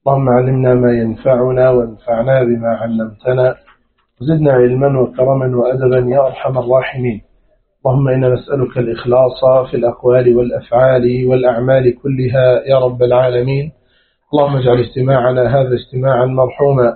اللهم علمنا ما ينفعنا وانفعنا بما علمتنا وزدنا علما وكرما وأدبا يا أرحم الراحمين. اللهم إنا نسألك الإخلاص في الأقوال والأفعال والأعمال كلها يا رب العالمين. اللهم اجعل اجتماعنا هذا اجتماعا مرحوما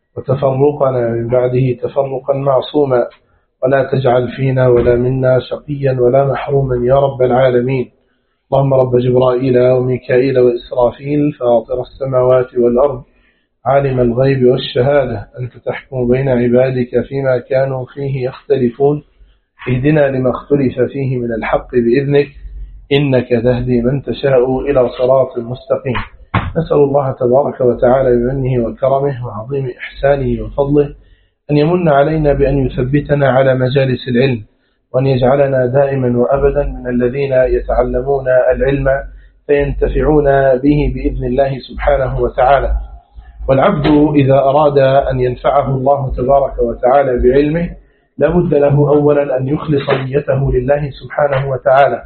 وتفرقنا من بعده تفرقا معصوما، ولا تجعل فينا ولا منا شقيا ولا محروما يا رب العالمين. اللهم رب جبرائيل وميكائيل وإسرافيل فاطر السماوات والأرض عالم الغيب والشهادة، أنت تحكم بين عبادك فيما كانوا فيه يختلفون، اهدنا لما اختلف فيه من الحق بإذنك، إنك تهدي من تشاء إلى صراط مستقيم. نسأل الله تبارك وتعالى بمنه وكرمه وعظيم إحسانه وفضله أن يمن علينا بأن يثبتنا على مجالس العلم، وأن يجعلنا دائما وأبدا من الذين يتعلمون العلم فينتفعون به بإذن الله سبحانه وتعالى. والعبد إذا أراد أن ينفعه الله تبارك وتعالى بعلمه لابد له أولا أن يخلص نيته لله سبحانه وتعالى،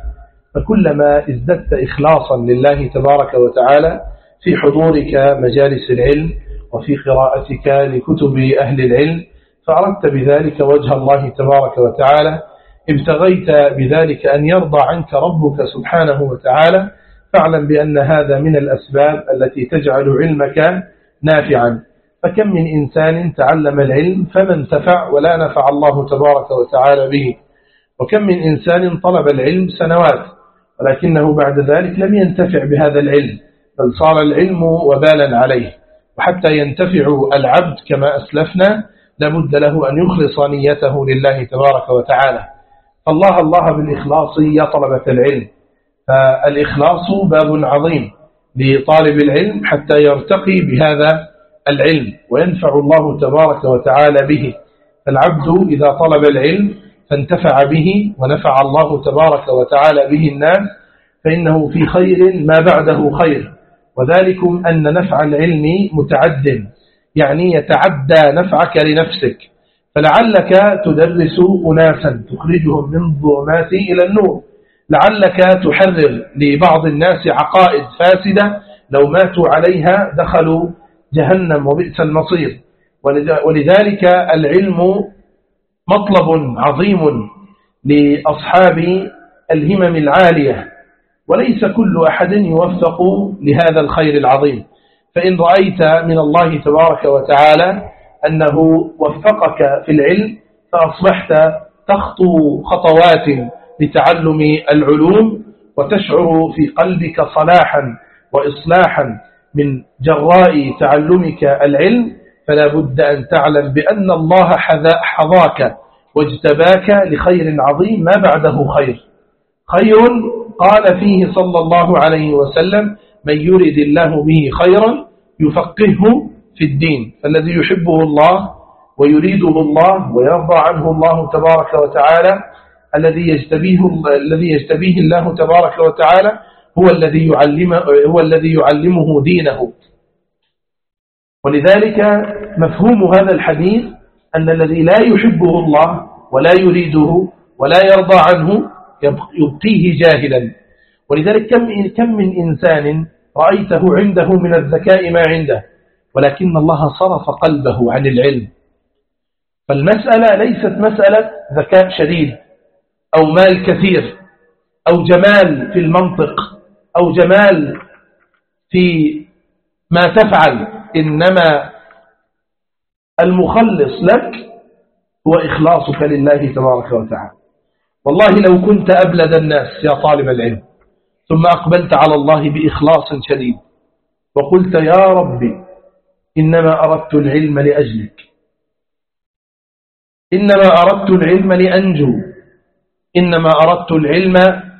فكلما ازددت إخلاصا لله تبارك وتعالى في حضورك مجالس العلم وفي قراءتك لكتب أهل العلم فأردت بذلك وجه الله تبارك وتعالى، ابتغيت بذلك أن يرضى عنك ربك سبحانه وتعالى، فاعلم بأن هذا من الأسباب التي تجعل علمك نافعا. فكم من إنسان تعلم العلم فما انتفع ولا نفع الله تبارك وتعالى به، وكم من إنسان طلب العلم سنوات ولكنه بعد ذلك لم ينتفع بهذا العلم، بل صار العلم وبالا عليه. وحتى ينتفع العبد كما أسلفنا لابد له أن يخلص نيته لله تبارك وتعالى. الله بالإخلاص يا طلبة العلم، فالإخلاص باب عظيم لطالب العلم حتى يرتقي بهذا العلم وينفع الله تبارك وتعالى به. فالعبد إذا طلب العلم فانتفع به ونفع الله تبارك وتعالى به الناس فإنه في خير ما بعده خير، وذلكم أن نفع العلم متعد، يعني يتعدى نفعك لنفسك. فلعلك تدرس أناسا تخرجهم من الظلمات إلى النور، لعلك تحرر لبعض الناس عقائد فاسدة لو ماتوا عليها دخلوا جهنم وبئس المصير. ولذلك العلم مطلب عظيم لأصحاب الهمم العالية، وليس كل أحد يوفق لهذا الخير العظيم. فإن رأيت من الله تبارك وتعالى أنه وفقك في العلم فأصبحت تخطو خطوات لتعلم العلوم وتشعر في قلبك صلاحا وإصلاحا من جراء تعلمك العلم، فلا بد أن تعلم بأن الله حظاك واجتباك لخير عظيم ما بعده خير. خير قال فيه صلى الله عليه وسلم: من يرد الله به خيرا يفقهه في الدين. فالذي يحبه الله ويريده الله ويرضى عنه الله تبارك وتعالى الذي يجتبيه الله تبارك وتعالى هو الذي يعلمه دينه. ولذلك مفهوم هذا الحديث أن الذي لا يحبه الله ولا يريده ولا يرضى عنه يبقيه جاهلا. ولذلك كم من إنسان رأيته عنده من الذكاء ما عنده ولكن الله صرف قلبه عن العلم. فالمسألة ليست مسألة ذكاء شديد أو مال كثير أو جمال في المنطق أو جمال في ما تفعل، إنما المخلص لك هو إخلاصك لله تبارك وتعالى. والله لو كنت أبلد الناس يا طالب العلم ثم أقبلت على الله بإخلاص شديد وقلت: يا ربي إنما أردت العلم لأجلك، إنما أردت العلم لأنجو، إنما أردت العلم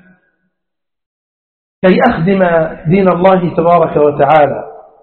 كي أخدم دين الله تبارك وتعالى،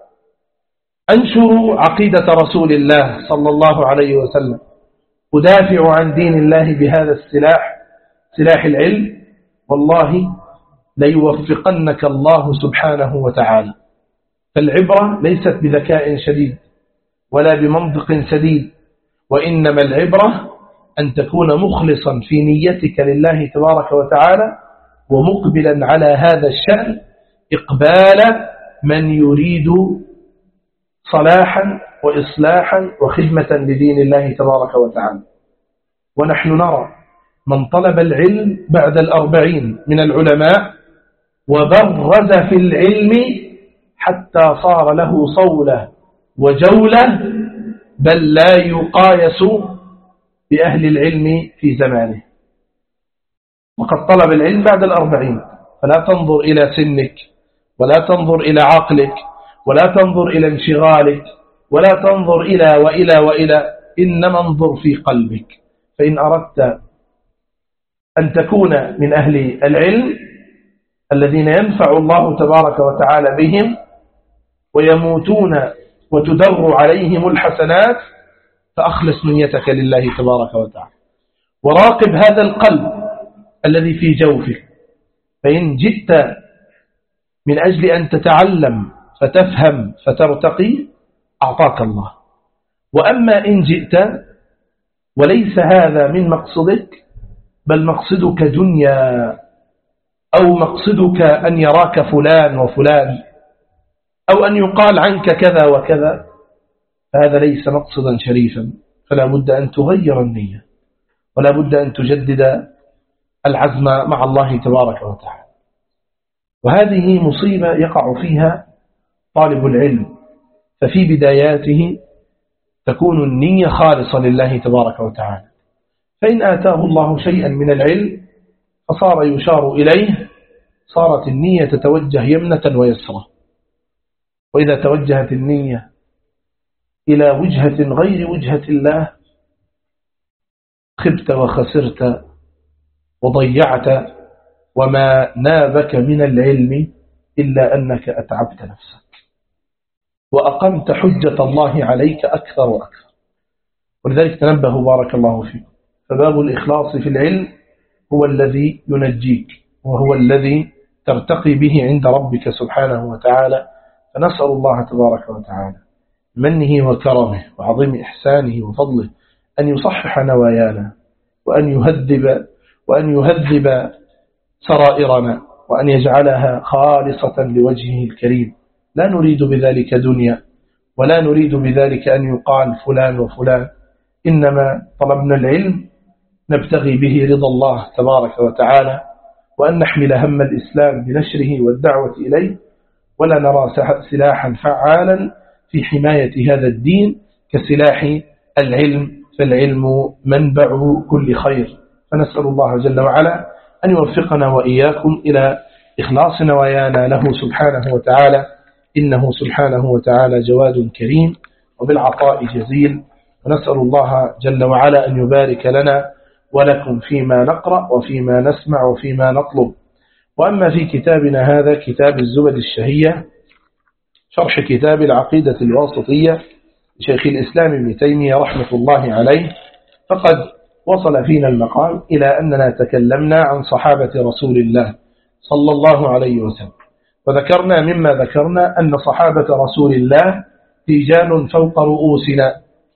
أنشر عقيدة رسول الله صلى الله عليه وسلم، أدافع عن دين الله بهذا السلاح، سلاح العلم، والله ليوفقنك الله سبحانه وتعالى. فالعبرة ليست بذكاء شديد ولا بمنطق سديد، وإنما العبرة أن تكون مخلصا في نيتك لله تبارك وتعالى ومقبلا على هذا الشأن إقبال من يريد صلاحا وإصلاحا وخدمة لدين الله تبارك وتعالى. ونحن نرى من طلب العلم بعد 40 من العلماء وبرز في العلم حتى صار له صولة وجولة، بل لا يقايس بأهل العلم في زمانه. وقد طلب العلم بعد 40، فلا تنظر إلى سنك ولا تنظر إلى عقلك ولا تنظر إلى انشغالك ولا تنظر إلى وإلى، إنما انظر في قلبك. فإن أردت أن تكون من أهل العلم الذين ينفع الله تبارك وتعالى بهم ويموتون وتدر عليهم الحسنات، فأخلص نيتك لله تبارك وتعالى، وراقب هذا القلب الذي في جوفك. فإن جئت من أجل أن تتعلم فتفهم فترتقي أعطاك الله. وأما إن جئت وليس هذا من مقصدك، بل مقصدك دنيا، أو مقصدك أن يراك فلان وفلان، أو أن يقال عنك كذا وكذا، فهذا ليس مقصدا شريفا. فلا بد أن تغير النية، ولا بد أن تجدد العزم مع الله تبارك وتعالى. وهذه مصيبة يقع فيها طالب العلم، ففي بداياته تكون النية خالصة لله تبارك وتعالى، فإن آتاه الله شيئا من العلم فصار يشار إليه، صارت النية تتوجه يمنة ويسرة. وإذا توجهت النية إلى وجهة غير وجهة الله خبت وخسرت وضيعت، وما نابك من العلم إلا أنك أتعبت نفسك وأقمت حجة الله عليك أكثر وأكثر. ولذلك تنبه بارك الله فيك، فباب الإخلاص في العلم هو الذي ينجيك، وهو الذي ترتقي به عند ربك سبحانه وتعالى. فنسأل الله تبارك وتعالى منه وكرمه وعظيم إحسانه وفضله أن يصحح نوايانا، وأن يهذب سرائرنا، وأن يجعلها خالصة لوجهه الكريم. لا نريد بذلك دنيا، ولا نريد بذلك أن يقال فلان وفلان، إنما طلبنا العلم نبتغي به رضا الله تبارك وتعالى، وأن نحمل هم الإسلام بنشره والدعوة إليه، ولا نرى سلاحا فعالا في حماية هذا الدين كسلاح العلم، فالعلم منبع كل خير. فنسأل الله جل وعلا أن يوفقنا وإياكم إلى إخلاص نوايانا له سبحانه وتعالى، إنه سبحانه وتعالى جواد كريم وبالعطاء جزيل. ونسأل الله جل وعلا أن يبارك لنا ولكم فيما نقرأ وفيما نسمع وفيما نطلب. وأما في كتابنا هذا كتاب الزبد الشهية شرح كتاب العقيدة الواسطية لشيخ الإسلام ابن تيمية رحمة الله عليه، فقد وصل فينا المقام إلى أننا تكلمنا عن صحابة رسول الله صلى الله عليه وسلم، وذكرنا مما ذكرنا أن صحابة رسول الله رجال فوق رؤوسنا،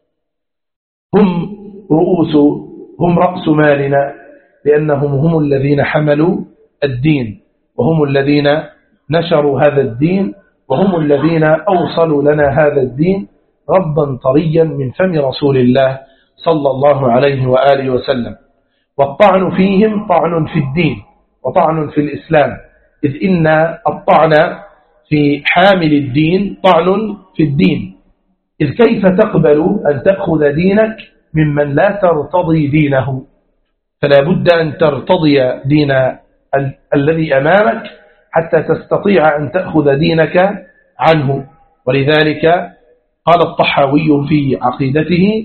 هم رأس مالنا، لأنهم هم الذين حملوا الدين، وهم الذين نشروا هذا الدين، وهم الذين أوصلوا لنا هذا الدين غضا طريا من فم رسول الله صلى الله عليه وآله وسلم. والطعن فيهم طعن في الدين وطعن في الإسلام، إذ إن الطعن في حامل الدين طعن في الدين. إذ كيف تقبل أن تأخذ دينك ممن لا ترتضي دينه؟ فلا بد أن ترتضي دين الذي أمامك حتى تستطيع أن تأخذ دينك عنه. ولذلك قال الطحاوي في عقيدته: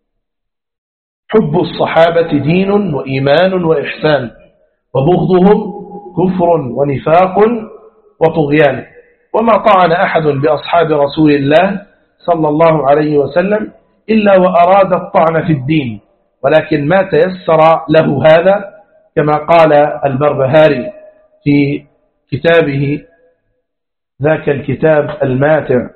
حب الصحابة دين وإيمان وإحسان، وبغضهم كفر ونفاق وطغيان. وما طعن أحد بأصحاب رسول الله صلى الله عليه وسلم إلا وأراد الطعن في الدين، ولكن ما تيسر له هذا، كما قال البربهاري في كتابه ذاك الكتاب الماتع،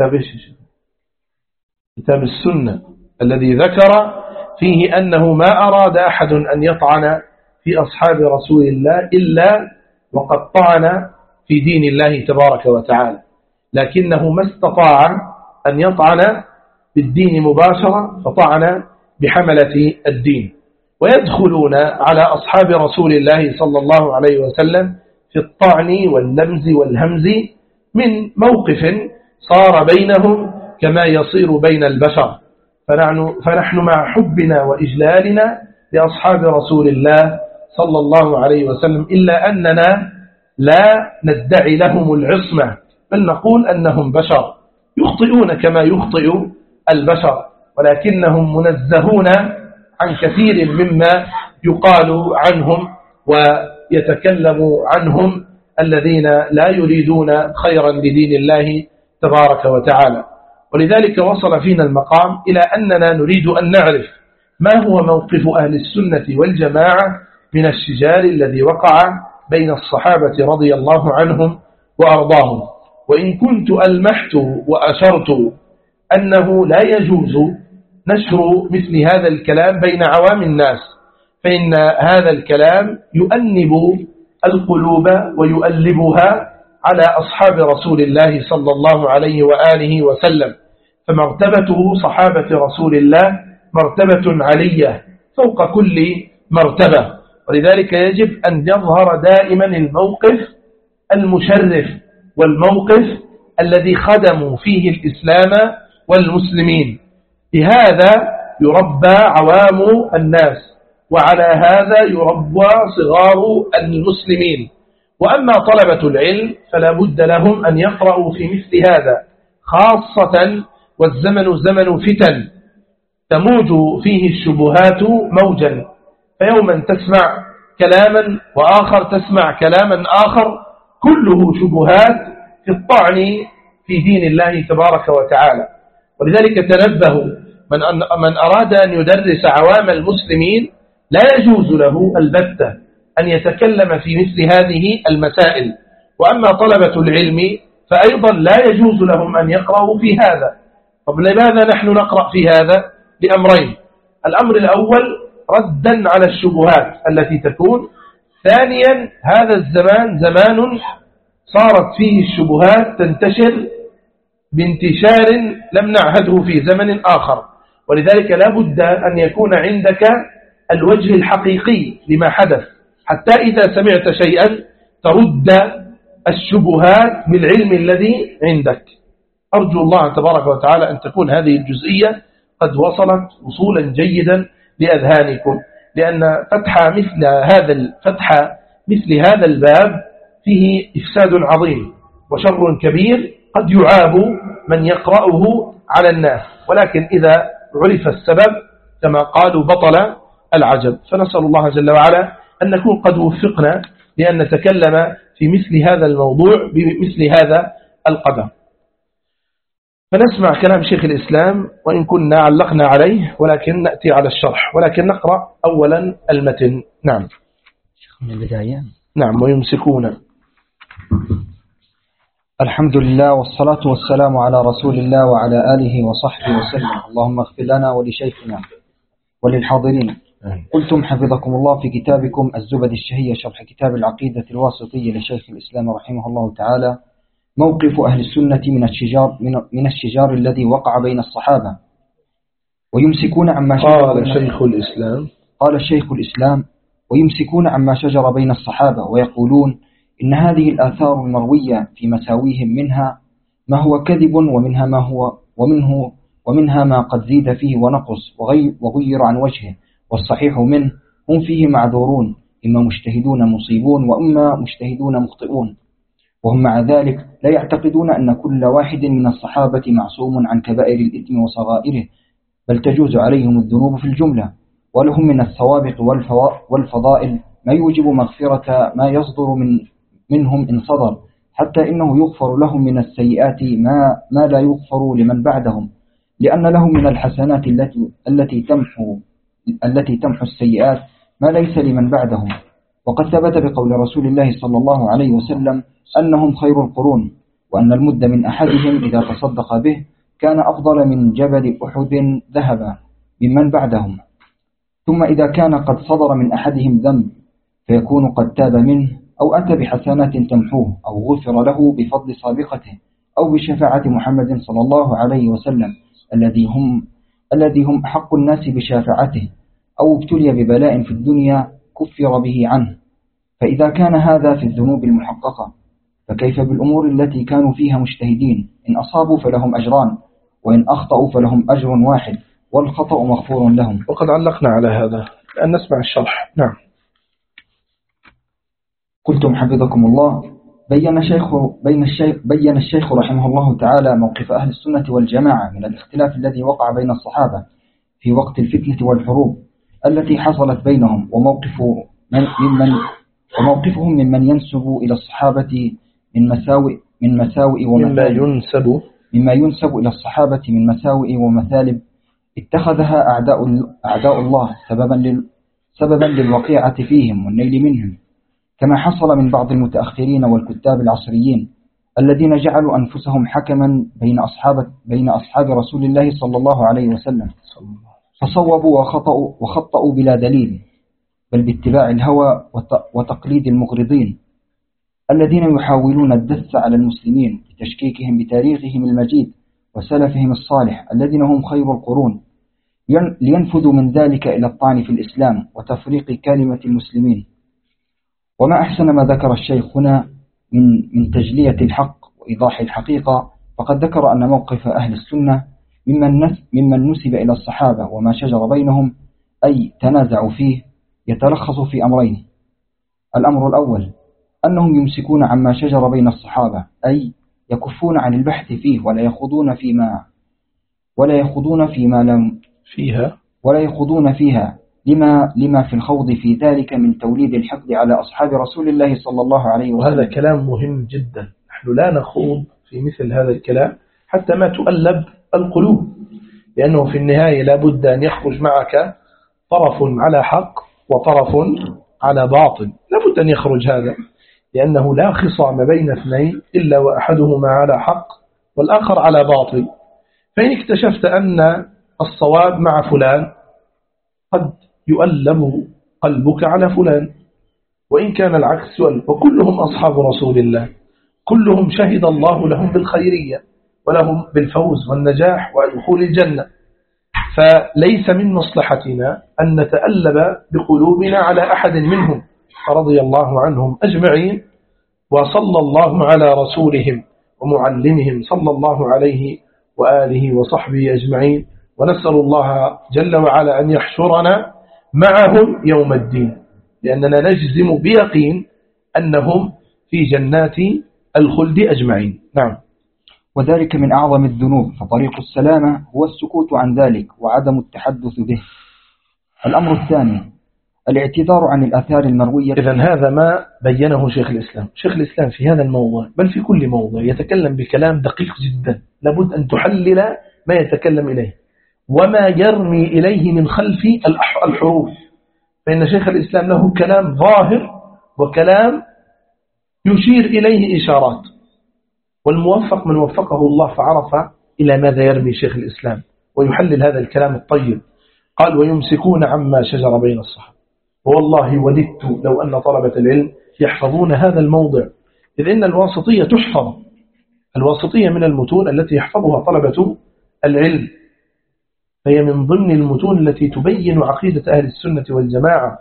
كتاب السنة، الذي ذكر فيه أنه ما أراد أحد أن يطعن في أصحاب رسول الله إلا وقد طعن في دين الله تبارك وتعالى، لكنه ما استطاع أن يطعن بالدين مباشرة فطعن بحملة الدين، ويدخلون على أصحاب رسول الله صلى الله عليه وسلم في الطعن واللمز والهمز من موقف صار بينهم كما يصير بين البشر. فنحن مع حبنا وإجلالنا لأصحاب رسول الله صلى الله عليه وسلم إلا أننا لا ندعي لهم العصمة، بل نقول أنهم بشر يخطئون كما يخطئ البشر، ولكنهم منزهون عن كثير مما يقال عنهم ويتكلم عنهم الذين لا يريدون خيرا لدين الله تبارك وتعالى. ولذلك وصل فينا المقام إلى أننا نريد أن نعرف ما هو موقف أهل السنة والجماعة من الشجار الذي وقع بين الصحابة رضي الله عنهم وأرضاهم. وإن كنت ألمحت وأشرت أنه لا يجوز نشر مثل هذا الكلام بين عوام الناس، فإن هذا الكلام يؤنب القلوب ويؤلبها على أصحاب رسول الله صلى الله عليه وآله وسلم، فمرتبته صحابة رسول الله مرتبة علية فوق كل مرتبة، ولذلك يجب أن يظهر دائما الموقف المشرف والموقف الذي خدموا فيه الإسلام والمسلمين. بهذا يربى عوام الناس، وعلى هذا يربى صغار المسلمين. وأما طلبة العلم فلا بد لهم أن يقرأوا في مثل هذا، خاصة والزمن زمن فتن تموج فيه الشبهات موجا، فيوما تسمع كلاما وآخر تسمع كلاما آخر كله شبهات في الطعن في دين الله تبارك وتعالى. ولذلك تنبهوا من أراد أن يدرس عوام المسلمين لا يجوز له البتة أن يتكلم في مثل هذه المسائل. وأما طلبة العلم فأيضا لا يجوز لهم أن يقرأوا في هذا. طب لماذا نحن نقرأ في هذا؟ لأمرين: الأمر الأول ردا على الشبهات التي تكون، ثانيا هذا الزمان زمان صارت فيه الشبهات تنتشر بانتشار لم نعهده في زمن آخر، ولذلك لا بد أن يكون عندك الوجه الحقيقي لما حدث، حتى إذا سمعت شيئا ترد الشبهات بالعلم الذي عندك. أرجو الله تبارك وتعالى أن تكون هذه الجزئية قد وصلت وصولا جيدا لأذهانكم، لأن فتح مثل هذا الباب فيه إفساد عظيم وشر كبير قد يعاب من يقرأه على الناس، ولكن إذا عرف السبب كما قالوا بطل العجب. فنسأل الله جل وعلا أن نكون قد وفقنا لأن نتكلم في مثل هذا الموضوع بمثل هذا القدر. فنسمع كلام شيخ الإسلام وإن كنا علقنا عليه، ولكن نأتي على الشرح، ولكن نقرأ أولا المتن. نعم من البداية. نعم. ويمسكون. الحمد لله والصلاة والسلام على رسول الله وعلى آله وصحبه وسلم. اللهم اغفر لنا ولشيخنا وللحاضرين. قلتم حفظكم الله في كتابكم الزبد الشهية شرح كتاب العقيدة الواسطية لشيخ الإسلام رحمه الله تعالى: موقف أهل السنة من الشجار الذي وقع بين الصحابة ويمسكون عما شجر قال شيخ الإسلام قال الشيخ الإسلام: ويمسكون عما شجر بين الصحابة ويقولون إن هذه الآثار المروية في مساويهم منها ما هو كذب ومنها ما قد زيد فيه ونقص وغير عن وجهه، والصحيح منه هم فيه معذورون، إما مجتهدون مصيبون وإما مجتهدون مخطئون. وهم مع ذلك لا يعتقدون أن كل واحد من الصحابة معصوم عن كبائر الإثم وصغائره، بل تجوز عليهم الذنوب في الجملة، ولهم من الثوابت والفضائل ما يوجب مغفرة ما يصدر منهم إن صدر، حتى إنه يغفر لهم من السيئات ما لا يغفر لمن بعدهم، لأن لهم من الحسنات التي تمحو السيئات ما ليس لمن بعدهم. وقد ثبت بقول رسول الله صلى الله عليه وسلم أنهم خير القرون، وأن المد من أحدهم إذا تصدق به كان أفضل من جبل أحد ذهبا ممن بعدهم. ثم إذا كان قد صدر من أحدهم ذنب فيكون قد تاب منه أو أتى بحسنات تمحوه أو غفر له بفضل سابقته أو بشفاعة محمد صلى الله عليه وسلم الذي هم أحق الناس بشفاعته، أو ابتلي ببلاء في الدنيا كفر به عنه. فإذا كان هذا في الذنوب المحققة، فكيف بالأمور التي كانوا فيها مجتهدين؟ إن أصابوا فلهم أجران، وإن أخطأوا فلهم أجر واحد، والخطأ مغفور لهم. وقد علقنا على هذا، الآن نسمع الشرح. نعم. قلتم حفظكم الله. بين الشيخ رحمه الله تعالى موقف أهل السنة والجماعة من الاختلاف الذي وقع بين الصحابة في وقت الفتنة والحروب التي حصلت بينهم، وموقفهم ممن ينسب إلى الصحابة مما ينسب إلى الصحابة من مساوئ ومثالب اتخذها أعداء الله سببا للوقيعة فيهم والنيل منهم، كما حصل من بعض المتأخرين والكتاب العصريين الذين جعلوا أنفسهم حكما بين أصحاب رسول الله صلى الله عليه وسلم، فصوبوا وخطأوا بلا دليل، بل باتباع الهوى وتقليد المغرضين الذين يحاولون الدس على المسلمين بتشكيكهم بتاريخهم المجيد وسلفهم الصالح الذين هم خير القرون، لينفذوا من ذلك إلى الطعن في الإسلام وتفريق كلمة المسلمين. وما أحسن ما ذكر الشيخ هنا من تجلية الحق وإيضاح الحقيقة، فقد ذكر أن موقف أهل السنة ممن نسب إلى الصحابة وما شجر بينهم أي تنازعوا فيه يتلخص في أمرين. الأمر الأول أنهم يمسكون عما شجر بين الصحابة، أي يكفون عن البحث فيه ولا يخوضون فيها لما في الخوض في ذلك من توليد الحقد على أصحاب رسول الله صلى الله عليه وسلم. وهذا كلام مهم جدا، نحن لا نخوض في مثل هذا الكلام حتى ما تؤلب القلوب، لأنه في النهاية لابد أن يخرج معك طرف على حق وطرف على باطل، لابد أن يخرج هذا، لأنه لا خصام بين اثنين إلا وأحدهما على حق والآخر على باطل. فإن اكتشفت أن الصواب مع فلان قد يؤلم قلبك على فلان، وإن كان العكس وكلهم أصحاب رسول الله، كلهم شهد الله لهم بالخيرية ولهم بالفوز والنجاح ودخول الجنة، فليس من مصلحتنا أن نتألب بقلوبنا على أحد منهم، رضي الله عنهم أجمعين، وصلى الله على رسولهم ومعلمهم صلى الله عليه وآله وصحبه أجمعين، ونسأل الله جل وعلا أن يحشرنا معهم يوم الدين، لأننا نجزم بيقين أنهم في جنات الخلد أجمعين. نعم. وذلك من أعظم الذنوب، فطريق السلامة هو السكوت عن ذلك وعدم التحدث به. الأمر الثاني الاعتذار عن الآثار المروية. إذن هذا ما بينه شيخ الإسلام. شيخ الإسلام في هذا الموضوع بل في كل موضوع يتكلم بكلام دقيق جدا، لابد أن تحلل ما يتكلم إليه وما يرمي إليه من خلف الحروف، فإن شيخ الإسلام له كلام ظاهر وكلام يشير إليه إشارات، والموفق من وفقه الله فعرف إلى ماذا يرمي شيخ الإسلام ويحلل هذا الكلام الطيب. قال ويمسكون عما شجر بين الصحابة. والله وددت لو أن طلبة العلم يحفظون هذا الموضع، إذ إن الواسطية تحفظ، الواسطية من المتون التي يحفظها طلبة العلم، فهي من ضمن المتون التي تبين عقيدة أهل السنة والجماعة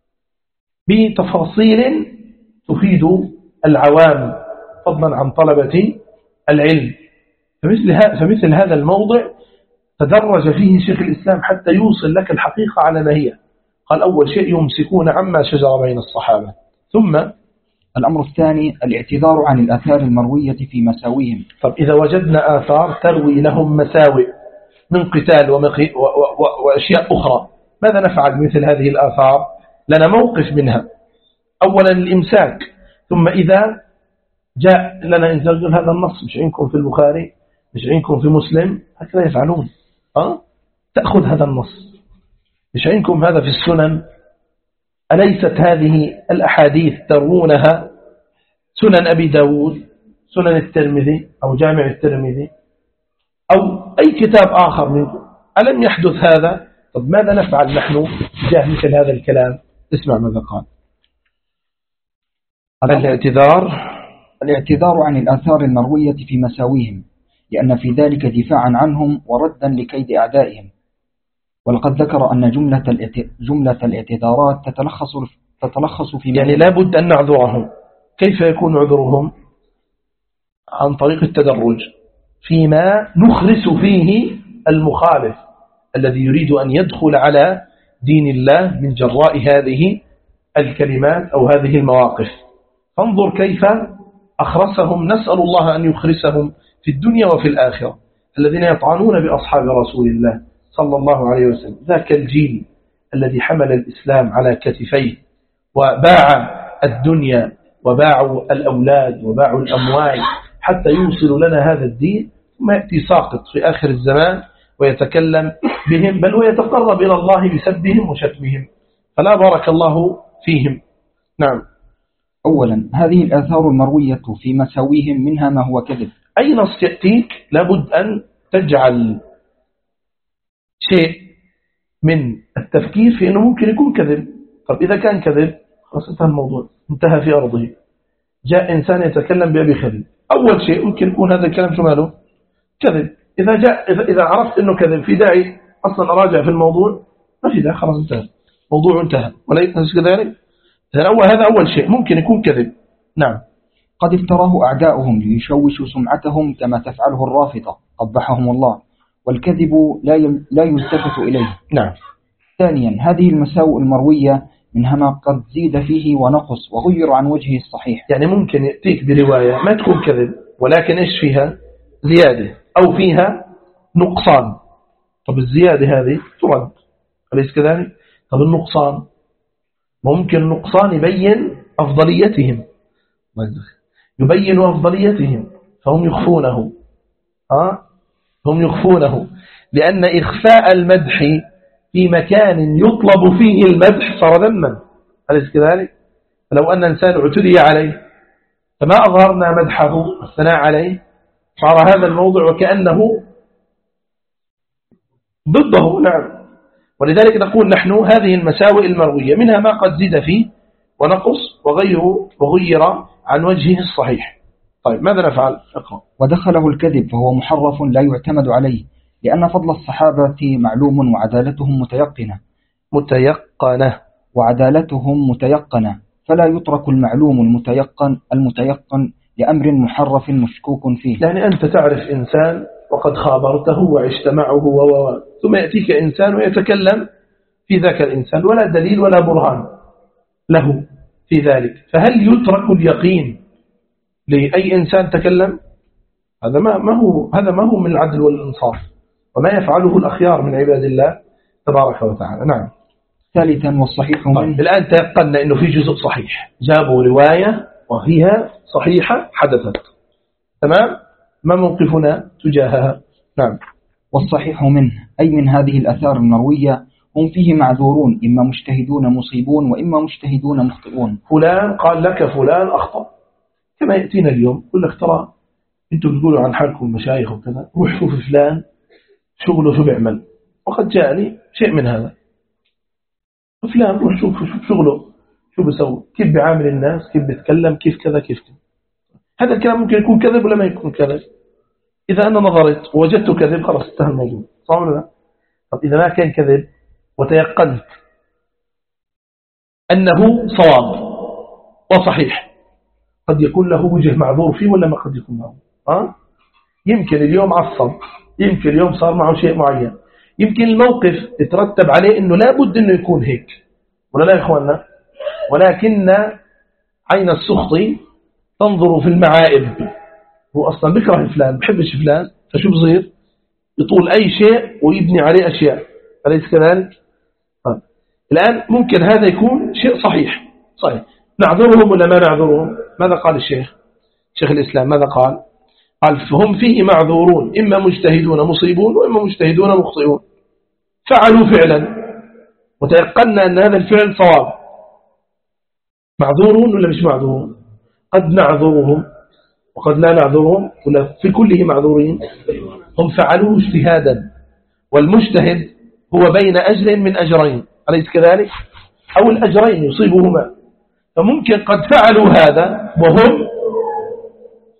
بتفاصيل تفيد العوام فضلا عن طلبة العلم. فمثل هذا الموضع تدرج فيه شيخ الإسلام حتى يوصل لك الحقيقة على ما هي. قال أول شيء يمسكون عما شجر بين الصحابة، ثم الأمر الثاني الاعتذار عن الآثار المروية في مساويهم. طب إذا وجدنا آثار تروي لهم مساوئ من قتال وأشياء أخرى، ماذا نفعل مثل هذه الآثار؟ لنا موقف منها، أولا الإمساك، ثم إذا جاء لنا إنزال هذا النص مش عندكم في البخاري مش عندكم في مسلم، هكذا يفعلون، تأخذ هذا النص، مش عندكم هذا في السنن، أليست هذه الأحاديث تروونها سنن أبي داود، سنن الترمذي أو جامع الترمذي أو أي كتاب آخر منكم، ألم يحدث هذا؟ طب ماذا نفعل نحن تجاه مثل هذا الكلام؟ اسمع ماذا قال. الاعتذار الاعتذار عن الآثار المروية في مساويهم، لأن في ذلك دفاعا عنهم وردا لكيد أعدائهم. ولقد ذكر أن جملة الاعتذارات تتلخص في يعني لا بد أن نعذرهم. كيف يكون عذرهم؟ عن طريق التدرج فيما نخرس فيه المخالف الذي يريد أن يدخل على دين الله من جراء هذه الكلمات أو هذه المواقف. فانظر كيف أخرسهم. نسأل الله أن يخرسهم في الدنيا وفي الآخرة، الذين يطعنون بأصحاب رسول الله صلى الله عليه وسلم، ذاك الجيل الذي حمل الإسلام على كتفيه وباع الدنيا وباعوا الأولاد وباعوا الأموال حتى يوصل لنا هذا الدين، ثم يأتي ساقط في آخر الزمان ويتكلم بهم، بل ويتقرب إلى الله بسبهم وشتمهم، فلا بارك الله فيهم. نعم. أولا، هذه الآثار المروية في مساويهم منها ما هو كذب. أي نص يأتيك لابد أن تجعل شيء من التفكير في أنه ممكن يكون كذب. طب إذا كان كذب خلاص انتهى الموضوع، انتهى في أرضه. جاء إنسان يتكلم بأبي خليل، أول شيء ممكن يكون هذا الكلام شو ماله؟ كذب. إذا عرفت أنه كذب في داعي أصلا أراجع في الموضوع؟ ما في داعي، خلاص انتهى موضوع، انتهى. وليس كذلك. هذا أول شيء ممكن يكون كذب. نعم. قد افتراه أعداؤهم ليشوشوا سمعتهم كما تفعله الرافضة قبحهم الله، والكذب لا يلتفت إليه. نعم. ثانيا، هذه المساوئ المروية منها ما قد زيد فيه ونقص وغير عن وجهه الصحيح. يعني ممكن يأتيك برواية ما تكون كذب، ولكن إيش فيها؟ زيادة أو فيها نقصان. طب الزيادة هذه ترد، أليس كذلك؟ طب النقصان ممكن النقصان يبين أفضليتهم، فهم يخفونه. هم يخفونه، لأن إخفاء المدح في مكان يطلب فيه المدح صار ذما، أليس كذلك؟ لو أن إنسان اعتدي عليه فما أظهرنا مدحه الثناء عليه، صار هذا الموضوع وكأنه ضده. نعم. ولذلك نقول نحن هذه المساوئ المروية منها ما قد زيد فيه ونقص وغير عن وجهه الصحيح. طيب ماذا نفعل؟ اقرأ. ودخله الكذب فهو محرف لا يعتمد عليه، لأن فضل الصحابة معلوم وعدالتهم متيقنة، فلا يترك المعلوم المتيقن لأمر محرف مشكوك فيه. يعني أنت تعرف إنسان وقد خابرته وعشت معه ثم يأتيك إنسان ويتكلم في ذاك الإنسان ولا دليل ولا برهان له في ذلك، فهل يترك اليقين لأي إنسان تكلم؟ هذا ما هو من العدل والإنصاف، وما يفعله الأخيار من عباد الله تبارك وتعالى. نعم. ثالثا، والصحيح منه. طيب الآن تيقنا أنه في جزء صحيح، جابوا رواية وهي صحيحة حدثت، تمام؟ ما موقفنا تجاهها؟ نعم. والصحيح منه أي من هذه الأثار المروية هم فيه معذورون، إما مجتهدون مصيبون وإما مجتهدون مخطئون. فلان قال لك فلان أخطأ، كما يأتينا اليوم يقول لك ترى أنتم بتقولوا عن حالكم مشايخ وكذا، روح شوف فلان شغله شو بيعمل، وقد جاءني شيء من هذا. فلان روح شوف شغله شو بيسوي، كيف بيعامل الناس، كيف بيتكلم، كيف كذا كيف كذا. هذا الكلام ممكن يكون كذب ولا ما يكون كذب. إذا أنا نظرت ووجدت كذب خلاص انتهى الموضوع، صح ولا لا؟ طب إذا ما كان كذب وتيقنت أنه صواب وصحيح، قد يكون له وجه معذور فيه ولا ما قد يكون معه. يمكن اليوم عصب، يمكن اليوم صار معه شيء معين، يمكن الموقف يترتب عليه أنه لا بد أنه يكون هيك، ولا لا يا إخواننا؟ ولكن عين السخط تنظر في المعائب. هو أصلا بكره فلان، بحبش فلان، فشو بصير؟ يطول أي شيء ويبني عليه أشياء، أليس كذلك؟ طيب. الآن ممكن هذا يكون شيء صحيح، نعذرهم ولا ما نعذرهم؟ ماذا قال الشيخ الإسلام؟ ماذا قال فهم فيه معذورون، إما مجتهدون مصيبون وإما مجتهدون مخطئون. فعلوا فعلا وتيقنا أن هذا الفعل صواب، معذورون ولا مش معذورون؟ قد نعذرهم وقد لا نعذرهم، ولا في كله معذورين. هم فعلوه اجتهادا، والمجتهد هو بين أجر من أجرين، أليس كذلك؟ أو الأجرين يصيبهما، فممكن قد فعلوا هذا وهم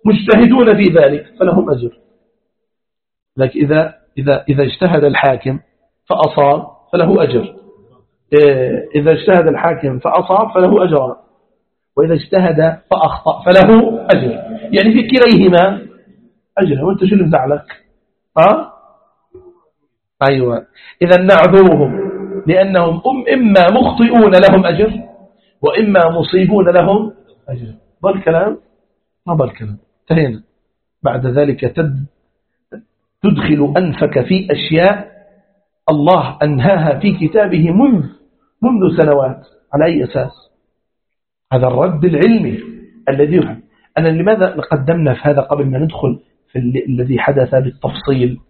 مجتهدون في ذلك فلهم أجر. لكن إذا اجتهد الحاكم فأصاب فله أجر، إذا اجتهد الحاكم فأصاب فله أجر، وإذا اجتهد فأخطأ فله أجر، يعني في كليهما أجر. وأنت شو اللي مزعلك؟ أيوة. إذا نعذرهم لأنهم إما مخطئون لهم أجر وإما مصيبون لهم أجر. ضل كلام ما ضل كلام، انتهينا. بعد ذلك تدخل أنفك في أشياء الله أنهاها في كتابه منذ سنوات. على أي أساس؟ هذا الرد العلمي الذي أنا لماذا قدمنا في هذا قبل ما ندخل في الذي حدث بالتفصيل؟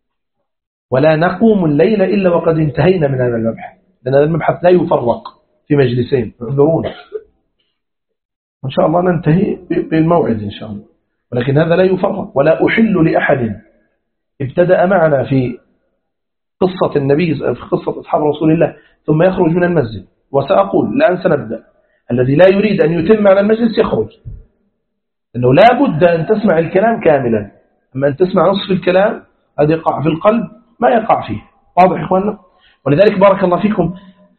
ولا نقوم الليل إلا وقد انتهينا من هذا المبحث، لأن هذا المبحث لا يفرق في مجلسين، اعذرونا. إن شاء الله ننتهي بالموعد إن شاء الله، ولكن هذا لا يفرق. ولا أحل لأحد ابتدأ معنا في قصة النبي، في قصة أصحاب رسول الله، ثم يخرج من المسجد. وسأقول الآن سنبدأ، الذي لا يريد أن يتم على المجلس يخرج، لأنه لا بد أن تسمع الكلام كاملا. أما أن تسمع نصف الكلام هذا يقع في القلب ما يقع فيه. واضح إخواننا؟ ولذلك بارك الله فيكم،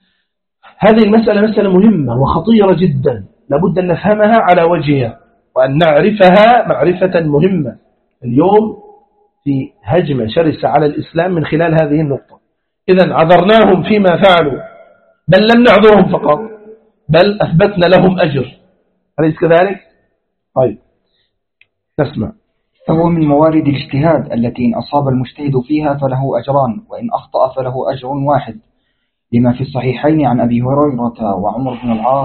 هذه المسألة مسألة مهمة وخطيرة جدا، لابد أن نفهمها على وجهها وأن نعرفها معرفة مهمة. اليوم في هجمة شرسة على الإسلام من خلال هذه النقطة. إذن عذرناهم فيما فعلوا، بل لم نعذرهم فقط، بل أثبتنا لهم أجر. أليس كذلك؟ طيب نسمع. فهو من موارد الاجتهاد التي إن أصاب المجتهد فيها فله أجران، وإن أخطأ فله أجر واحد، لما في الصحيحين عن أبي هريرة وعمر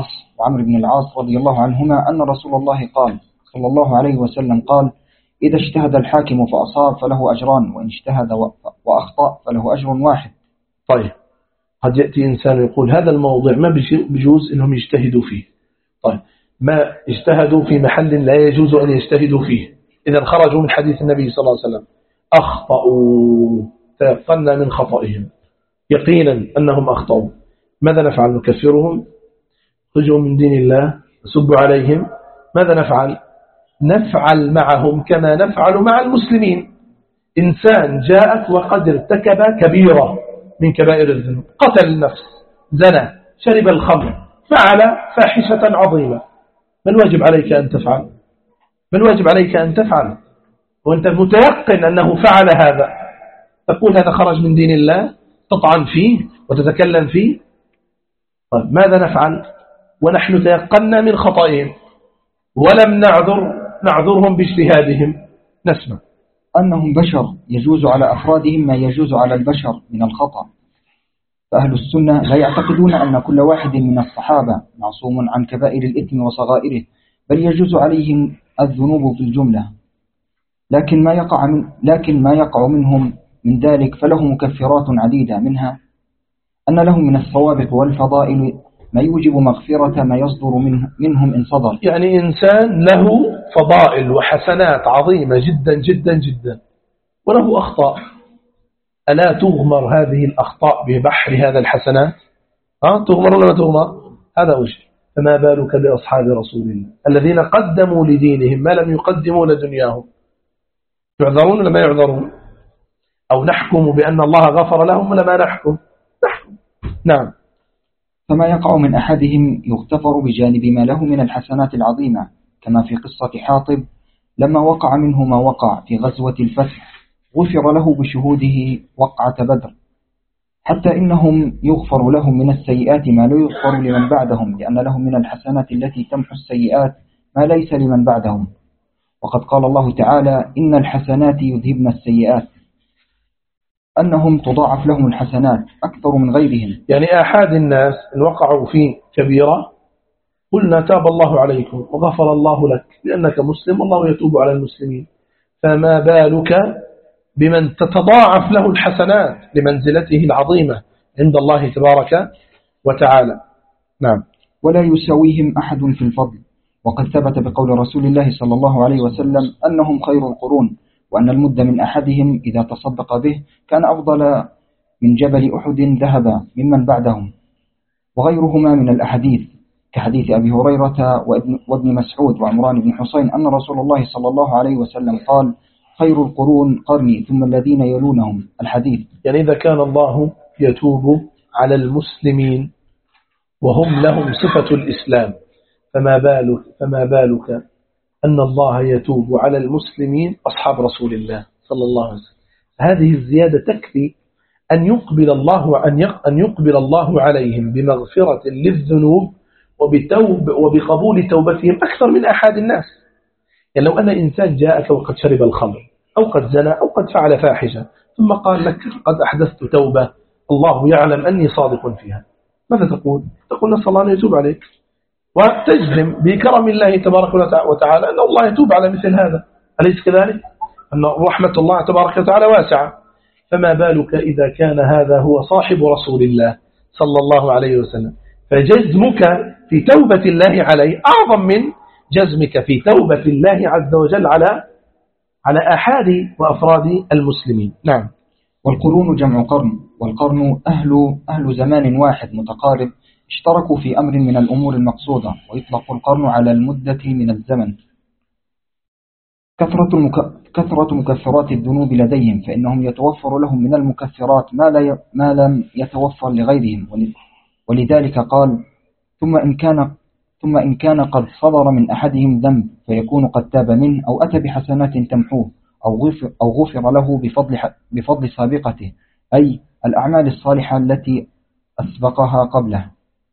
بن العاص رضي الله عنهما أن رسول الله قال صلى الله عليه وسلم قال: إذا اجتهد الحاكم فأصاب فله أجران، وإن اجتهد وأخطأ فله أجر واحد. طيب قد يأتي إنسان يقول هذا الموضوع ما بيجوز إنهم يجتهدوا فيه. طيب ما اجتهدوا في محل لا يجوز أن يجتهدوا فيه، إذا خرجوا من حديث النبي صلى الله عليه وسلم، أخطأوا، تيقنا من خطئهم يقينا أنهم أخطأوا، ماذا نفعل؟ نكفرهم؟ خرجوا من دين الله؟ نسب عليهم؟ ماذا نفعل؟ نفعل معهم كما نفعل مع المسلمين. إنسان جاءت وقد ارتكب كبيرة من كبائر الذنوب، قتل النفس، زنى، شرب الخمر، فعل فاحشة عظيمة، ما الواجب عليك أن تفعل؟ ما الواجب عليك أن تفعل وأنت متيقن أنه فعل هذا؟ تقول هذا خرج من دين الله، تطعن فيه وتتكلم فيه. طيب ماذا نفعل ونحن تيقنا من خطئهم ولم نعذرهم باجتهادهم؟ نسمع. أنهم بشر، يجوز على أفرادهم ما يجوز على البشر من الخطأ. فأهل السنة لا يعتقدون أن كل واحد من الصحابة معصوم عن كبائر الإثم وصغائره، بل يجوز عليهم الذنوب في الجملة، لكن ما يقع منهم من ذلك فله مكفرات عديدة، منها أن لهم من الصوابق والفضائل ما يوجب مغفرة ما يصدر منهم إن صدر. يعني إنسان له فضائل وحسنات عظيمة جدا جدا جدا وله أخطاء، ألا تغمر هذه الأخطاء ببحر هذا الحسنات؟ تغمر ولا ما تغمر؟ هذا وجه. فما بالك بأصحاب رسول الله الذين قدموا لدينهم ما لم يقدموا لدنياهم؟ يعذرون ولا ما يعذرون؟ أو نحكم بأن الله غفر لهم ولا ما نحكم؟ نعم. فما يقع من أحدهم يغتفر بجانب ما له من الحسنات العظيمة، كما في قصة حاطب لما وقع منه ما وقع في غزوة الفتح، غفر له بشهوده وقعة بدر، حتى إنهم يغفر لهم من السيئات ما لا يغفر لمن بعدهم، لأن لهم من الحسنات التي تمحو السيئات ما ليس لمن بعدهم. وقد قال الله تعالى: إن الحسنات يذهبن السيئات، أنهم تضاعف لهم الحسنات أكثر من غيرهم. يعني أحد الناس إن وقعوا في كبيرة قلنا تاب الله عليكم وغفر الله لك لأنك مسلم والله يتوب على المسلمين، فما بالك بمن تتضاعف له الحسنات لمنزلته العظيمة عند الله تبارك وتعالى. نعم. ولا يساويهم أحد في الفضل، وقد ثبت بقول رسول الله صلى الله عليه وسلم أنهم خير القرون، وأن المد من أحدهم إذا تصدق به كان أفضل من جبل أحد ذهبا ممن بعدهم، وغيرهما من الأحاديث. كحديث أبي هريرة وابن مسعود وعمران بن حسين أن رسول الله صلى الله عليه وسلم قال: خير القرون قرني ثم الذين يلونهم. الحديث. يعني إذا كان الله يتوب على المسلمين وهم لهم صفة الإسلام، فما بالك أن الله يتوب على المسلمين أصحاب رسول الله صلى الله عليه وسلم. هذه الزيادة تكفي أن يقبل الله عليهم بمغفرة للذنوب وبقبول توبتهم أكثر من أحد الناس. يعني لو أن إنسان جاءك وقد شرب الخمر أو قد زنى أو قد فعل فاحشة ثم قال لك قد أحدثت توبة الله يعلم أني صادق فيها، ماذا تقول؟ تقول نسأل الله أن يتوب عليك، وتجزم بكرم الله تبارك وتعالى أن الله يتوب على مثل هذا، أليس كذلك؟ أن رحمة الله تبارك وتعالى واسعة. فما بالك إذا كان هذا هو صاحب رسول الله صلى الله عليه وسلم، فجزمك في توبة الله عليه أعظم من جزمك في توبة الله عز وجل على أحد وأفراد المسلمين. نعم. والقرون جمع قرن، والقرن أهل زمان واحد متقارب اشتركوا في أمر من الأمور المقصودة، ويطلق القرن على المدة من الزمن. كثرة مكفرات الذنوب لديهم، فإنهم يتوفر لهم من المكفرات ما لم يتوفر لغيرهم، ولذلك قال: ثم إن كان قد صدر من أحدهم ذنب فيكون قد تاب منه، أو أتى بحسنات تمحوه، أو غفر له بفضل سابقته، أي الأعمال الصالحة التي أسبقها قبله،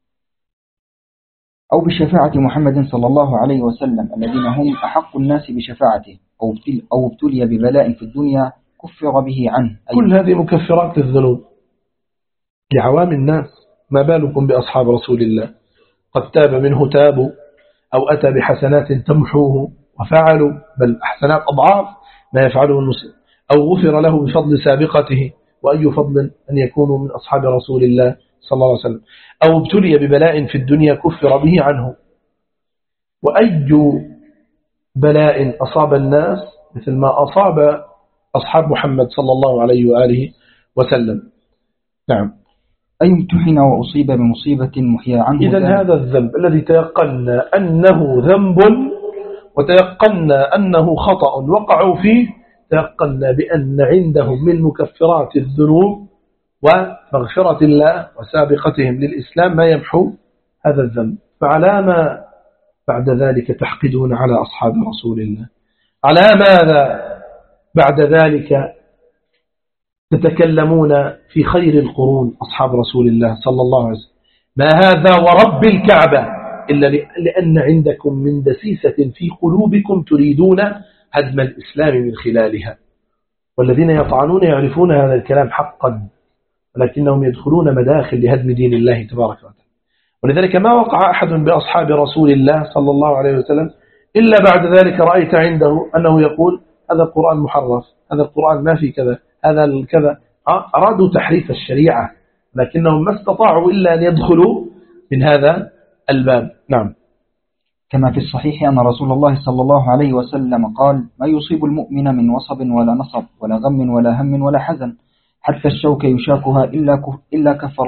أو بشفاعة محمد صلى الله عليه وسلم الذين هم أحق الناس بشفاعته، أو ابتلي ببلاء في الدنيا كفر به عنه. كل هذه مكفرات الذنوب لعوام الناس، ما بالكم بأصحاب رسول الله؟ قد تاب منه تابوا، أو أتى بحسنات تمحوه وفعلوا، بل حسنات أضعاف ما يفعله المسلم، أو غفر له بفضل سابقته، وأي فضل أن يكونوا من أصحاب رسول الله صلى الله عليه وسلم، أو ابتلي ببلاء في الدنيا كفر به عنه. وأي بلاء أصاب الناس مثل ما أصاب أصحاب محمد صلى الله عليه وآله وسلم. نعم. أي امتحن وأصيب بمصيبة محيا عنه. إذن هذا الذنب الذي تيقنا أنه ذنب وتيقنا أنه خطأ وقعوا فيه، تيقنا بأن عندهم من مكفرات الذنوب ومغفرة الله وسابقتهم للإسلام ما يمحو هذا الذنب. فعلى ما بعد ذلك تحقدون على أصحاب رسول الله؟ على ماذا بعد ذلك تتكلمون في خير القرون أصحاب رسول الله صلى الله عليه وسلم؟ ما هذا ورب الكعبة إلا لأن عندكم من دسيسة في قلوبكم تريدون هدم الإسلام من خلالها. والذين يطعنون يعرفون هذا الكلام حقا، ولكنهم يدخلون مداخل لهدم دين الله تبارك وتعالى. ولذلك ما وقع أحد بأصحاب رسول الله صلى الله عليه وسلم إلا بعد ذلك رأيت عنده أنه يقول هذا القرآن محرف، هذا القرآن ما في كذا، هذا الكذا. أرادوا تحريف الشريعة، لكنهم ما استطاعوا إلا أن يدخلوا من هذا الباب. نعم. كما في الصحيح أن رسول الله صلى الله عليه وسلم قال: ما يصيب المؤمن من وصب ولا نصب ولا غم ولا هم ولا حزن حتى الشوك يشاكها إلا كفر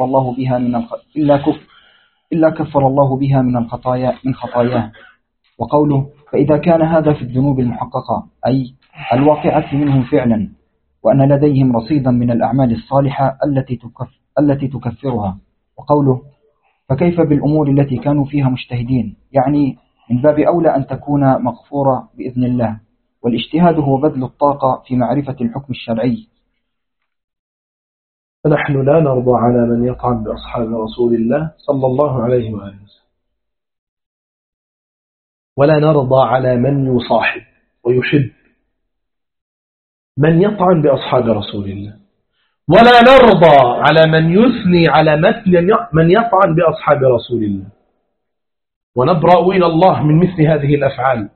الله بها من خطاياه. وقوله: فإذا كان هذا في الذنوب المحققة، أي الواقعة منهم فعلا، وأن لديهم رصيدا من الأعمال الصالحة التي تكفرها. وقوله: فكيف بالأمور التي كانوا فيها مجتهدين، يعني من باب أولى أن تكون مغفورة بإذن الله، والاجتهاد هو بذل الطاقة في معرفة الحكم الشرعي. فنحن لا نرضى على من يطعن بأصحاب رسول الله صلى الله عليه وآله وسلم، ولا نرضى على من يصاحب ويحب من يطعن بأصحاب رسول الله، ولا نرضى على من يثني على مثل من يطعن بأصحاب رسول الله، ونبرأ إلى الله من مثل هذه الأفعال.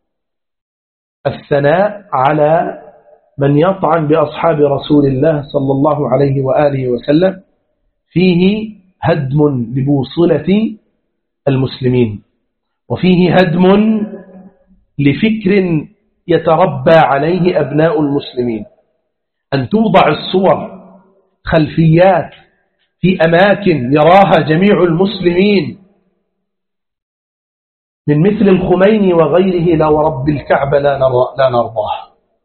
الثناء على من يطعن بأصحاب رسول الله صلى الله عليه وآله وسلم فيه هدم لبوصلة المسلمين، وفيه هدم لفكر يتربى عليه أبناء المسلمين، أن توضع الصور خلفيات في أماكن يراها جميع المسلمين من مثل الخميني وغيره لا ورب الكعبة لا نرضاه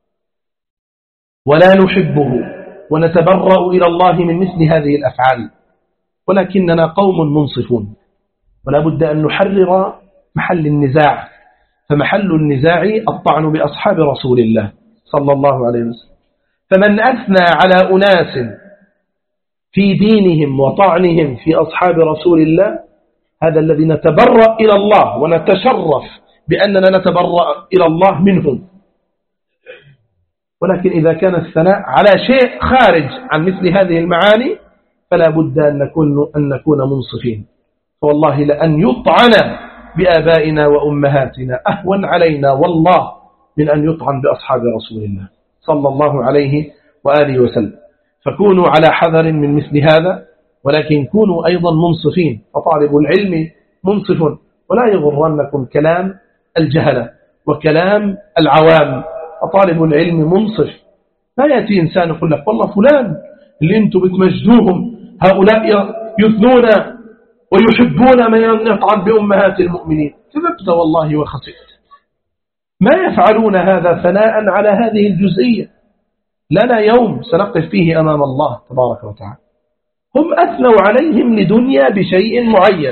ولا نحبه ونتبرأ إلى الله من مثل هذه الأفعال، ولكننا قوم منصفون ولا بد أن نحرر محل النزاع، فمحل النزاع الطعن بأصحاب رسول الله صلى الله عليه وسلم. فمن أثنى على أناس في دينهم وطعنهم في أصحاب رسول الله هذا الذي نتبرأ إلى الله ونتشرف بأننا نتبرأ إلى الله منهم. ولكن إذا كان الثناء على شيء خارج عن مثل هذه المعاني فلا بد أن نكون منصفين. فوالله لأن يطعن بآبائنا وأمهاتنا أهون علينا والله من أن يطعن بأصحاب رسول الله صلى الله عليه وآله وسلم. فكونوا على حذر من مثل هذا، ولكن كونوا أيضا منصفين، فطالب العلم منصف، ولا يغرنكم كلام الجهلة وكلام العوام. فطالب العلم منصف، لا يأتي إنسان يقول لك والله فلان اللي أنتم بتمجدوهم هؤلاء يثنون ويحبون من يطعن بأمهات المؤمنين، كذبت والله وخسئت. ما يفعلون هذا ثناء على هذه الجزئية. لنا يوم سنقف فيه أمام الله تبارك وتعالى، هم أثنوا عليهم لدنيا بشيء معين،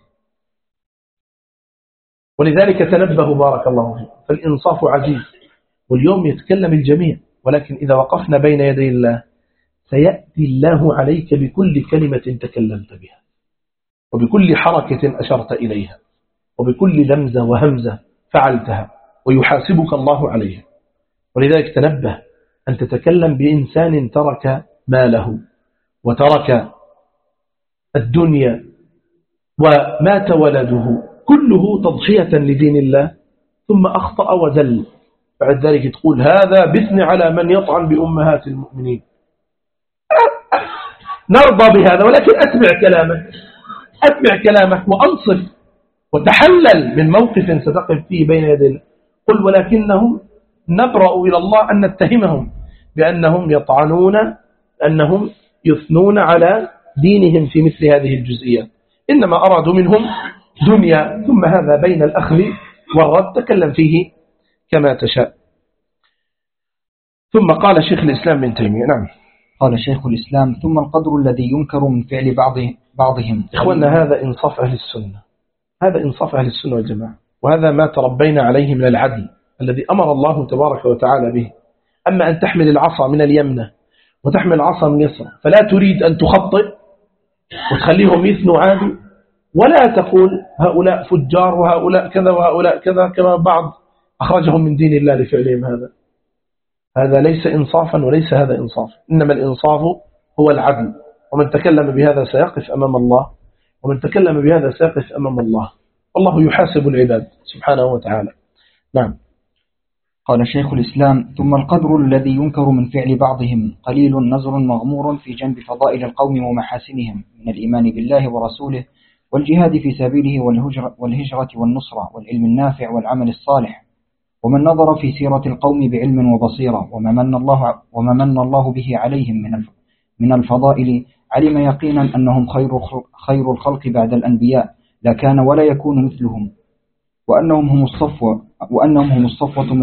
ولذلك تنبهوا بارك الله فيكم. فالإنصاف عزيز، واليوم يتكلم الجميع، ولكن إذا وقفنا بين يدي الله سيأتي الله عليك بكل كلمة تكلمت بها، وبكل حركة أشرت إليها، وبكل لمزة وهمزة فعلتها، ويحاسبك الله عليها. ولذلك تنبه أن تتكلم بإنسان ترك ماله وترك الدنيا ومات ولده كله تضحية لدين الله، ثم أخطأ وزل، بعد ذلك تقول هذا بثني على من يطعن بأمهات المؤمنين. نرضى بهذا، ولكن أتبع كلامك وأنصف وتحلل من موقف ستقف فيه بين يدي الله. قل ولكنهم نبرأ إلى الله أن نتهمهم بأنهم يطعنون، أنهم يثنون على دينهم في مثل هذه الجزئيات، إنما أرادوا منهم دنيا. ثم هذا بين الأخذ والرد تكلم فيه كما تشاء. ثم قال شيخ الإسلام ابن تيمية. نعم، قال شيخ الإسلام ثم القدر الذي ينكر من فعل بعضهم. إخواننا هذا إنصاف أهل السنة، هذا إنصاف أهل السنة والجماعة، وهذا ما تربينا عليه من العدل الذي أمر الله تبارك وتعالى به. أما أن تحمل العصا من اليمنة وتحمل العصا من اليسرى فلا تريد أن تخطئ وتخليهم يثنوا عادي، ولا تقول هؤلاء فجار وهؤلاء كذا وهؤلاء كذا كما بعض أخرجهم من دين الله لفعلهم. هذا ليس إنصافا وليس هذا إنصاف، إنما الإنصاف هو العدل. ومن تكلم بهذا سيقف أمام الله، ومن تكلم بهذا سيقف أمام الله، والله يحاسب العباد سبحانه وتعالى. نعم. قال شيخ الإسلام ثم القدر الذي ينكر من فعل بعضهم قليل نزر مغمور في جنب فضائل القوم ومحاسنهم من الإيمان بالله ورسوله والجهاد في سبيله والهجرة والنصرة والعلم النافع والعمل الصالح. ومن نظر في سيرة القوم بعلم وبصيرة وما من الله به عليهم من الفضائل علم يقينا أنهم خير الخلق بعد الأنبياء لا كان ولا يكون مثلهم، وأنهم هم الصفوة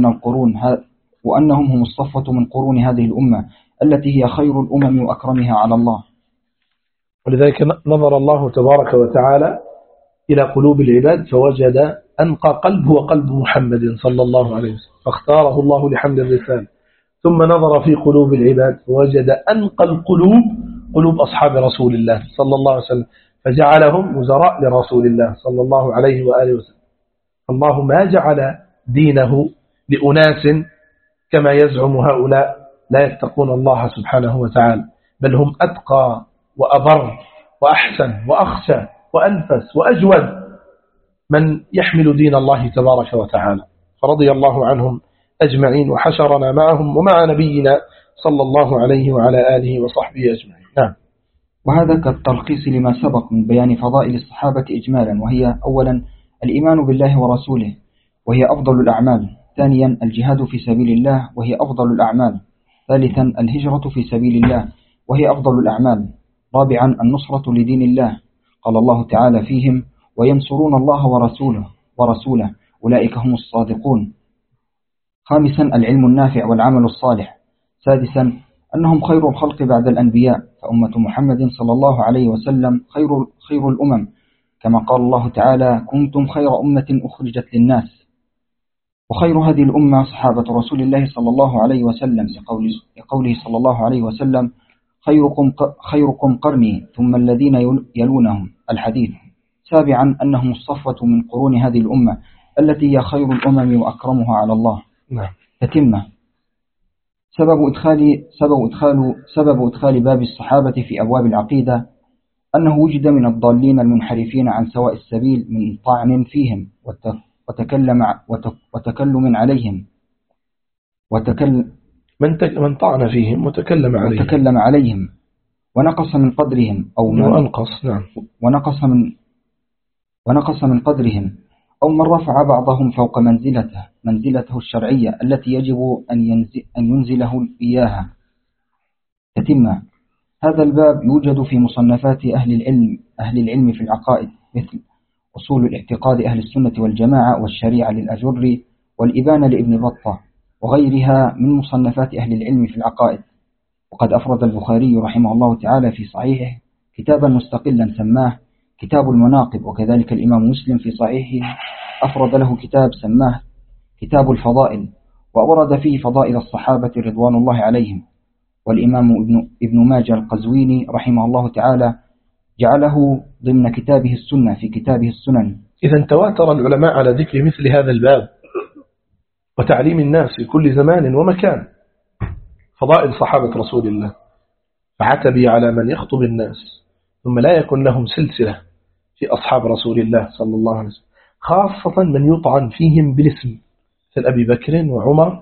من قرون هذه الأمة التي هي خير الأمم وأكرمها على الله. ولذلك نظر الله تبارك وتعالى إلى قلوب العباد فوجد أنقى قلب هو قلب محمد صلى الله عليه وسلم، فاختاره الله لحمل الرسالة. ثم نظر في قلوب العباد فوجد أنقى القلوب قلوب أصحاب رسول الله صلى الله عليه وسلم، فجعلهم وزراء لرسول الله صلى الله عليه وآله وسلم. الله ما جعل دينه لأناس كما يزعم هؤلاء لا يتقون الله سبحانه وتعالى، بل هم أتقى وأبر وأحسن وأخشى وأنفس وأجود من يحمل دين الله تبارك وتعالى. فرضي الله عنهم أجمعين وحشرنا معهم ومع نبينا صلى الله عليه وعلى آله وصحبه أجمعين. نعم. وهذا كالتلخيص لما سبق من بيان فضائل الصحابة إجمالا، وهي أولا الإيمان بالله ورسوله وهي أفضل الأعمال، ثانيا الجهاد في سبيل الله وهي أفضل الأعمال، ثالثا الهجرة في سبيل الله وهي أفضل الأعمال، رابعا النصرة لدين الله قال الله تعالى فيهم وينصرون الله ورسوله، ورسوله أولئك هم الصادقون. خامسا العلم النافع والعمل الصالح. سادسا أنهم خير الخلق بعد الأنبياء، فأمة محمد صلى الله عليه وسلم خير الأمم، كما قال الله تعالى: كنتم خير أمة أخرجت للناس. وخير هذه الأمة صحابة رسول الله صلى الله عليه وسلم، لقوله صلى الله عليه وسلم: خيركم قرني ثم الذين يلونهم، الحديث. سابعا أنهم الصفوة من قرون هذه الأمة التي هي خير الأمم وأكرمها على الله. نعم. تتمة. سبب إدخال باب الصحابة في أبواب العقيدة أنه وجد من الضالين المنحرفين عن سواء السبيل من طعن فيهم وتكلم عليهم من طعن فيهم وتكلم عليهم ونقص من قدرهم ونقص من قدرهم أو من رفع بعضهم فوق منزلته الشرعية التي يجب أن ينزله إياها. تتمة. هذا الباب يوجد في مصنفات أهل العلم في العقائد، مثل أصول الاعتقاد أهل السنة والجماعة، والشريعة للأجري، والإبانة لابن بطة، وغيرها من مصنفات أهل العلم في العقائد. وقد أفرد البخاري رحمه الله تعالى في صحيحه كتابا مستقلا سماه كتاب المناقب، وكذلك الإمام مسلم في صحيحه أفرد له كتاب سماه كتاب الفضائل، وأورد فيه فضائل الصحابة رضوان الله عليهم. والإمام ابن ماجه القزويني رحمه الله تعالى جعله ضمن كتابه السنة في كتابه السنن. إذا تواتر العلماء على ذكر مثل هذا الباب وتعليم الناس في كل زمان ومكان فضائل صحابة رسول الله، فعتبي على من يخطب الناس ثم لا يكن لهم سلسلة في أصحاب رسول الله صلى الله عليه وسلم، خاصة من يطعن فيهم بالاسم مثل أبي بكر وعمر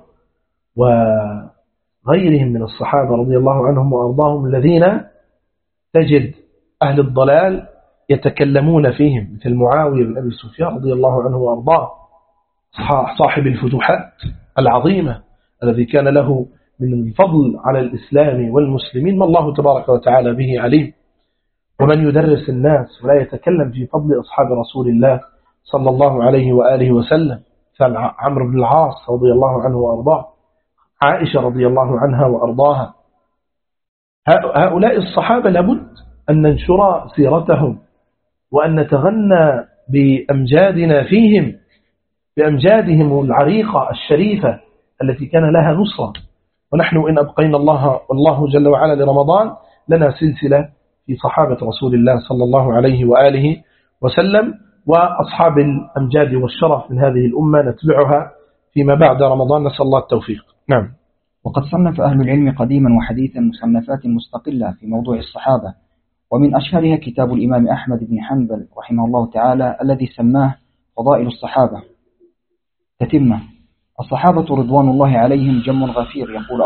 وغيرهم من الصحابة رضي الله عنهم وأرضاهم، الذين تجد أهل الضلال يتكلمون فيهم، مثل معاوية بن أبي سفيان رضي الله عنه وأرضاه، صاحب الفتوحات العظيمة الذي كان له من الفضل على الإسلام والمسلمين ما الله تبارك وتعالى به عليم. ومن يدرس الناس ولا يتكلم في فضل أصحاب رسول الله صلى الله عليه وآله وسلم، عمرو بن العاص رضي الله عنه وأرضاه، عائشة رضي الله عنها وأرضاها. هؤلاء الصحابة لابد أن ننشر سيرتهم وأن نتغنى بأمجادنا فيهم، بأمجادهم العريقة الشريفة التي كان لها نصرة. ونحن إن أبقينا الله جل وعلا لرمضان لنا سلسلة في صحابة رسول الله صلى الله عليه وآله وسلم وأصحاب الأمجاد والشرف من هذه الأمة نتبعها فيما بعد رمضان، نسأل الله التوفيق. نعم. وقد صنف أهل العلم قديما وحديثا مصنفات مستقلة في موضوع الصحابة، ومن أشهرها كتاب الإمام أحمد بن حنبل رحمه الله تعالى الذي سماه فضائل الصحابة. تتمة. الصحابة رضوان الله عليهم جم غفير. يقول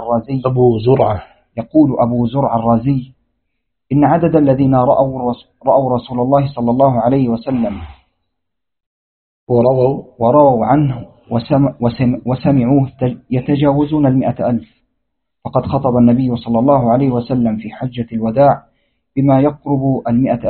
أبو زرع الرازي إن عدد الذين رأوا رسول الله صلى الله عليه وسلم ورووا عنه وسمعوه يتجاوزون 100,000، فقد خطب النبي صلى الله عليه وسلم في حجة الوداع بما يقارب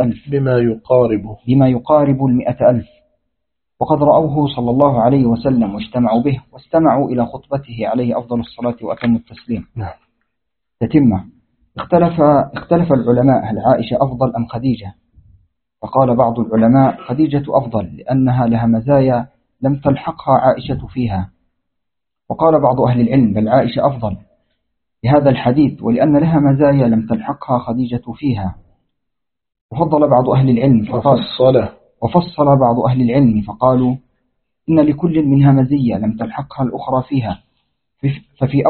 100,000، وقد رأوه صلى الله عليه وسلم واجتمعوا به واستمعوا إلى خطبته عليه أفضل الصلاة وأتم التسليم. تتمة. اختلف العلماء هل عائشة أفضل أم خديجة؟ فقال بعض العلماء خديجة أفضل لأنها لها مزايا لم تلحقها عائشة فيها، وقال بعض أهل العلم بل عائشة أفضل لهذا الحديث ولأن لها مزايا لم تلحقها خديجة فيها. وفضل بعض أهل العلم وفصل بعض أهل العلم فقالوا إن لكل منها مزية لم تلحقها الأخرى فيها، ففي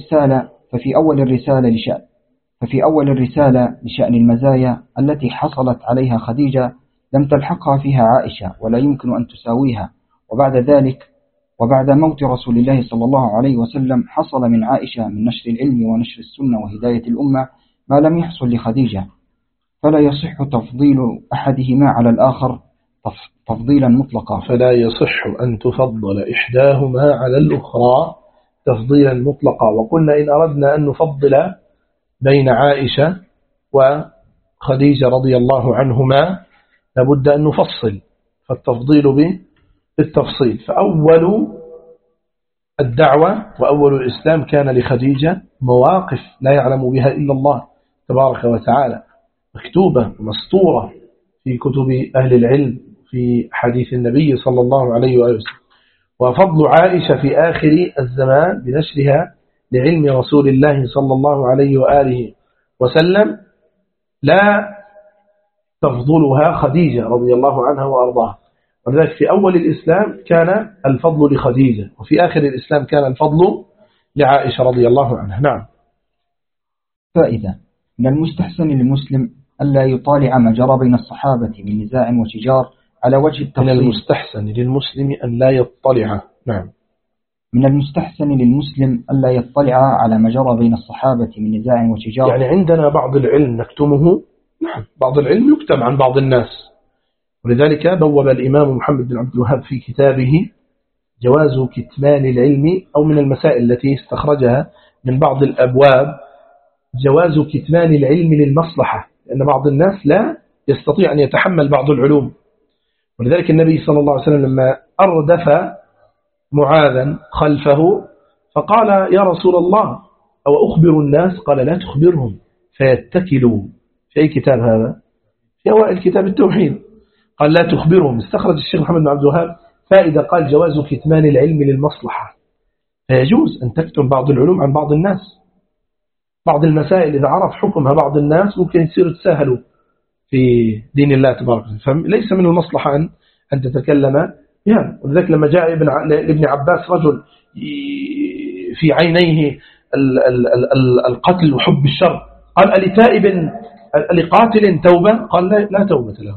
أول الرسالة لشأن المزايا التي حصلت عليها خديجة لم تلحقها فيها عائشة ولا يمكن أن تساويها، وبعد موت رسول الله صلى الله عليه وسلم حصل من عائشة من نشر العلم ونشر السنة وهداية الأمة ما لم يحصل لخديجة، فلا يصح تفضيل أحدهما على الآخر تفضيلا مطلقا. فلا يصح أن تفضل إحداهما على الأخرى تفضيلا مطلقا. وقلنا إن أردنا أن نفضل بين عائشة وخديجة رضي الله عنهما لابد أن نفصل، فالتفضيل بالتفصيل. فأول الدعوة وأول الإسلام كان لخديجة مواقف لا يعلم بها إلا الله تبارك وتعالى، مكتوبة ومسطورة في كتب أهل العلم في حديث النبي صلى الله عليه وآله وسلم. وفضل عائشة في آخر الزمان بنشرها لعلم رسول الله صلى الله عليه وآله وسلم لا تفضلها خديجة رضي الله عنها وأرضاها. ولذلك في أول الإسلام كان الفضل لخديجة، وفي آخر الإسلام كان الفضل لعائشة رضي الله عنها. نعم. فائدة: من المستحسن للمسلم ألا يطالع ما جرى بين الصحابة من نزاع وشجار على وجه التفصيل. من المستحسن للمسلم أن لا يطلع. نعم. من المستحسن للمسلم ألا يطلع على ما جرى بين الصحابة من نزاع وشجار. يعني عندنا بعض العلم نكتمه. نعم، بعض العلم يكتم عن بعض الناس، ولذلك بوب الإمام محمد بن عبد الوهاب في كتابه جواز كتمان العلم، أو من المسائل التي استخرجها من بعض الأبواب جواز كتمان العلم للمصلحة، لأن بعض الناس لا يستطيع أن يتحمل بعض العلوم. ولذلك النبي صلى الله عليه وسلم لما أردف معاذا خلفه فقال: يا رسول الله، أو أخبر الناس؟ قال: لا تخبرهم فيتكلوا. في أي كتاب هذا؟ في أوائل كتاب التوحيد. قال: لا تخبرهم. استخرج الشيخ محمد بن عبد الوهاب فائدة، قال: جواز كتمان العلم للمصلحة، فيجوز أن تكتم بعض العلوم عن بعض الناس. بعض المسائل إذا عرف حكمها بعض الناس ممكن يصيروا تساهلوا في دين الله تبارك وتعالى، فليس من المصلحة أن تتكلم بها. ولذلك لما جاء ابن عباس رجل في عينيه القتل وحب الشر، قال: لقاتل توبة؟ قال: لا توبة له.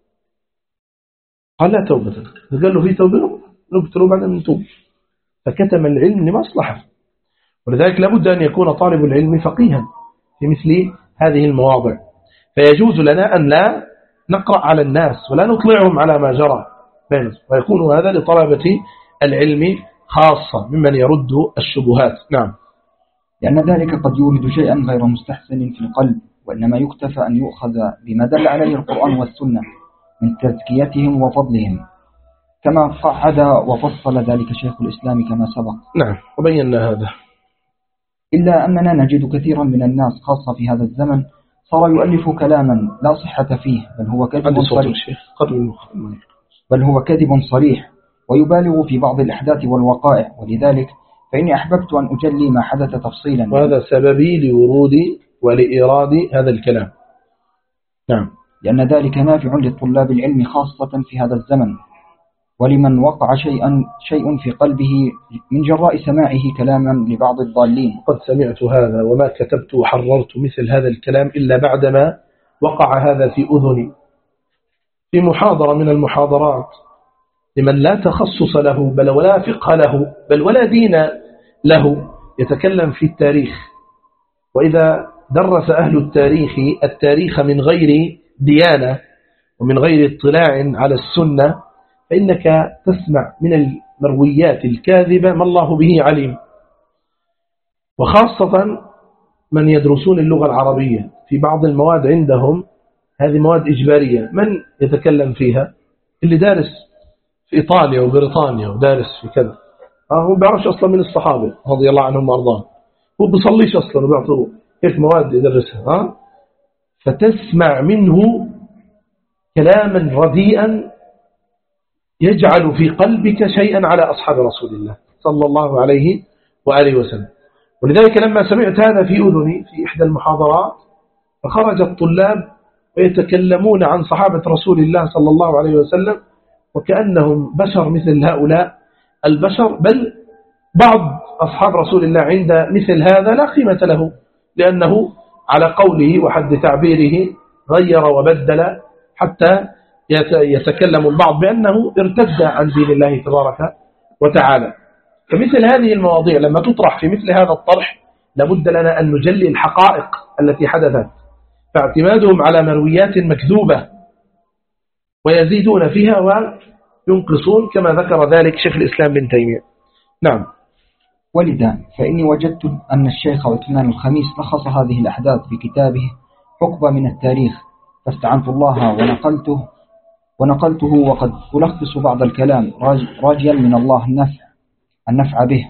قال: لا توبة له. قال له: في توبة؟ نقتله بعد من توب. فكتم العلم لمصلحة. ولذلك لابد أن يكون طالب العلم فقيها في مثل هذه المواضع، فيجوز لنا أن لا نقرأ على الناس ولا نطلعهم على ما جرى بينهم، ويكون هذا لطلبة العلم خاصة ممن يرد الشبهات. نعم. لأن ذلك قد يورد شيئا غير مستحسن في القلب، وإنما يكتفى أن يؤخذ بما دل عليه القرآن والسنة من تزكيتهم وفضلهم، كما قعد وفصل ذلك شيخ الإسلام كما سبق. نعم، وبينا هذا. إلا أننا نجد كثيرا من الناس خاصة في هذا الزمن صار يؤلف كلاما لا صحة فيه، بل هو كذب صريح ويبالغ في بعض الأحداث والوقائع. ولذلك فإني أحببت أن أجلي ما حدث تفصيلا، وهذا سببي لورود ولإيراد هذا الكلام. نعم. لأن ذلك نافع للطلاب العلم خاصة في هذا الزمن، ولمن وقع شيء في قلبه من جراء سماعه كلاما لبعض الضالين. قد سمعت هذا وما كتبت وحررت مثل هذا الكلام إلا بعدما وقع هذا في أذني في محاضرة من المحاضرات لمن لا تخصص له بل ولا فقه له بل ولا دين له، يتكلم في التاريخ. وإذا درس أهل التاريخ من غير ديانة ومن غير اطلاع على السنة فإنك تسمع من المرويات الكاذبة ما الله به عليم. وخاصة من يدرسون اللغة العربية في بعض المواد عندهم هذه مواد إجبارية، من يتكلم فيها؟ اللي دارس في إيطاليا وبريطانيا ودارس في كذا، هو بيعرفش أصلا من الصحابة رضي الله عنهم وأرضاهم، هو بيصليش أصلا وبيعطوا كيف مواد يدرسها، فتسمع منه كلاما رديئا يجعل في قلبك شيئا على أصحاب رسول الله صلى الله عليه وآله وسلم. ولذلك لما سمعت هذا في أذني في إحدى المحاضرات فخرج الطلاب ويتكلمون عن صحابة رسول الله صلى الله عليه وسلم وكأنهم بشر مثل هؤلاء البشر، بل بعض أصحاب رسول الله عند مثل هذا لا قيمة له، لأنه على قوله وحد تعبيره غير وبدل، حتى يتكلم البعض بأنه ارتد عن دين الله تبارك وتعالى. فمثل هذه المواضيع لما تطرح في مثل هذا الطرح لابد لنا أن نجلي الحقائق التي حدثت، فاعتمادهم على مرويات مكذوبة ويزيدون فيها وينقصون كما ذكر ذلك شيخ الإسلام بن تيمية. نعم. ولذا فإني وجدت أن الشيخ عثمان الخميس لخص هذه الأحداث في كتابه حقبة من التاريخ، فاستعنت الله ونقلته ونقلته وقد ألخص بعض الكلام راجيا من الله النفع به.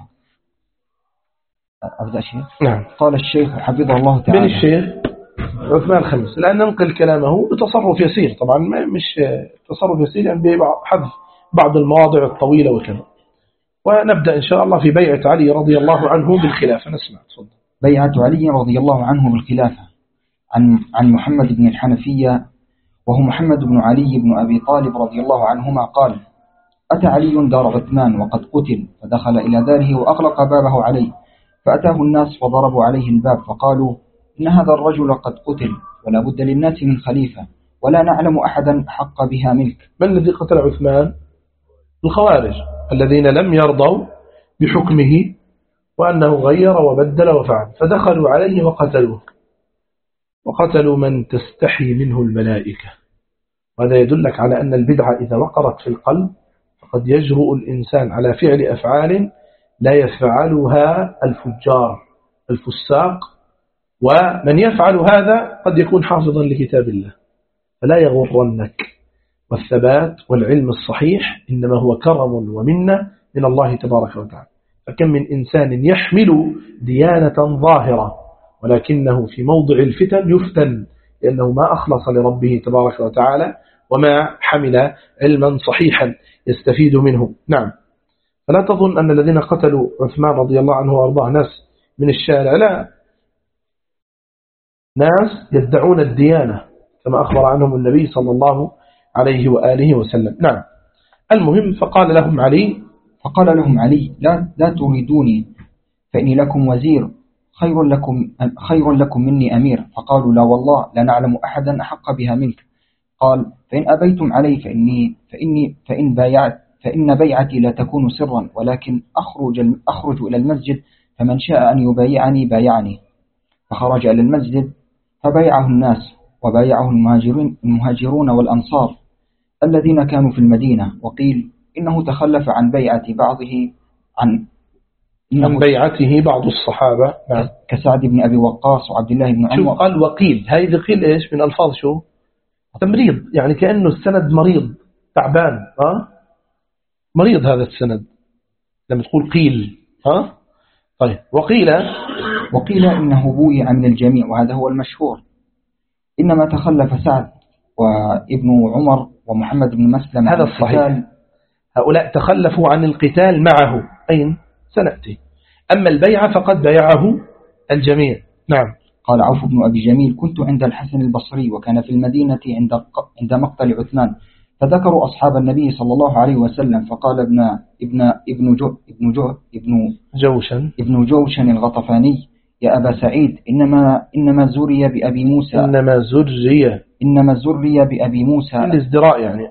أبدأ شيخ. نعم. قال الشيخ حفظه الله تعالى. من الشيخ عثمان الخميس، لأن ننقل كلامه بتصرف يسير، طبعا مش تصرف يسير يعني بحذف بعض المواضع الطويلة وكذا. ونبدأ إن شاء الله في بيعة علي رضي الله عنه بالخلافة. نسمع. تفضل. بيعة علي رضي الله عنه بالخلافة عن محمد بن الحنفية وهو محمد بن علي بن أبي طالب رضي الله عنهما قال: أتى علي دار عثمان وقد قتل، فدخل إلى داره وأغلق بابه عليه، فأتاه الناس فضربوا عليه الباب فقالوا: إن هذا الرجل قد قتل ولا بد للناس من خليفة ولا نعلم أحدا حق بها ملك. من الذي قتل عثمان؟ الخوارج الذين لم يرضوا بحكمه وأنه غير وبدل وفعل، فدخلوا عليه وقتلوه، وقتلوا من تستحي منه الملائكة. وهذا يدلك على أن البدعة إذا وقرت في القلب فقد يجرؤ الإنسان على فعل أفعال لا يفعلها الفجار الفساق، ومن يفعل هذا قد يكون حافظا لكتاب الله. فلا يغرنك، والثبات والعلم الصحيح إنما هو كرم ومنة من الله تبارك وتعالى. فكم من إنسان يحمل ديانة ظاهرة ولكنه في موضع الفتن يفتن لأنه ما أخلص لربه تبارك وتعالى وما حمل علما صحيحا يستفيد منه. نعم. فلا تظن أن الذين قتلوا عثمان رضي الله عنه وأرضاه ناس من الشارع، لا، ناس يدعون الديانة كما أخبر عنهم النبي صلى الله عليه وآله وسلم. نعم. المهم فقال لهم علي لا تريدوني فإني لكم وزير خير لكم مني أمير. فقالوا: لا والله لا نعلم أحدا أحق بها منك. قال: فإن أبيتم علي فإن بيعتي لا تكون سرا، ولكن أخرج إلى المسجد، فمن شاء أن يبايعني بايعني. فخرج إلى المسجد فبايعه الناس، وبايعه المهاجرون والأنصار الذين كانوا في المدينة. وقيل إنه تخلف عن بيعة بعض الصحابة. نعم. كسعد بن أبي وقاص وعبد الله بن عمر. شو قال وقيل؟ هذه قيل إيش من ألفاظ شو؟ تمريض، يعني كأنه السند مريض تعبان. مريض هذا السند لما تقول قيل. طيب. وقيل إنه بويع من الجميع، وهذا هو المشهور. إنما تخلف سعد وابن عمر ومحمد بن مسلم. هذا الصحيح. هؤلاء تخلفوا عن القتال معه، أين سنأتي. أما البيعة فقد بيعه الجميع. نعم. قال عوف بن أبي جميل: كنت عند الحسن البصري وكان في المدينة عند مقتل عثمان، فذكروا أصحاب النبي صلى الله عليه وسلم، فقال ابن جوشن الغطفاني: يا أبا سعيد، إنما زري بأبي موسى. إنما زري بأبي موسى الازدراء، يعني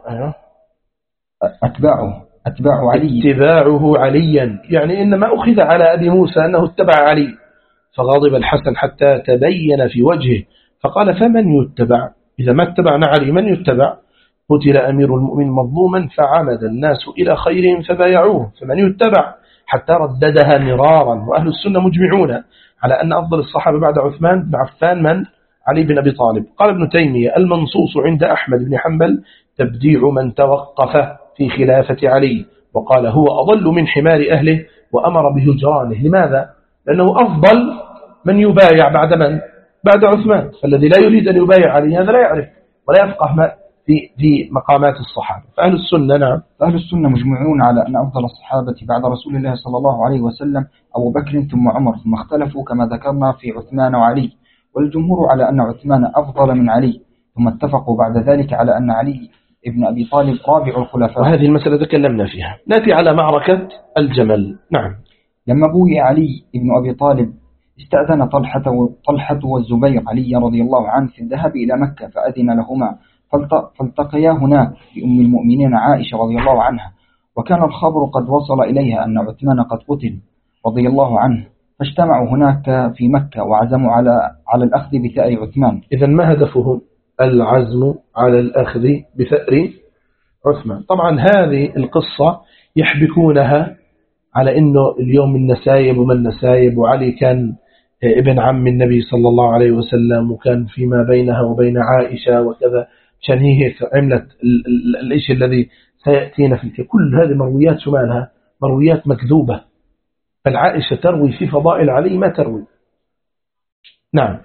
أتباع علي. اتباعه عليا، يعني إنما أخذ على أبي موسى أنه اتبع علي. فغضب الحسن حتى تبين في وجهه، فقال: فمن يتبع؟ إذا ما اتبعنا علي من يتبع؟ قتل أمير المؤمن مظلوما فعمد الناس إلى خيرهم فبايعوه، فمن يتبع؟ حتى رددها مرارا. وأهل السنة مجمعون على أن أفضل الصحابة بعد عثمان بن عفان من؟ علي بن أبي طالب. قال ابن تيمية: المنصوص عند أحمد بن حنبل تبديع من توقف في خلافة علي، وقال: هو أضل من حمار أهله، وأمر بهجرانه. لماذا؟ لأنه أفضل من يبايع بعد من؟ بعد عثمان. فالذي لا يريد أن يبايع علي هذا لا يعرف ولا يفقه في مقامات الصحابة. فأهل السنة نعم، أهل السنة مجمعون على أن أفضل الصحابة بعد رسول الله صلى الله عليه وسلم أبو بكر ثم عمر، ثم اختلفوا كما ذكرنا في عثمان وعلي، والجمهور على أن عثمان أفضل من علي، ثم اتفقوا بعد ذلك على أن علي ابن أبي طالب رابع الخلفاء. وهذه المسألة تكلمنا فيها. نأتي على معركة الجمل. نعم. لما بوي علي ابن أبي طالب استأذن طلحة والزبير علي رضي الله عنه في الذهاب إلى مكة، فأذن لهما، فالتقيا هناك بأم المؤمنين عائشة رضي الله عنها، وكان الخبر قد وصل إليها أن عثمان قد قتل رضي الله عنه، فاجتمعوا هناك في مكة وعزموا على الأخذ بثأر عثمان. إذن ما هدفهم؟ العزم على الأخذ بثأر عثمان. طبعا هذه القصة يحبكونها على أنه اليوم النسايب وما النسايب، وعلي كان ابن عم النبي صلى الله عليه وسلم، وكان فيما بينها وبين عائشة وكذا. عشان هي هيك عملت الشيء الذي سيأتينا في كل هذه مرويات شو مالها؟ مرويات مكذوبة. فالعائشة تروي في فضائل علي ما تروي. نعم.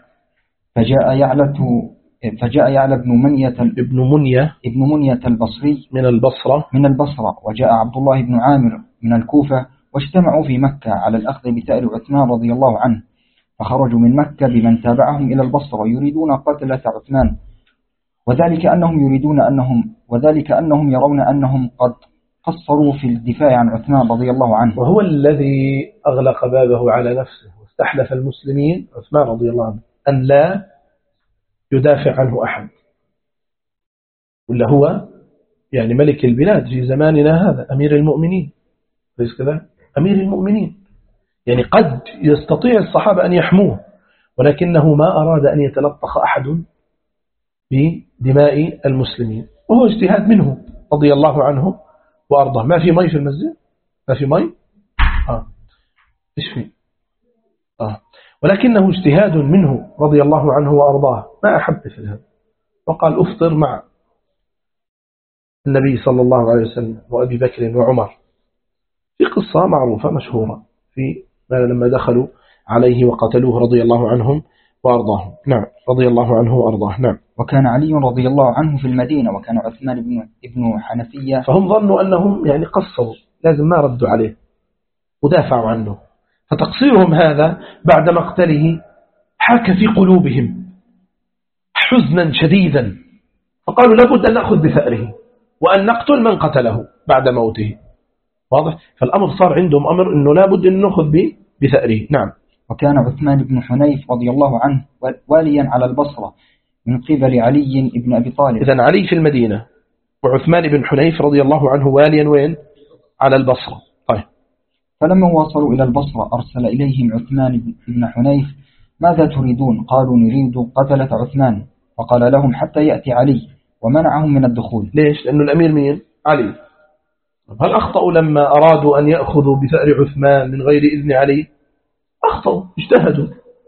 فجاء يعلى ابن منية البصري من البصرة وجاء عبد الله بن عامر من الكوفة واجتمعوا في مكة على الأخذ بثأر عثمان رضي الله عنه، فخرجوا من مكة بمن تابعهم إلى البصرة يريدون قتلة عثمان، وذلك أنهم يرون أنهم قد قصروا في الدفاع عن عثمان رضي الله عنه، وهو الذي أغلق بابه على نفسه واستحلف المسلمين عثمان رضي الله عنه أن لا يدافع عنه أحد، ولا هو يعني ملك البلاد في زماننا هذا، أمير المؤمنين، ليس كذا؟ أمير المؤمنين، يعني قد يستطيع الصحابة أن يحموه، ولكنه ما أراد أن يتلطخ أحد بدماء المسلمين، وهو اجتهاد منه رضي الله عنه وأرضاه. ما في مي في المسجد؟ ما في مي؟ إيش في؟ ولكنه اجتهاد منه رضي الله عنه وأرضاه، ما أحب في هذا، وقال أفطر مع النبي صلى الله عليه وسلم وأبي بكر وعمر، في قصة معروفة مشهورة في لما دخلوا عليه وقتلوه رضي الله عنهم وأرضاهم. نعم، رضي الله عنه وأرضاه. نعم. وكان علي رضي الله عنه في المدينة، وكان عثمان ابن حنفية، فهم ظنوا أنهم يعني قصروا، لازم ما ردوا عليه ودافعوا عنه، فتقصيرهم هذا بعد مقتله حاك في قلوبهم حزنا شديدا، فقالوا لابد أن نأخذ بثأره وأن نقتل من قتله بعد موته. واضح؟ فالأمر صار عندهم أمر أنه لابد أن نأخذ بثأره. نعم. وكان عثمان بن حنيف رضي الله عنه واليا على البصرة من قبل علي بن أبي طالب. إذن علي في المدينة وعثمان بن حنيف رضي الله عنه واليا وين؟ على البصرة. طيب. فلما وصلوا إلى البصرة أرسل إليهم عثمان بن حنيف: ماذا تريدون؟ قالوا: نريد قتلة عثمان. فقال لهم: حتى يأتي علي، ومنعهم من الدخول. ليش؟ لأنه الأمير مين؟ علي. هل أخطأوا لما أرادوا أن يأخذوا بثأر عثمان من غير إذن علي؟ أخطأوا، اجتهدوا،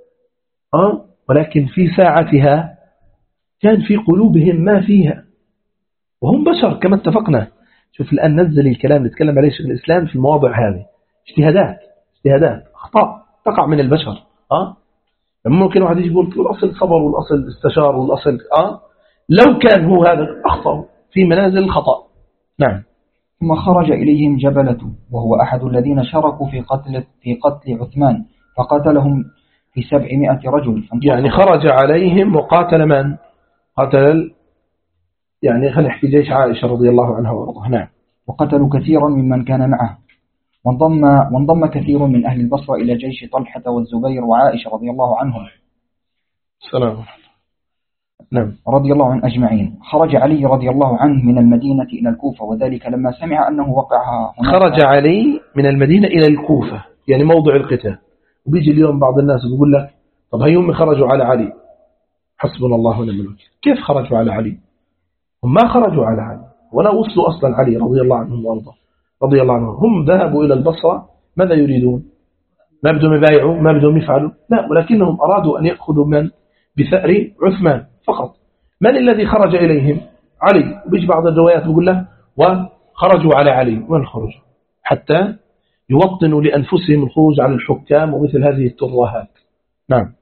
ولكن في ساعتها كان في قلوبهم ما فيها، وهم بشر كما اتفقنا. شوف الآن نزل الكلام نتكلم عليه شيخ الإسلام في المواضع هذه، اجتهادات أخطاء تقع من البشر. ممكن واحد يجي يقول الأصل صبر والأصل استشار والأصل لو كان هو هذا أخطأ في منازل الخطأ. نعم. ثم خرج إليهم جبلة، وهو أحد الذين شاركوا في قتل عثمان، فقاتلهم في 700 رجل. يعني خرج عليهم وقاتل من؟ قاتل يعني خلينا نحكي جيش عائشة رضي الله عنها وارضاها. نعم. وقتلوا كثيرا ممن كان معه، وانضم كثير من أهل البصرة إلى جيش طلحة والزبير وعائشة رضي الله عنهم. السلام. نعم. رضي الله عن أجمعين. خرج علي رضي الله عنه من المدينة إلى الكوفة، وذلك لما سمع أنه وقع هناك. خرج علي من المدينة إلى الكوفة، يعني موضع القتال. وبيجي اليوم بعض الناس بيقول لك طب هيوم خرجوا على علي، حسبنا الله ونعم الوكيل. كيف خرجوا على علي؟ هم ما خرجوا على علي ولا وصلوا أصلا علي رضي الله عنهم وارضاه رضي الله عنهم. هم ذهبوا إلى البصرة، ماذا يريدون؟ ما بدهم يبايعوا، ما بدهم يفعلوا، لا، ولكنهم أرادوا أن يأخذوا من بثأر عثمان فقط. من الذي خرج إليهم؟ علي. وبيجي بعض الروايات بيقول له وخرجوا على علي. وين خرجوا؟ حتى يوطنوا لأنفسهم الخروج على الحكام ومثل هذه الترهات. نعم.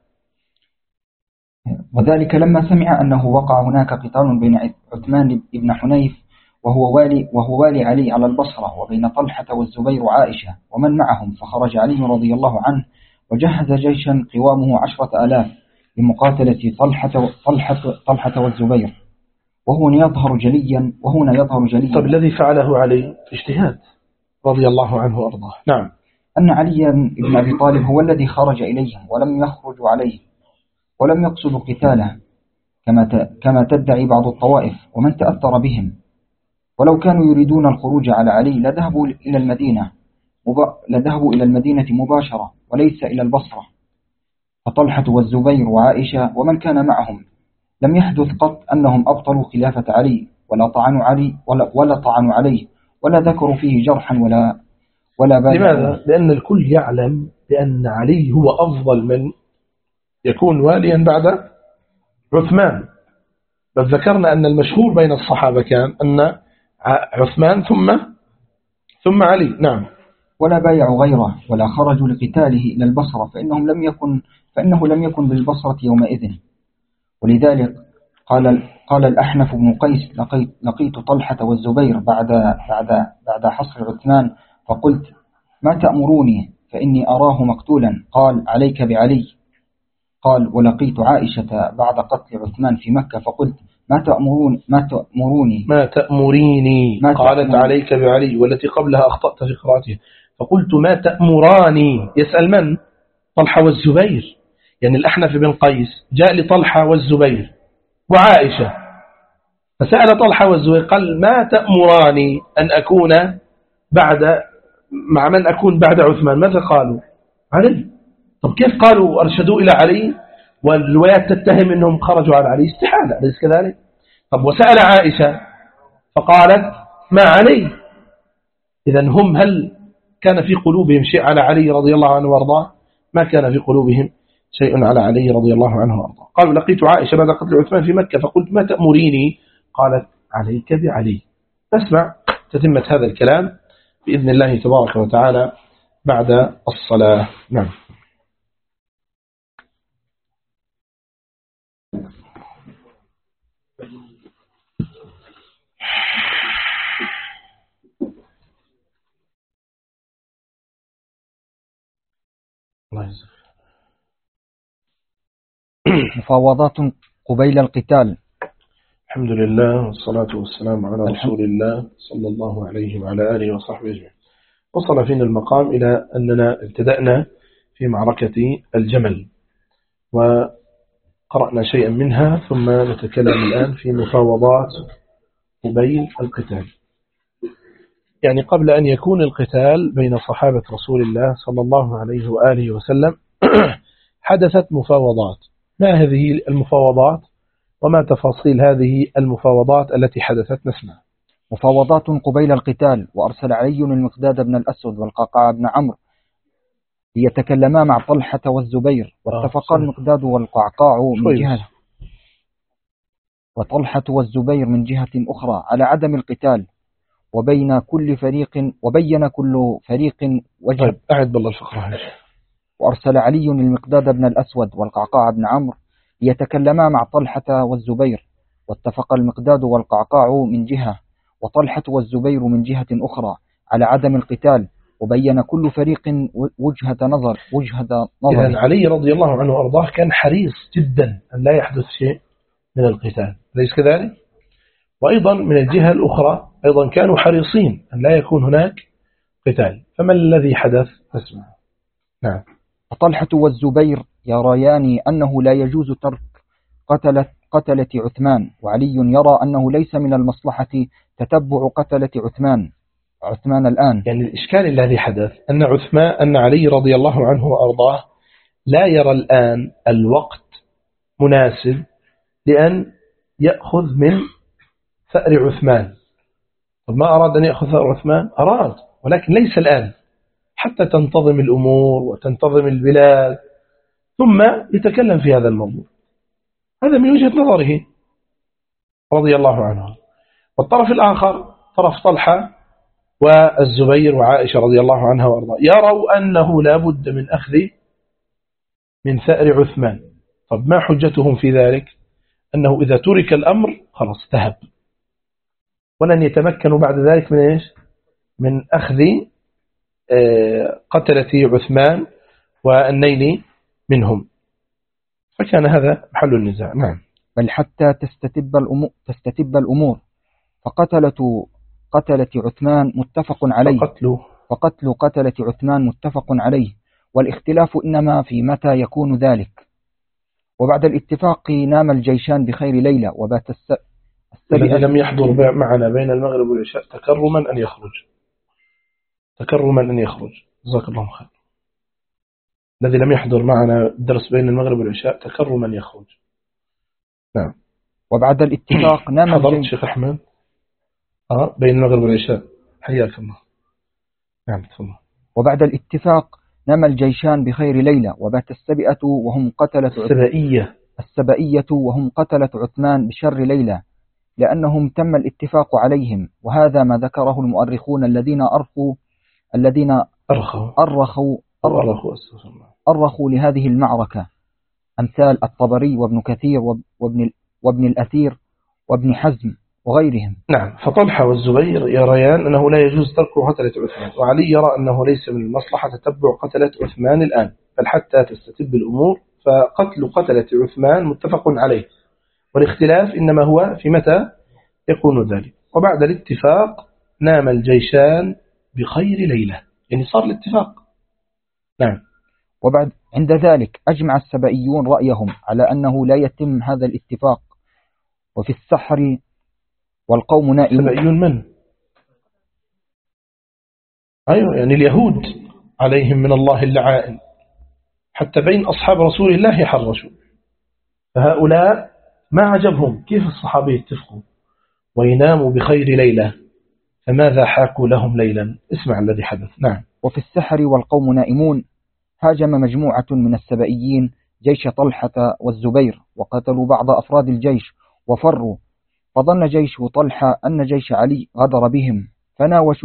وذلك لما سمع أنه وقع هناك قتال بين عثمان بن حنيف وهو والي علي على البصرة، وبين طلحة والزبير وعائشة ومن معهم، فخرج علي رضي الله عنه وجهز جيشا قوامه 10,000 لمقاتلة طلحة والزبير، وهنا يظهر جليا. طب الذي فعله علي اجتهاد رضي الله عنه وأرضاه. نعم. أن علي بن أبي طالب هو الذي خرج إليهم ولم يخرج عليه ولم يقصد قتاله كما تدعي بعض الطوائف ومن تأثر بهم. ولو كانوا يريدون الخروج على علي لذهبوا إلى المدينة مباشرة وليس إلى البصرة. فطلحة والزبير وعائشة ومن كان معهم لم يحدث قط أنهم أبطلوا خلافة علي ولا طعنوا عليه ولا ذكروا فيه جرحا ولا بال. لماذا؟ لأن الكل يعلم بأن علي هو أفضل من يكون واليا بعد عثمان. بل ذكرنا أن المشهور بين الصحابة كان أن عثمان ثم علي. نعم. ولا بايعوا غيره ولا خرجوا لقتاله إلى البصرة فإنه لم يكن بالبصرة يومئذ. ولذلك قال الأحنف بن قيس لقيت طلحة والزبير بعد حصر عثمان فقلت ما تأمروني فإني أراه مقتولا؟ قال عليك بعلي. قال ولقيت عائشة بعد قتل عثمان في مكة فقلت ما تأمريني قالت عليك بعلي. والتي قبلها أخطأت في قراءتها فقلت ما تأمراني. يسأل من؟ طلحة والزبير. يعني الأحنف بن قيس جاء لطلحة والزبير وعائشة فسأل طلحة والزبير قال ما تأمراني أن أكون مع من أكون بعد عثمان؟ ماذا قالوا؟ علي. طب كيف قالوا أرشدوا إلى علي والروايات تتهم أنهم خرجوا على علي؟ استحالة، أليس كذلك؟ طب وسأل عائشة فقالت ما علي. إذن هم هل كان في قلوبهم شيء على علي رضي الله عنه وارضاه؟ ما كان في قلوبهم شيء على علي رضي الله عنه وارضاه. قالوا لقيت عائشة بعد قتل عثمان في مكة فقلت ما تأمريني؟ قالت عليك بعلي. نسمع تتمة هذا الكلام بإذن الله تبارك وتعالى بعد الصلاة. نعم. مفاوضات قبيل القتال. الحمد لله والصلاة والسلام على رسول الله صلى الله عليه وعلى آله وصحبه أجمعين. وصل فينا المقام إلى أننا ابتدأنا في معركة الجمل وقرأنا شيئا منها ثم نتكلم الآن في مفاوضات قبيل القتال. يعني قبل أن يكون القتال بين صحابة رسول الله صلى الله عليه وآله وسلم حدثت مفاوضات. ما هذه المفاوضات وما تفاصيل هذه المفاوضات التي حدثت؟ نسمع. مفاوضات قبيل القتال. وأرسل علي المقداد بن الأسود والقعقاع بن عمرو ليتكلما مع طلحة والزبير واتفقا المقداد والقعقاع من جهة وطلحة والزبير من جهة أخرى على عدم القتال وبين كل فريق وجه. أعد بالله الفقرة. وأرسل علي المقداد بن الأسود والقعقاع بن عمرو ليتكلما مع طلحة والزبير واتفق المقداد والقعقاع من جهة وطلحة والزبير من جهة أخرى على عدم القتال وبين كل فريق وجهة نظر. إذن علي رضي الله عنه وأرضاه كان حريص جدا أن لا يحدث شيء من القتال، ليس كذلك؟ وأيضا من الجهة الأخرى أيضا كانوا حريصين أن لا يكون هناك قتال. فما الذي حدث؟ اسمع. نعم. طلحة والزبير يريان أنه لا يجوز ترك قتلة عثمان، وعلي يرى أنه ليس من المصلحة تتبع قتلة عثمان الآن. يعني الإشكال الذي حدث أن علي رضي الله عنه وأرضاه لا يرى الآن الوقت مناسب لأن يأخذ من ثأر عثمان. طب ما أراد أن يأخذ ثأر عثمان؟ أراد، ولكن ليس الآن، حتى تنتظم الأمور وتنتظم البلاد ثم يتكلم في هذا الموضوع. هذا من وجهة نظره رضي الله عنه. والطرف الآخر طرف طلحة والزبير وعائشة رضي الله عنها وأرضاه يروا أنه لا بد من أخذ من ثأر عثمان. طب ما حجتهم في ذلك؟ أنه إذا ترك الأمر خلاص ذهب ولن يتمكنوا بعد ذلك من إيش؟ من أخذ قتلة عثمان والنيل منهم. فكان هذا محل النزاع. نعم. بل حتى تستتب الأمور قتلة عثمان متفق عليه فقتل قتلة عثمان متفق عليه، والاختلاف إنما في متى يكون ذلك. وبعد الاتفاق نام الجيشان بخير ليلة وبات الذي لم يحضر معنا بين المغرب والعشاء تكرما أن يخرج جزاك الله خير. الذي لم يحضر معنا الدرس بين المغرب والعشاء تكرما يخرج. نعم. وبعد الاتفاق نام حضرت شيخ أحمد بين المغرب والعشاء، حياك الله. نعم تفضل. وبعد الاتفاق نام الجيشان بخير ليلة وبات السبئة وهم قتلة السبائية وهم قتلة عثمان بشر ليلة، لأنهم تم الاتفاق عليهم، وهذا ما ذكره المؤرخون الذين أرخوا لهذه المعركة، أمثال الطبري وابن كثير وابن الأثير وابن حزم وغيرهم. نعم. فطلحة والزبير يريان أنه لا يجوز ترك قتلة عثمان، وعلي يرى أنه ليس من المصلحة تتبع قتلة عثمان الآن، بل حتى تستتب الأمور، فقتل قتلة عثمان متفق عليه، والاختلاف إنما هو في متى يكون ذلك. وبعد الاتفاق نام الجيشان بخير ليلة، يعني صار الاتفاق. نعم. وبعد عند ذلك أجمع السبائيون رأيهم على أنه لا يتم هذا الاتفاق. وفي السحر والقوم نائمون. السبائيون من؟ أيوة، يعني اليهود عليهم من الله اللعائن، حتى بين أصحاب رسول الله يحرشوا، فهؤلاء ما عجبهم كيف الصحابة يتفقوا ويناموا بخير ليلة، فماذا حاكوا لهم ليلا؟ اسمع الذي حدث. نعم. وفي السحر والقوم نائمون هاجم مجموعة من السبائيين جيش طلحة والزبير، وقتلوا بعض أفراد الجيش وفروا، فظن جيش طلحة أن جيش علي غدر بهم، فناوشوا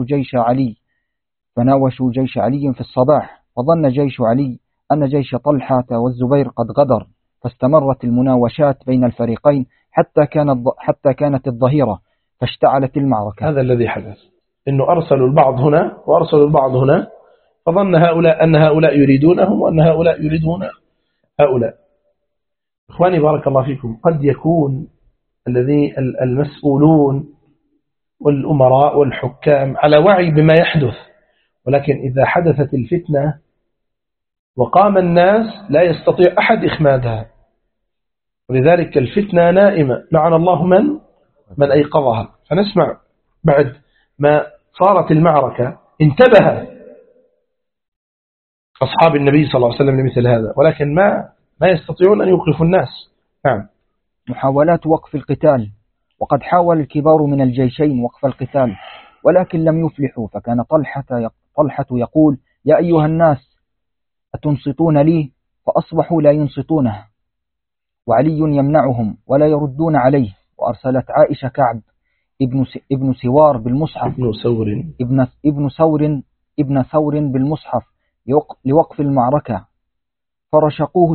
جيش علي في الصباح، فظن جيش علي أن جيش طلحة والزبير قد غدر، فاستمرت المناوشات بين الفريقين حتى كانت الظهيرة، فاشتعلت المعركة. هذا الذي حدث، إنه أرسلوا البعض هنا وأرسلوا البعض هنا، فظن هؤلاء أن هؤلاء يريدونهم وأن هؤلاء يريدون هؤلاء. إخواني بارك الله فيكم، قد يكون الذي المسؤولون والأمراء والحكام على وعي بما يحدث، ولكن إذا حدثت الفتنة وقام الناس لا يستطيع أحد إخمادها، ولذلك الفتنة نائمة، لعن الله من أيقظها. فنسمع بعد ما صارت المعركة انتبه أصحاب النبي صلى الله عليه وسلم لمثل هذا، ولكن ما يستطيعون أن يوقفوا الناس. نعم. محاولات وقف القتال، وقد حاول الكبار من الجيشين وقف القتال ولكن لم يفلحوا، فكان طلحة يقول: يا أيها الناس أتنصتون لي؟ فأصبحوا لا ينصتونه، وعلي يمنعهم ولا يردون عليه. وأرسلت عائشة كعب ابن سوار بالمصحف ابن ثور بالمصحف لوقف المعركة، فرشقه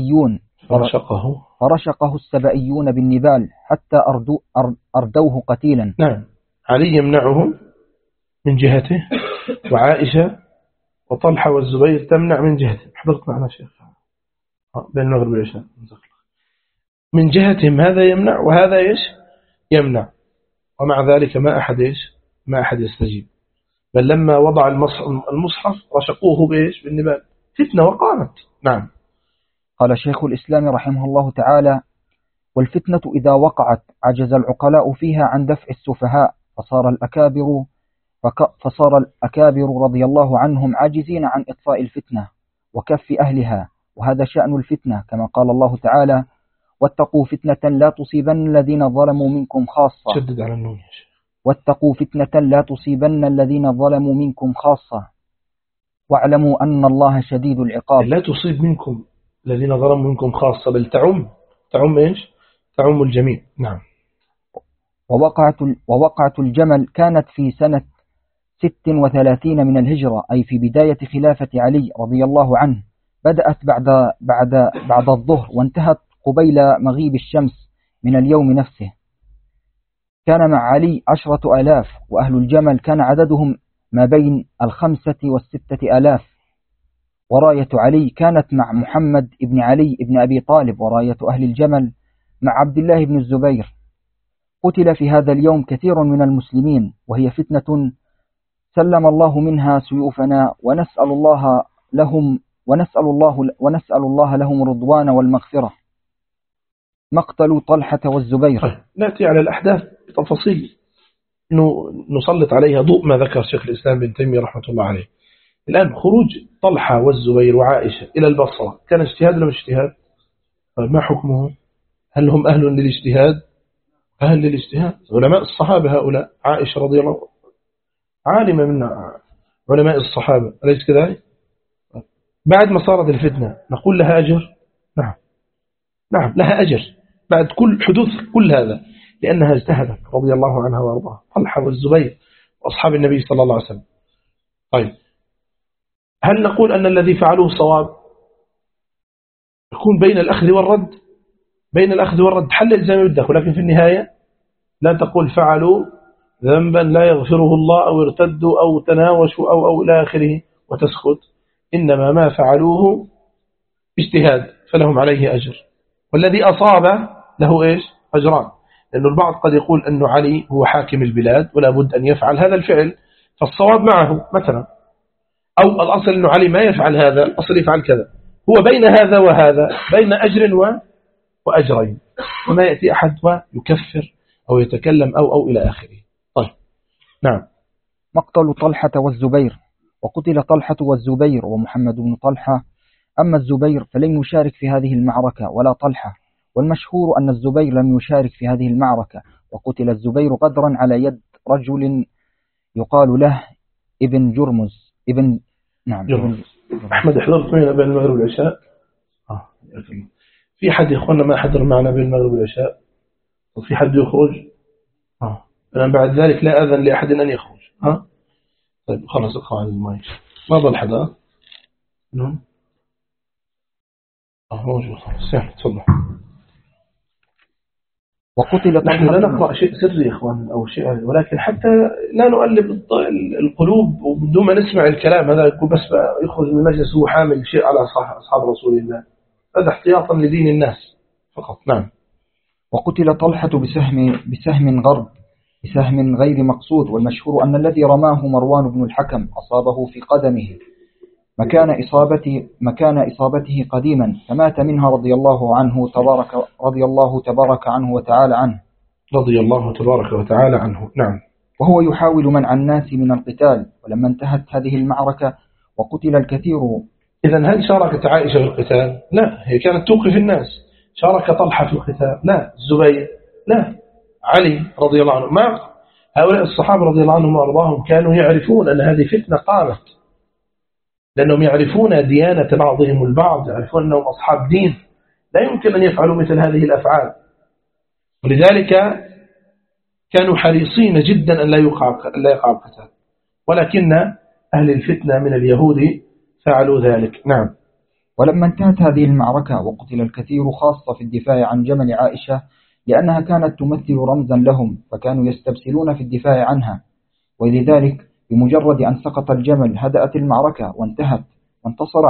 السبائيون بالنبال حتى أردوه قتيلا. نعم. علي يمنعهم من جهته، وعائشة وطلحة والزبير تمنع من جهته. حضرت معنا شيخ بين المغرب والعشاء، من جهتهم هذا يمنع وهذا يمنع، ومع ذلك ما أحد يستجيب، بل لما وضع المصحف رشقوه بالنبال، فتنة وقامت. نعم. قال شيخ الإسلام رحمه الله تعالى: والفتنة إذا وقعت عجز العقلاء فيها عن دفع السفهاء، فصار الأكابر رضي الله عنهم عاجزين عن إطفاء الفتنة وكف أهلها، وهذا شأن الفتنة، كما قال الله تعالى: واتقوا فتنة لا تصيبن الذين ظلموا منكم خاصة. شدد على النون يا شيخ. واتقوا فتنة لا تصيبن الذين ظلموا منكم خاصة واعلموا أن الله شديد العقاب. لا تصيب منكم الذين ظلموا منكم خاصة، بل تعم إيش؟ تعم الجميع. نعم. ووقعة الجمل كانت في سنة 36 من الهجرة، أي في بداية خلافة علي رضي الله عنه، بدأت بعد الظهر وانتهت قبيل مغيب الشمس من اليوم نفسه. كان مع علي 10,000، وأهل الجمل كان عددهم ما بين 5 و6,000. وراية علي كانت مع محمد ابن علي ابن أبي طالب، وراية أهل الجمل مع عبد الله بن الزبير. قتل في هذا اليوم كثير من المسلمين، وهي فتنة سلم الله منها سيوفنا، ونسأل الله لهم رضوان والمغفرة. مقتل طلحة والزبير. نأتي على الأحداث بتفاصيل نسلط عليها ضوء ما ذكر شيخ الإسلام بن تيمية رحمة الله عليه. الآن خروج طلحة والزبير وعائشة إلى البصرة كان اجتهاد ولا مش اجتهاد؟ ما حكمه؟ هل هم أهل للاجتهاد؟ علماء الصحابة هؤلاء، عائشة رضي الله عنها عالمة من علماء الصحابة، أليس كذلك؟ بعد ما صارت الفتنة نقول لها أجر؟ نعم. نعم لها أجر بعد كل حدوث كل هذا، لأنها اجتهدت رضي الله عنها وارضاها، طلحة والزبير وأصحاب النبي صلى الله عليه وسلم. طيب هل نقول أن الذي فعلوه صواب؟ يكون بين الأخذ والرد، بين الأخذ والرد حل إلزامي بدك، ولكن في النهاية لا تقول فعلوا ذنبا لا يغفره الله أو ارتدوا أو تناوشوا أو إلى آخره وتسكت، إنما ما فعلوه اجتهاد فلهم عليه أجر، والذي أصاب له إيش؟ أجران، لأن البعض قد يقول أن علي هو حاكم البلاد ولا بد أن يفعل هذا الفعل فالصواب معه مثلا، أو الأصل أن علي ما يفعل هذا، الأصل يفعل كذا، هو بين هذا وهذا، بين أجر وأجرين، وما يأتي أحد ويكفر أو يتكلم أو إلى آخره. طيب نعم. مقتل طلحة والزبير. وقتل طلحة والزبير ومحمد بن طلحة. أما الزبير فلم يشارك في هذه المعركة ولا طلحة، والمشهور أن الزبير لم يشارك في هذه المعركة، وقتل الزبير غدرا على يد رجل يقال له ابن جرمز نعم جرمز. أحمد حضرت معنا بين المغرب والعشاء؟ في حد يخونا ما حضر معنا بين المغرب والعشاء؟ وفي حد يخرج؟ أنا بعد ذلك لا أذن لأحد أن يخرج. طيب خلاص اقرأ عن المايك. ما ظل حدا؟ نعم. موجود خلاص. تفضل. وقتل نحن لا نقرأ شيء سري يا إخوان أو شيء، ولكن حتى لا نؤلب القلوب وبدون ما نسمع الكلام هذا يكون بس يخرج من المجلس هو حامل شيء على أصحاب رسول الله، هذا احتياطا لدين الناس فقط. نعم. وقتل طلحة بسهم غير مقصود، والمشهور أن الذي رماه مروان بن الحكم أصابه في قدمه مكان إصابته قديما، فمات منها رضي الله تبارك عنه وتعالى عنه. رضي الله تبارك وتعالى عنه. نعم. وهو يحاول منع الناس من القتال، ولما انتهت هذه المعركة وقتل الكثير. إذن هل شاركت عائشة في القتال؟ لا، هي كانت توقف الناس. شارك طلحة في القتال؟ لا. الزبير؟ لا. علي رضي الله عنه؟ ما. هؤلاء الصحابة رضي الله عنهم وأرضاهم كانوا يعرفون أن هذه فتنة قامت، لأنهم يعرفون ديانة بعضهم البعض، يعرفون أنهم أصحاب دين لا يمكن أن يفعلوا مثل هذه الأفعال، ولذلك كانوا حريصين جدا أن لا يقع القتال، ولكن أهل الفتنة من اليهود فعلوا ذلك. نعم. ولما انتهت هذه المعركة وقتل الكثير خاصة في الدفاع عن جمل عائشة، لأنها كانت تمثل رمزا لهم، فكانوا يستبسلون في الدفاع عنها، ولذلك بمجرد أن سقط الجمل هدأت المعركة وانتهت، وانتصر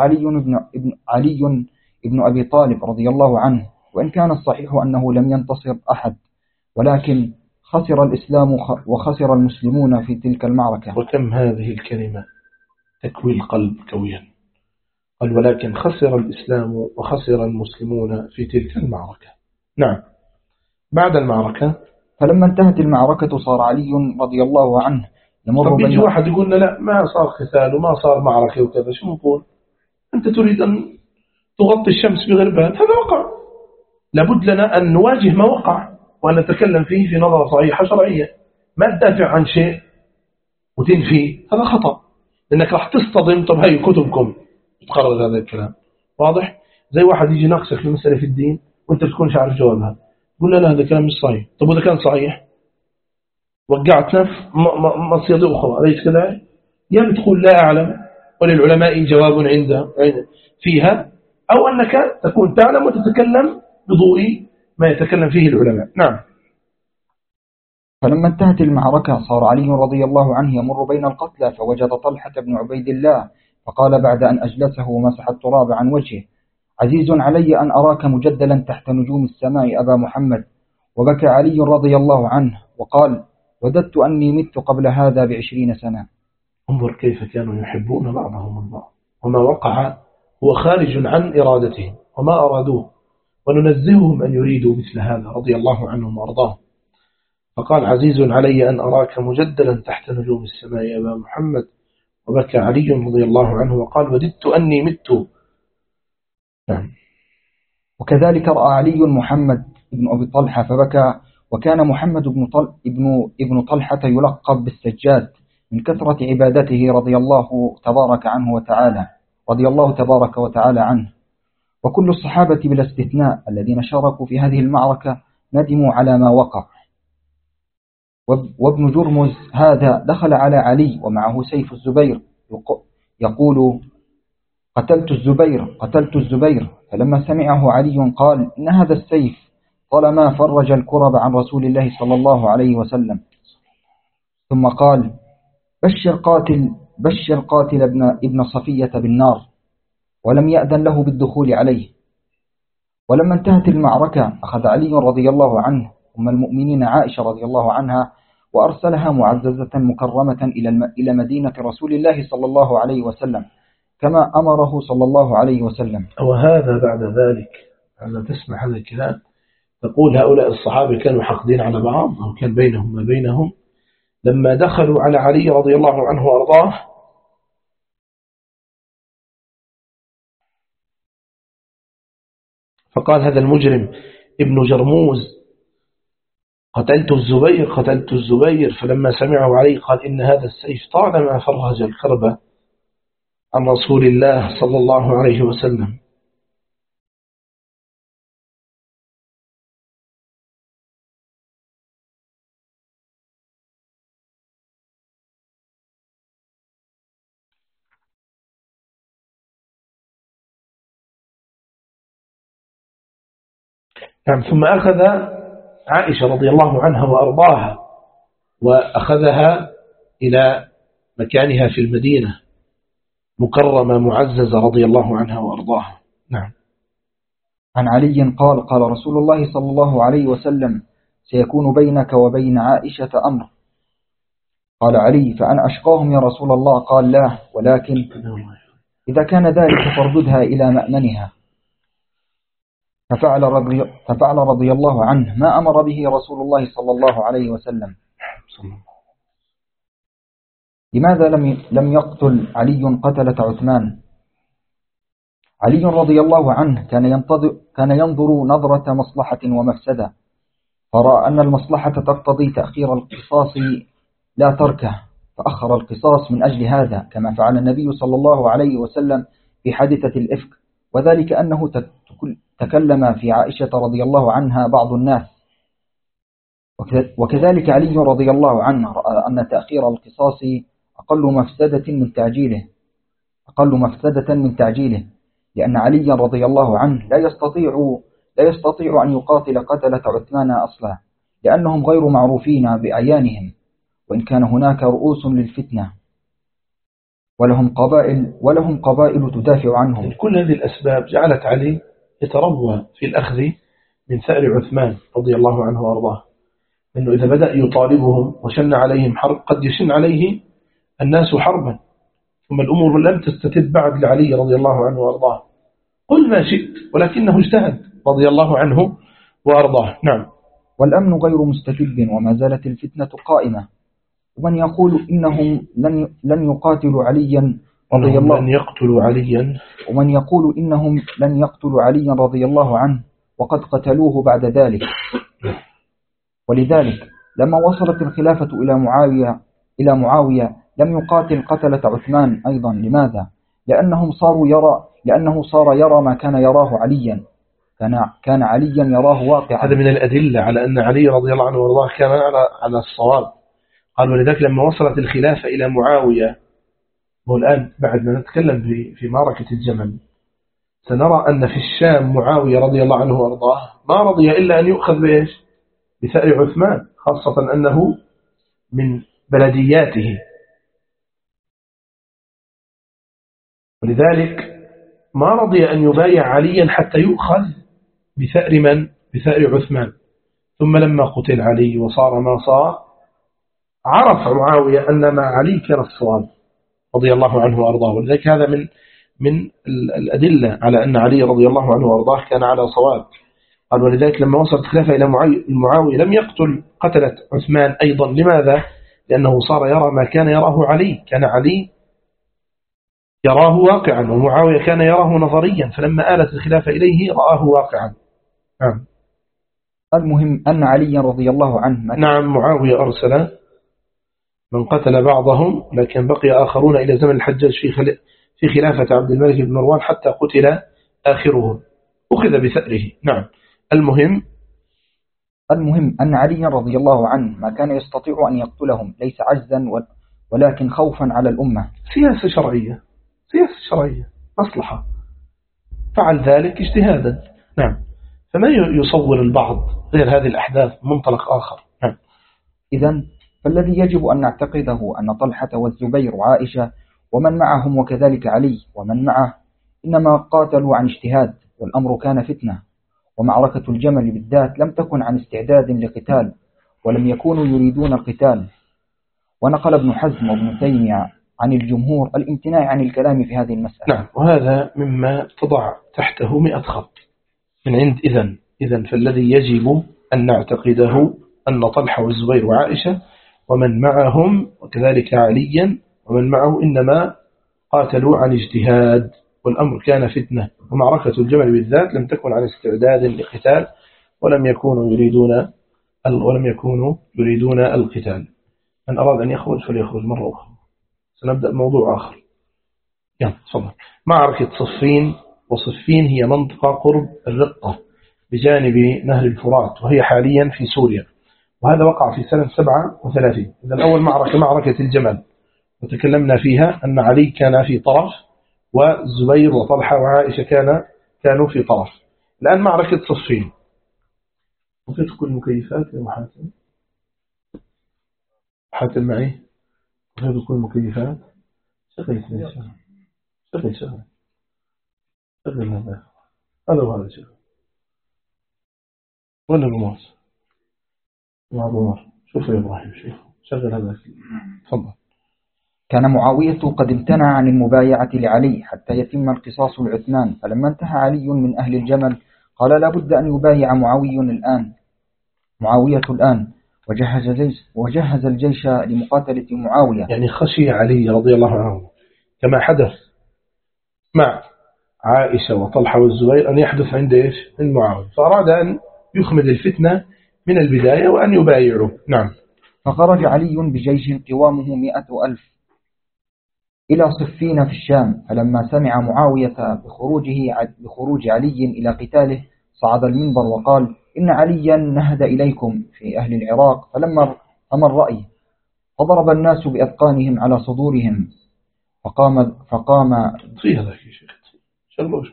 علي بن أبي طالب رضي الله عنه، وإن كان الصحيح أنه لم ينتصر أحد، ولكن خسر الإسلام وخسر المسلمون في تلك المعركة. وكم هذه الكلمة تكوي القلب كويا، قال ولكن خسر الإسلام وخسر المسلمون في تلك المعركة. نعم. بعد المعركة فلما انتهت المعركة صار علي رضي الله عنه يمر بين واحد يقول لا ما صار قتال وما صار معركة وكذا، شو نقول؟ أنت تريد أن تغطي الشمس بغربان، هذا وقع، لابد لنا أن نواجه ما وقع وأن نتكلم فيه في نظرة صحيحة شرعية، ما تدافع عن شيء وتنفي، هذا خطأ، لأنك راح تصطدم. طب هاي كتبكم تقرر هذا الكلام واضح، زي واحد يجي ناقصك في مسألة في الدين وأنت بتكونش عارف جوابها، قلنا لا هذا كلام مش صحيح. طب وإذا كان صحيح وقعت نف مصيدة أخرى، أليس كذا؟ يا بتقول لا أعلم وللعلماء جواب فيها، أو أنك تكون تعلم وتتكلم بضوء ما يتكلم فيه العلماء. نعم. فلما انتهت المعركة صار علي رضي الله عنه يمر بين القتلى، فوجد طلحة بن عبيد الله، فقال بعد أن أجلسه ومسح التراب عن وجهه: عزيز علي أن أراك مجدلا تحت نجوم السماء أبا محمد. وبكى علي رضي الله عنه وقال: وددت أني مت قبل هذا ب20 سنة. انظر كيف كانوا يحبون بعضهم البعض، وما وقع هو خارج عن إرادتهم وما أرادوه، وننزههم أن يريدوا مثل هذا رضي الله عنهم وأرضاهم. فقال: عزيز علي أن أراك مجدلا تحت نجوم السماء يا أبا محمد. وبكى علي رضي الله عنه وقال: وددت أني مت. نعم. وكذلك رأى علي محمد بن أبي طلحة فبكى، وكان محمد ابن طلحة يلقب بالسجاد من كثرة عبادته رضي الله تبارك وتعالى عنه. وكل الصحابة بلا استثناء الذين شاركوا في هذه المعركة ندموا على ما وقع. وابن جرمز هذا دخل على علي ومعه سيف الزبير يقول قتلت الزبير، فلما سمعه علي قال إن هذا السيف طالما فرج الكرب عن رسول الله صلى الله عليه وسلم. ثم قال بشر قاتل ابن صفية بالنار، ولم يأذن له بالدخول عليه. ولما انتهت المعركة أخذ علي رضي الله عنه أم المؤمنين عائشة رضي الله عنها وأرسلها معززة مكرمة إلى مدينة رسول الله صلى الله عليه وسلم كما أمره صلى الله عليه وسلم. وهذا بعد ذلك أن تسمع هذا الكلام تقول هؤلاء الصحابة كانوا حاقدين على بعض أو كان بينهم ما بينهم. لما دخلوا على علي رضي الله عنه وأرضاه فقال هذا المجرم ابن جرموز قتلت الزبير، فلما سمعه علي قال إن هذا السيف طالما فرج الكرب عن رسول الله صلى الله عليه وسلم. نعم. ثم أخذ عائشة رضي الله عنها وأرضاها وأخذها إلى مكانها في المدينة مكرمة معززة رضي الله عنها وأرضاها. نعم. عن علي قال رسول الله صلى الله عليه وسلم سيكون بينك وبين عائشة أمر. قال علي فأنا أشقاهم يا رسول الله؟ قال لا، ولكن إذا كان ذلك فارددها إلى مأمنها. ففعل رضي الله عنه ما أمر به رسول الله صلى الله عليه وسلم. لماذا لم يقتل علي قتلة عثمان؟ علي رضي الله عنه كان ينظر نظرة مصلحة ومفسدة، فرأى أن المصلحة تقتضي تأخير القصاص لا تركه، فأخر القصاص من أجل هذا، كما فعل النبي صلى الله عليه وسلم في حادثة الإفك، وذلك أنه تكلم في عائشة رضي الله عنها بعض الناس. وكذلك علي رضي الله عنه رأى أن تأخير القصاص أقل مفسدة من تعجيله، لأن علي رضي الله عنه لا يستطيع أن يقاتل قتلة عثمان أصلا، لأنهم غير معروفين بأعيانهم، وإن كان هناك رؤوس للفتنة ولهم قبائل تدافع عنهم. كل هذه الأسباب جعلت علي يتروى في الأخذ من ثأر عثمان رضي الله عنه وأرضاه، أنه إذا بدأ يطالبهم وشن عليهم حرب قد يشن عليه الناس حربا، ثم الأمور لم تستتب بعد لعلي رضي الله عنه وأرضاه. قل ما شئت، ولكنه اجتهد رضي الله عنه وأرضاه. نعم. والأمن غير مستتب وما زالت الفتنة قائمة، ومن يقول إنهم لن يقاتلوا عليا رضي الله ومن يقول إنهم لن يقتلوا عليا رضي الله عنه وقد قتلوه بعد ذلك. ولذلك لما وصلت الخلافة إلى معاوية لم يقاتل قتلة عثمان أيضا. لماذا؟ لأنه صار يرى ما كان يراه عليا، كان عليا يراه واقعا. هذا من الأدلة على أن علي رضي الله عنه وارضاه كان على الصواب. قال ولذلك لما وصلت الخلافة إلى معاوية، والآن بعد ما نتكلم في معركة الجمل سنرى أن في الشام معاوية رضي الله عنه وارضاه ما رضي إلا أن يؤخذ بثأر عثمان، خاصة أنه من بلدياته، ولذلك ما رضي أن يبايع عليا حتى يؤخذ بثأر من؟ بثأر عثمان. ثم لما قتل علي وصار ما صار عرف معاوية أن ما علي كان الصواب رضي الله عنه وأرضاه، ولذلك هذا من الأدلة على أن علي رضي الله عنه وأرضاه كان على صواب. قال ولذلك لما وصلت الخلافة إلى معاوية لم يقتل قتلة عثمان أيضا. لماذا؟ لأنه صار يرى ما كان يراه علي، كان علي يراه واقعا ومعاوية كان يراه نظريا، فلما آلت الخلافة إليه رآه واقعا. نعم. المهم أن علي رضي الله عنه نعم معاوية أرسل من قتل بعضهم، لكن بقي آخرون إلى زمن الحجاج في خلافة عبد الملك بن مروان حتى قتل آخرهم. أخذ بثأره. نعم. المهم أن علي رضي الله عنه ما كان يستطيع أن يقتلهم، ليس عجزا ولكن خوفا على الأمة. سياسة شرعية مصلحة، فعل ذلك اجتهادا. نعم. فما يصور البعض غير هذه الأحداث منطلق آخر. نعم. إذن فالذي يجب أن نعتقده أن طلحة والزبير وعائشة ومن معهم وكذلك علي ومن معه إنما قاتلوا عن اجتهاد، والأمر كان فتنة. ومعركة الجمل بالذات لم تكن عن استعداد لقتال، ولم يكونوا يريدون القتال. ونقل ابن حزم وابن تيمية عن الجمهور الامتناع عن الكلام في هذه المسألة. نعم. وهذا مما تضع تحته 100 خط من عند إذن فالذي يجب أن نعتقده أن طلحة والزبير وعائشة ومن معهم وكذلك عليا ومن معه إنما قاتلوا عن اجتهاد، والأمر كان فتنة. ومعركة الجمل بالذات لم تكن عن استعداد لقتال، ولم يكونوا يريدون القتال. من أراد أن يخرج فليخرج مرة أخرى، سنبدأ موضوع آخر. يلا تفضل. معركة صفين، وصفين هي منطقة قرب الرقة بجانب نهر الفرات، وهي حاليا في سوريا، وهذا وقع في سنة 37. إذن أول معركة الجمل، وتكلمنا فيها أن علي كان في طرف، والزبير وطلحة وعائشة كانوا في طرف. الآن معركة صفين. وفيت كل المكيفات يا محاتم؟ حاتم معي؟ وفيت كل المكيفات؟ شغل هذا وهذا شغل. وين الرموز؟ شوف يا إبراهيم، شغل هذا. تفضل. كان معاوية قد امتنع عن المبايعة لعلي حتى يتم القصاص العثمان، فلما انتهى علي من أهل الجمل قال لا بد أن يبايع معاوية الآن، وجهز الجيش لمقاتلة معاوية. يعني خشي علي رضي الله عنه كما حدث مع عائشة وطلحة والزبير أن يحدث عند معاوية، فأراد أن يخمد الفتنة من البداية وأن يبايعه. نعم. فخرج علي بجيش قوامه 100,000 إلى صفين في الشام، فلما سمع معاوية بخروج علي إلى قتاله صعد المنبر وقال إن عليا نهد إليكم في أهل العراق، فما الرأي؟ فضرب الناس بأذقانهم على صدورهم، فقام في هذا يا شيخ شغلوش.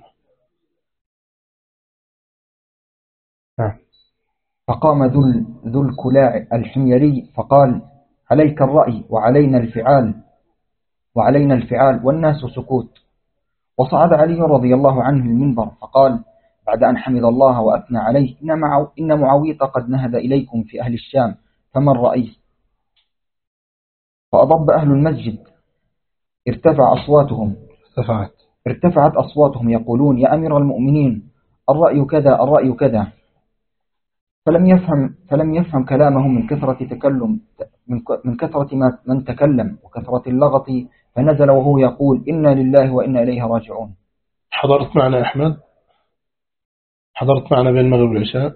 فقام ذو الكلاع الحميري فقال عليك الرأي وعلينا الفعال والناس سكوت. وصعد علي رضي الله عنه المنبر فقال بعد أن حمد الله وأثنى عليه إن معاوية قد نهد إليكم في أهل الشام، فما الرأي؟ فأضب أهل المسجد، ارتفعت أصواتهم يقولون يا أمير المؤمنين الرأي كذا الرأي كذا. فلم يفهم كلامهم من كثرة من تكلم وكثرة اللغط، فنزل وهو يقول إنا لله وإنا إليه راجعون. حضرت معنا أحمد؟ حضرت معنا بين المغرب والعشاء؟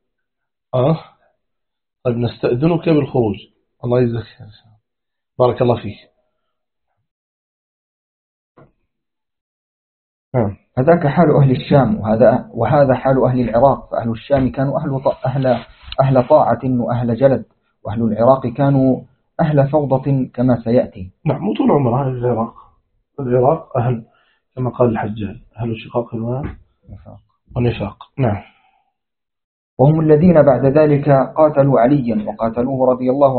طيب نستأذنك بالخروج. الله يجزاك خير، بارك الله فيك. هذاك حال أهل الشام وهذا حال أهل العراق. فأهل الشام كانوا أهل طاعة وأهل جلد، وأهل العراق كانوا أهل فوضى كما سيأتي. نعم. وطول عمر أهل العراق أهل كما قال الحجاج أهل شقاق ونفاق. نعم. وهم الذين بعد ذلك قاتلوا عليا وقاتلوه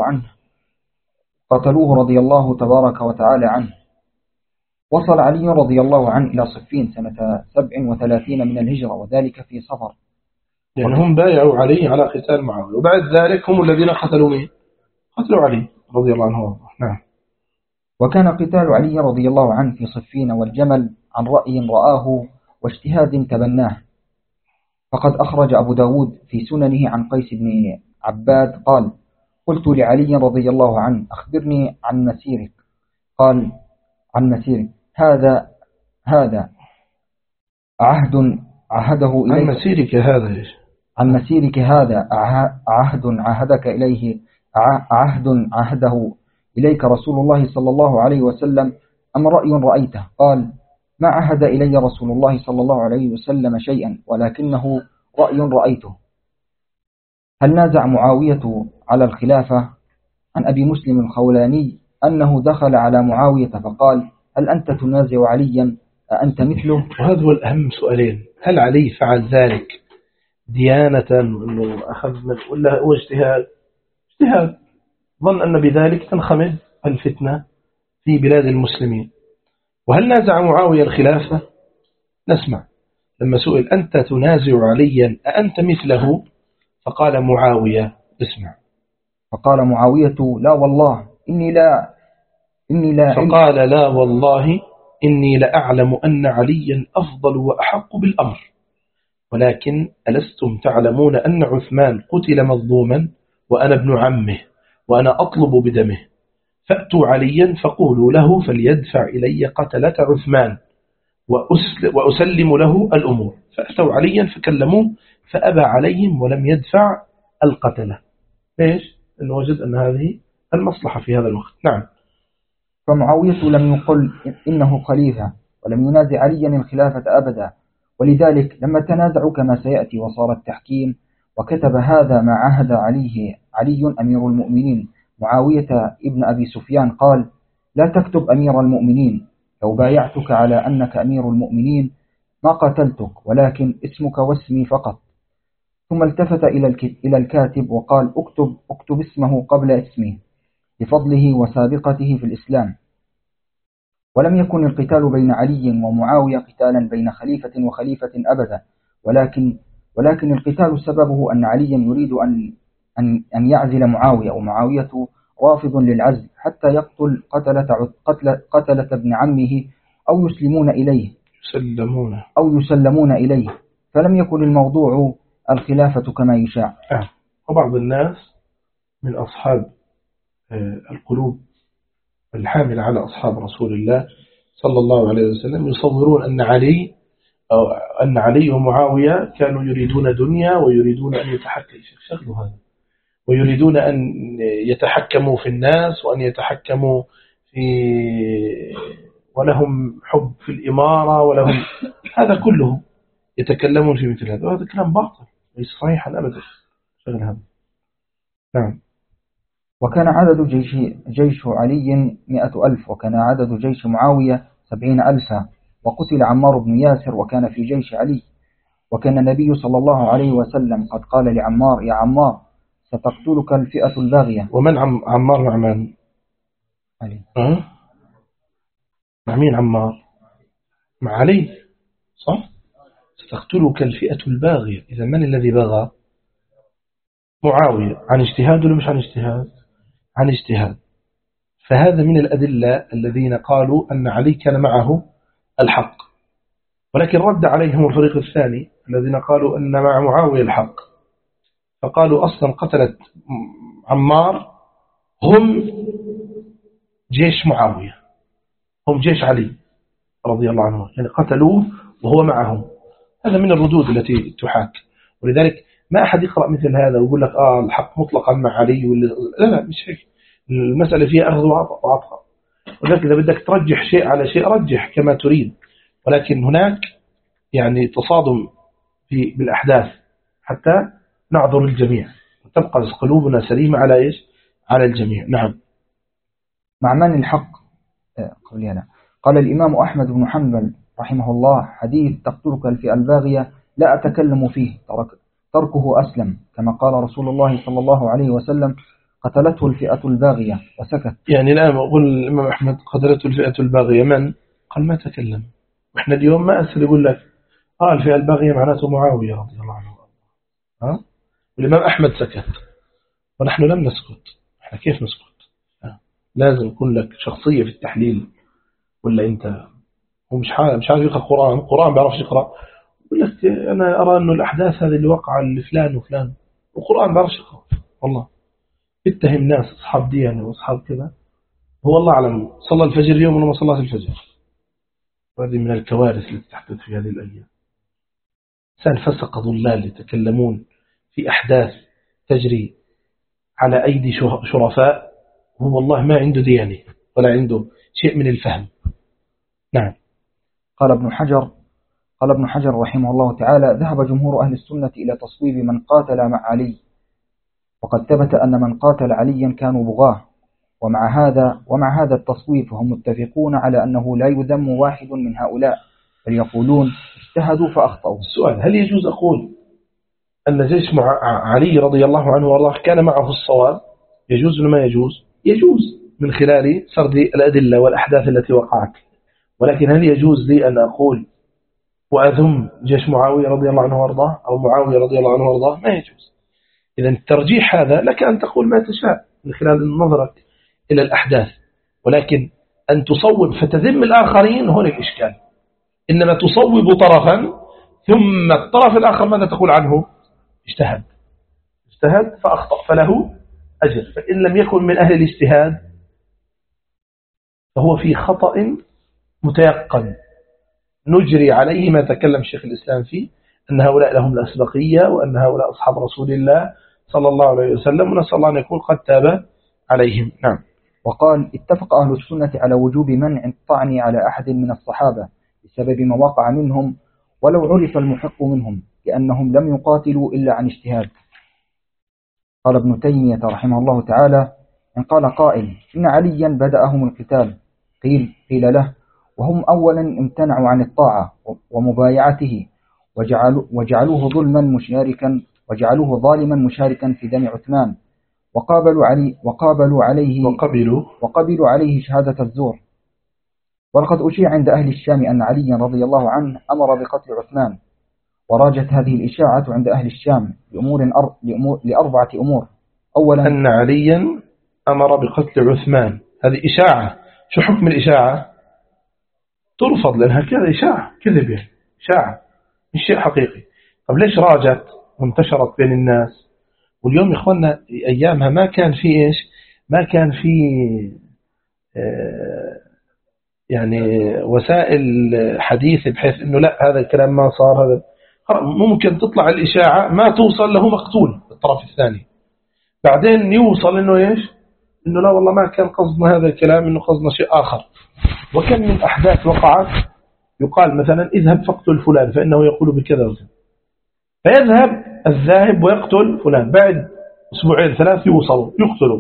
رضي الله تبارك وتعالى عنه. وصل علي رضي الله عنه إلى صفين سنة 37 من الهجرة، وذلك في صفر. يعني هم بايعوا علي على قتال معاوية، وبعد ذلك هم الذين قتلوا علي رضي الله عنه. نعم. وكان قتال علي رضي الله عنه في صفين والجمل عن رأي رآه واجتهاد تبناه. فقد أخرج أبو داود في سننه عن قيس بن عباد قال قلت لعلي رضي الله عنه أخبرني عن مسيرك. قال عن مسيرك هذا عهد عهده إليك. عن مسيرك هذا إيش؟ عن مسيرك هذا عهد عهدك إليه، عهد عهده إليك رسول الله صلى الله عليه وسلم، أم رأي رأيته؟ قال ما عهد إلي رسول الله صلى الله عليه وسلم شيئا ولكنه رأي رأيته. هل نازع معاوية على الخلافة؟ عن أبي مسلم الخولاني أنه دخل على معاوية فقال: هل أنت تنازع عليا أأنت مثله؟ وهذا هو الأهم سؤالين: هل علي فعل ذلك ديانة أنه أخذ منه، ولا هو اجتهاد؟ اجتهاد، ظن أن بذلك تنخمد الفتنة في بلاد المسلمين. وهل نازع معاوية الخلافة؟ نسمع لما سئل: أنت تنازع عليا أأنت مثله؟ فقال معاوية: اسمع. فقال معاوية: لا والله إني لا فقال: لا والله إني لأعلم أن عليا أفضل وأحق بالأمر، ولكن ألستم تعلمون أن عثمان قتل مظلوما وأنا ابن عمه وأنا أطلب بدمه، فأتوا عليا فقولوا له فليدفع إلي قتلة عثمان وأسلم له الأمور. فأتوا عليا فكلموه فأبى عليهم ولم يدفع القتلة. ليش؟ لأنه وجد أن هذه المصلحة في هذا الوقت. نعم. فمعاوية لم يقل إنه خليفة ولم ينازع عليا الخلافة أبدا، ولذلك لما تنازعوا كما سيأتي وصار التحكيم وكتب هذا ما عهد عليه علي أمير المؤمنين معاوية ابن أبي سفيان قال: لا تكتب أمير المؤمنين، لو بايعتك على أنك أمير المؤمنين ما قتلتك، ولكن اسمك واسمي فقط. ثم التفت إلى الكاتب وقال: اكتب اسمه قبل اسمه لفضله وسابقته في الإسلام. ولم يكن القتال بين علي ومعاوية قتالا بين خليفة وخليفة أبدا، ولكن القتال سببه أن علي يريد أن يعزل معاوية، ومعاوية رافض للعزل حتى يقتل قتلة ابن عمه أو يسلمون إليه، فلم يكن الموضوع الخلافة كما يشاع. وبعض الناس من أصحاب القلوب الحامل على أصحاب رسول الله صلى الله عليه وسلم يصورون أن علي ومعاوية كانوا يريدون دنيا ويريدون أن يتحكموا هذا، ويريدون أن يتحكموا في الناس وأن يتحكموا ولهم حب في الإمارة ولهم هذا كله يتكلمون في مثل هذا، وهذا كلام باطل ليس صحيحا أبدا. شغل هذا. نعم. وكان عدد جيش علي 100,000، وكان عدد جيش معاوية 70,000، وقتل عمار بن ياسر وكان في جيش علي. وكان النبي صلى الله عليه وسلم قد قال لعمار: يا عمار ستقتلك الفئة الباغية. ومن عمار مع من؟ علي. مع مين عمار؟ مع علي، صح؟ ستقتلك الفئة الباغية. إذا من الذي بغى؟ معاوية. عن اجتهاد ولا مش عن اجتهاد؟ عن اجتهاد. فهذا من الأدلة الذين قالوا أن علي كان معه الحق، ولكن رد عليهم الفريق الثاني الذين قالوا أن مع معاوية الحق، فقالوا أصلا قتلت عمار هم جيش معاوية، هم جيش علي رضي الله عنه، يعني قتلوه وهو معهم. هذا من الردود التي تحاك. ولذلك ما أحد يقرأ مثل هذا ويقول لك الحق مطلقا مع علي لا مش هيك. المسألة فيها أخذ وعطاء، ولذلك إذا بدك ترجح شيء على شيء رجح كما تريد، ولكن هناك يعني تصادم بالأحداث حتى نعذر الجميع وتبقى قلوبنا سليمة على إيش؟ على الجميع. نعم. مع من الحق؟ قال الإمام أحمد بن حنبل رحمه الله: حديث تقتلك الفئة الباغية لا أتكلم فيه، تركه أسلم، كما قال رسول الله صلى الله عليه وسلم: قتلته الفئة الباغية، وسكت. يعني الآن أقول الإمام أحمد قتلته الفئة الباغية، من قال ما تكلم؟ وإحنا اليوم ما أسأل يقول لك الفئة الباغية معناته معاوية رضي الله عنه. والإمام أحمد سكت ونحن لم نسكت. إحنا كيف نسكت؟ لازم يكون لك شخصية في التحليل، ولا أنت هو مش عارف يقرأ القرآن بيعرفش يقرأ، يقول لك أنا أرى أنه الأحداث هذه اللي وقع لفلان وفلان، والقرآن بيعرفش يقرأ. والله اتهم ناس أصحاب ديانة وأصحاب كذا، هو الله أعلم صلى الفجر اليوم ولا ما صلى الفجر. وهذه من الكوارث التي تحدث في هذه الأيام. إنسان فسق ضلال يتكلمون في أحداث تجري على أيدي شرفاء، هو والله ما عنده ديانة ولا عنده شيء من الفهم. نعم. قال ابن حجر رحمه الله تعالى: ذهب جمهور أهل السنة إلى تصويب من قاتل مع علي، وقد ثبت أن من قاتل عليا كانوا بغاه، ومع هذا التصويب فهم متفقون على أنه لا يذم واحد من هؤلاء، بل يقولون اجتهدوا فأخطأوا. السؤال: هل يجوز أقول أن جيش مع علي رضي الله عنه وارضاه كان معه الصواب؟ يجوز ولا ما يجوز؟ يجوز من خلال سرد الأدلة والأحداث التي وقعت، ولكن هل يجوز لي أن أقول وأذم جيش معاوية رضي الله عنه وارضاه أو معاوية رضي الله عنه وارضاه؟ ما يجوز. إذن الترجيح هذا لك أن تقول ما تشاء من خلال نظرك إلى الأحداث، ولكن أن تصوب فتذم الآخرين هنا الإشكال. إنما تصوب طرفا ثم الطرف الآخر ماذا تقول عنه؟ اجتهد فأخطأ فله أجر، فإن لم يكن من أهل الاجتهاد فهو في خطأ متيقن نجري عليه ما تكلم شيخ الإسلام فيه، أن هؤلاء لهم الأسبقية وأن هؤلاء أصحاب رسول الله صلى الله عليه وسلم، ونسأل الله أن يكون قد تاب عليهم. نعم. وقال: اتفق أهل السنة على وجوب منع الطعن على أحد من الصحابة بسبب ما وقع منهم ولو عرف المحق منهم، لأنهم لم يقاتلوا إلا عن اجتهاد. قال ابن تيمية رحمه الله تعالى: إن قال قائل إن عليا بدأهم القتال، قيل له: وهم أولا امتنعوا عن الطاعة ومبايعته وجعلوه ظالما مشاركا في دم عثمان، وقابلوا عليه شهادة الزور. ولقد أشيع عند أهل الشام أن عليا رضي الله عنه أمر بقتل عثمان، وراجت هذه الإشاعة عند أهل الشام لأربعة أمور. أولا أن عليا أمر بقتل عثمان، هذه إشاعة. شو حكم الإشاعة؟ ترفض لأنها كذا إشاعة، كذب، إشاعة مش شيء حقيقي. طب ليش راجت وانتشرت بين الناس؟ واليوم يا إخواننا أيامها ما كان في إيش، ما كان في يعني وسائل حديثة بحيث إنه لا هذا الكلام ما صار، هذا ممكن تطلع الإشاعة ما توصل له مقتول الطرف الثاني، بعدين يوصل إنه إيش، إنه لا والله ما كان قصدنا هذا الكلام، إنه قصدنا شيء آخر. وكم من أحداث وقعت يقال مثلا اذهب فاقتل فلان فإنه يقول بكذا وكذا، فيذهب الذاهب ويقتل فلان، بعد أسبوعين ثلاث يقتلوا،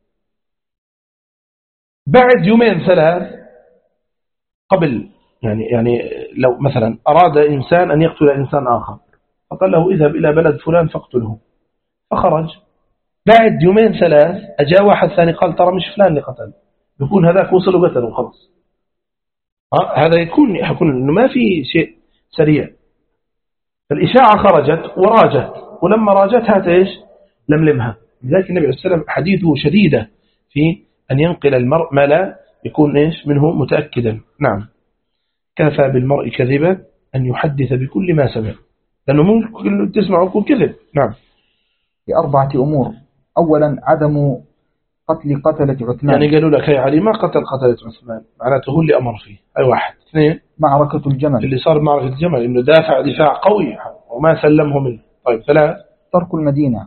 بعد يومين ثلاث قبل يعني لو مثلا أراد إنسان أن يقتل إنسان آخر فقال له اذهب إلى بلد فلان فاقتله، فخرج، بعد يومين ثلاث أجاء واحد ثاني قال ترى مش فلان اللي قتل، يكون هذاك وصل وقتل وخلص. هذا يكون إنه ما في شيء سريع. فالإشاعة خرجت وراجت، ولما راجتها إيش لملمها. لذلك النبي عليه السلام حديثه شديدة في أن ينقل المرء ما لا يكون إيش منه متأكدا. نعم. كفى بالمرء كذبا أن يحدث بكل ما سمع، لأنه ممكن تسمع ويكون كذب. نعم. لأربعة أمور. أولا عدم قتلة عثمان، يعني قالوا لك يا علي ما قتلة عثمان، معناته هو اللي أمر فيه. أي واحد. اثنين معركة الجمل، اللي صار معركة الجمل إنه دفاع قوي وما سلمه منه. طيب. ثلاث ترك المدينة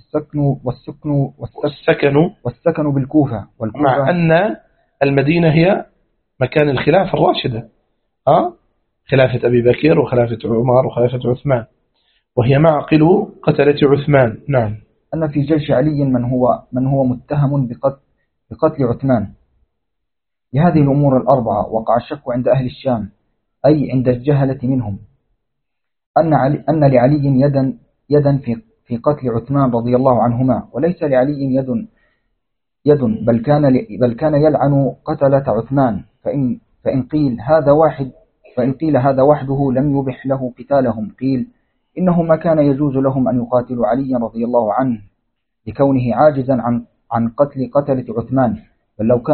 والسكن بالكوفة، مع أن المدينة هي مكان الخلافة الراشدة، خلافة أبي بكر وخلافة عمر وخلافة عثمان، وهي معقل قتلة عثمان. نعم. أن في جيش علي من هو متهم بقتل عثمان. لهذه الأمور الأربعة وقع الشك عند أهل الشام، أي عند الجهلة منهم، أن لعلي يدا في قتل عثمان رضي الله عنهما، وليس لعلي يد بل كان يلعن قتلة عثمان. فإن قيل هذا وحده لم يبح له قتالهم، قيل إنه ما كان يجوز لهم أن يقاتلوا عليا رضي الله عنه لكونه عاجزا عن قتل قتلة عثمان، بل لو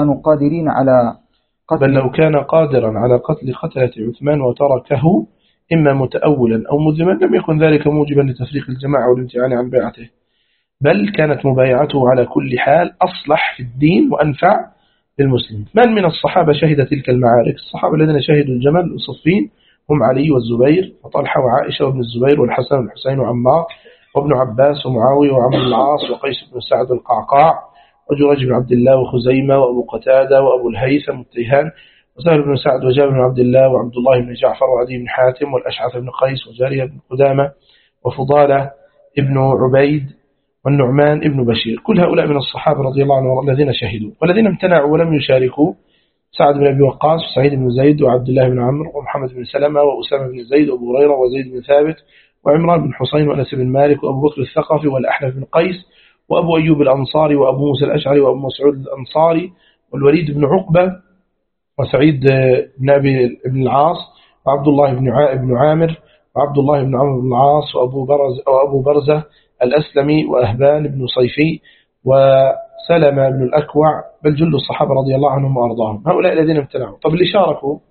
كان قادرا على قتل قتلة عثمان وتركه إما متأولا أو مذما لم يكن ذلك موجبا لتفريق الجماعة والامتعان عن بيعته، بل كانت مبايعته على كل حال أصلح في الدين وأنفع للمسلم. من الصحابة شهد تلك المعارك؟ الصحابة الذين شهدوا الجمل والصفين هم علي والزبير وطلحة وعائشة وابن الزبير والحسن والحسين وعمار وابن عباس ومعاوية وعمرو بن العاص وقيس بن سعد القعقاع وجريج بن عبد الله وخزيمة وأبو قتادة وأبو الهيثم والتيهان وسهل بن سعد وجابر بن عبد الله وعبد الله بن جعفر وعدي بن حاتم والأشعث بن قيس وجارية بن قدامة وفضالة ابن عبيد والنعمان ابن بشير. كل هؤلاء من الصحابة رضي الله عنهم الذين شهدوا. والذين امتنعوا ولم يشاركوا سعد بن أبي وقاص وسعيد بن زيد وعبد الله بن عمرو ومحمد بن سلمة وأسامة بن زيد وأبو هريرة وزيد بن ثابت وعمران بن حسين وأنس بن مالك وأبو بكر الثقفي والأحنف بن قيس وأبو أيوب الأنصاري وأبو موسى الأشعري وأبو مسعود الأنصاري والوليد بن عقبة وسعيد بن أبي بن العاص وعبد الله بن عامر وعبد الله بن عمرو بن العاص وأبو برزة الأسلمي وأهبان بن صيفي وسلمة بن الأكوع بل جل الصحابة رضي الله عنهم وأرضاهم. هؤلاء الذين امتنعوا. طب اللي شاركوا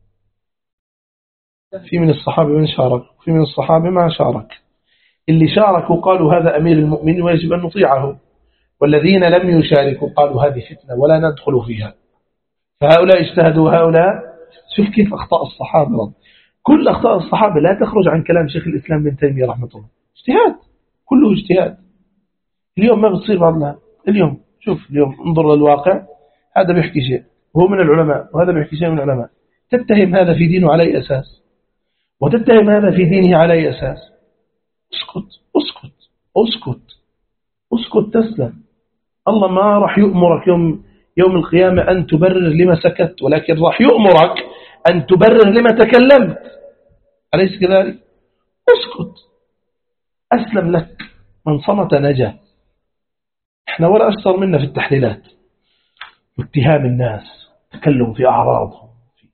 في من الصحابة من شارك في من الصحابة ما شارك. اللي شاركوا قالوا هذا أمير المؤمنين ويجب أن نطيعه، والذين لم يشاركوا قالوا هذه فتنة ولا ندخل فيها. فهؤلاء اجتهدوا هؤلاء. شوف كيف أخطاء الصحابة رضي. كل أخطاء الصحابة لا تخرج عن كلام شيخ الإسلام ابن تيمية رحمة الله. اجتهاد، كله اجتهاد. اليوم ما بتصير بعضنا. اليوم شوف، اليوم انظر للواقع، هذا بيحكي شيء وهو من العلماء وهذا بيحكي شيء من العلماء، تتهم هذا في دينه على أي أساس وتتهم هذا في دينه على أي أساس؟ اسكت اسكت اسكت اسكت تسلم. الله ما راح يؤمرك يوم القيامة أن تبرر لما سكت، ولكن راح يؤمرك أن تبرر لما تكلمت، أليس كذلك؟ اسكت، أسلم لك. من صمت نجا. احنا ولا أشطر منا في التحليلات واتهام الناس، تكلم في أعراضهم.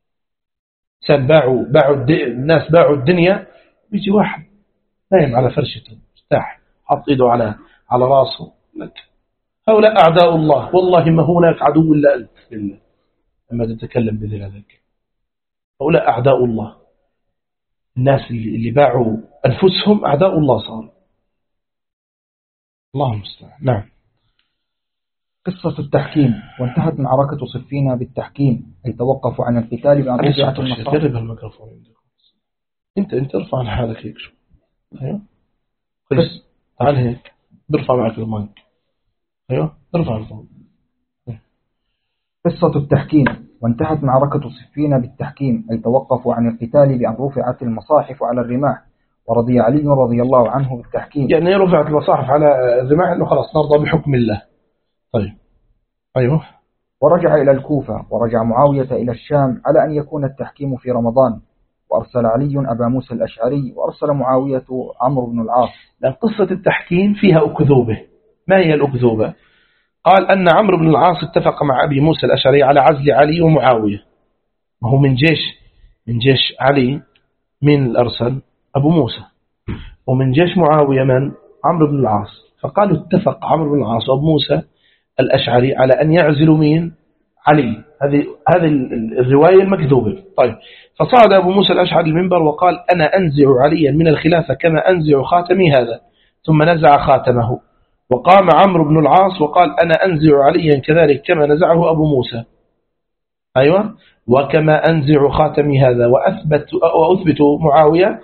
الناس باعوا الدنيا، بيجي واحد نايم على فرشته مرتاح حط ايده على راسه لك. هؤلاء أعداء الله، والله ما هناك عدو إلا أنت لله لما تتكلم بذلك. هؤلاء أعداء الله. الناس اللي باعوا أنفسهم أعداء الله صار. الله المستعان. نعم. قصة التحكيم. وانتهت معركة صفين بالتحكيم، أي توقفوا عن القتال بأن رجعت المصائب. جرب الميكروفون انت ارفع عن حالك هيك شو. ايوه كويس، تعال هيك برفع معك المايك. ايوه ارفع الفوق. قصة التحكيم. وانتهت معركة صفين بالتحكيم، أي توقفوا عن القتال بأن رفعت المصاحف على الرماح، ورضي علي رضي الله عنه بالتحكيم. يعني رفعت المصاحف على الرماح انه خلاص نرضى بحكم الله. طيب أيوه. ورجع إلى الكوفة، ورجع معاوية إلى الشام على أن يكون التحكيم في رمضان، وأرسل علي أبا موسى الأشعري، وأرسل معاوية عمرو بن العاص. لأن قصة التحكيم فيها أكذوبة. ما هي الأكذوبة؟ قال أن عمرو بن العاص اتفق مع أبي موسى الأشعري على عزل علي ومعاوية، وهو من جيش علي. من الأرسل أبو موسى، ومن جيش معاوية من؟ عمرو بن العاص. فقالوا اتفق عمرو بن العاص وأبو موسى الأشعري على أن يعزلوا مين؟ علي. هذه الرواية المكذوبة. طيب، فصعد أبو موسى الأشعري المنبر وقال أنا أنزع عليا من الخلافة كما أنزع خاتمي هذا، ثم نزع خاتمه. وقام عمرو بن العاص وقال أنا أنزع عليا كذلك كما نزعه أبو موسى. أيوة، وكما أنزع خاتمي هذا وأثبت معاوية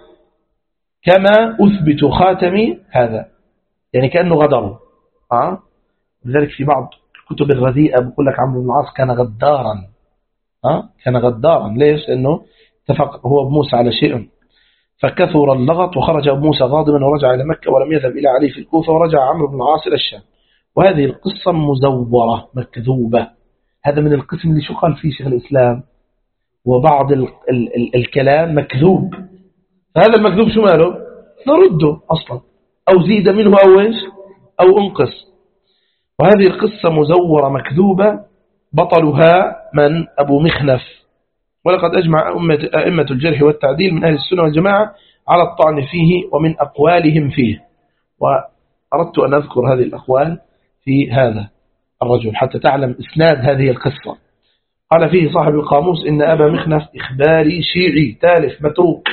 كما أثبت خاتمي هذا، يعني كأنه غدروا. لذلك في بعض الكتب الرديئة بقول لك عمرو بن العاص كان غدارا. كان غدارا. ليش؟ لأنه اتفق هو بموسى على شيء، فكثر اللغط، وخرج أبو موسى غاضبا ورجع إلى مكة ولم يذهب إلى علي في الكوفة، ورجع عمرو بن العاص إلى الشام. وهذه القصة مزورة مكذوبة. هذا من القسم اللي شو قال فيه شيخ الإسلام، وبعض الكلام مكذوب. فهذا المكذوب شو ماله؟ نرده أصلا، أو زيد منه أو إيش أو انقص. وهذه القصة مزورة مكذوبة، بطلها من؟ أبو مخنف. ولقد أجمع أئمة الجرح والتعديل من أهل السنة والجماعة على الطعن فيه ومن أقوالهم فيه، وأردت أن أذكر هذه الأقوال في هذا الرجل حتى تعلم إسناد هذه القصة. قال فيه صاحب القاموس إن أبا مخنف إخباري شيعي تالف متروك.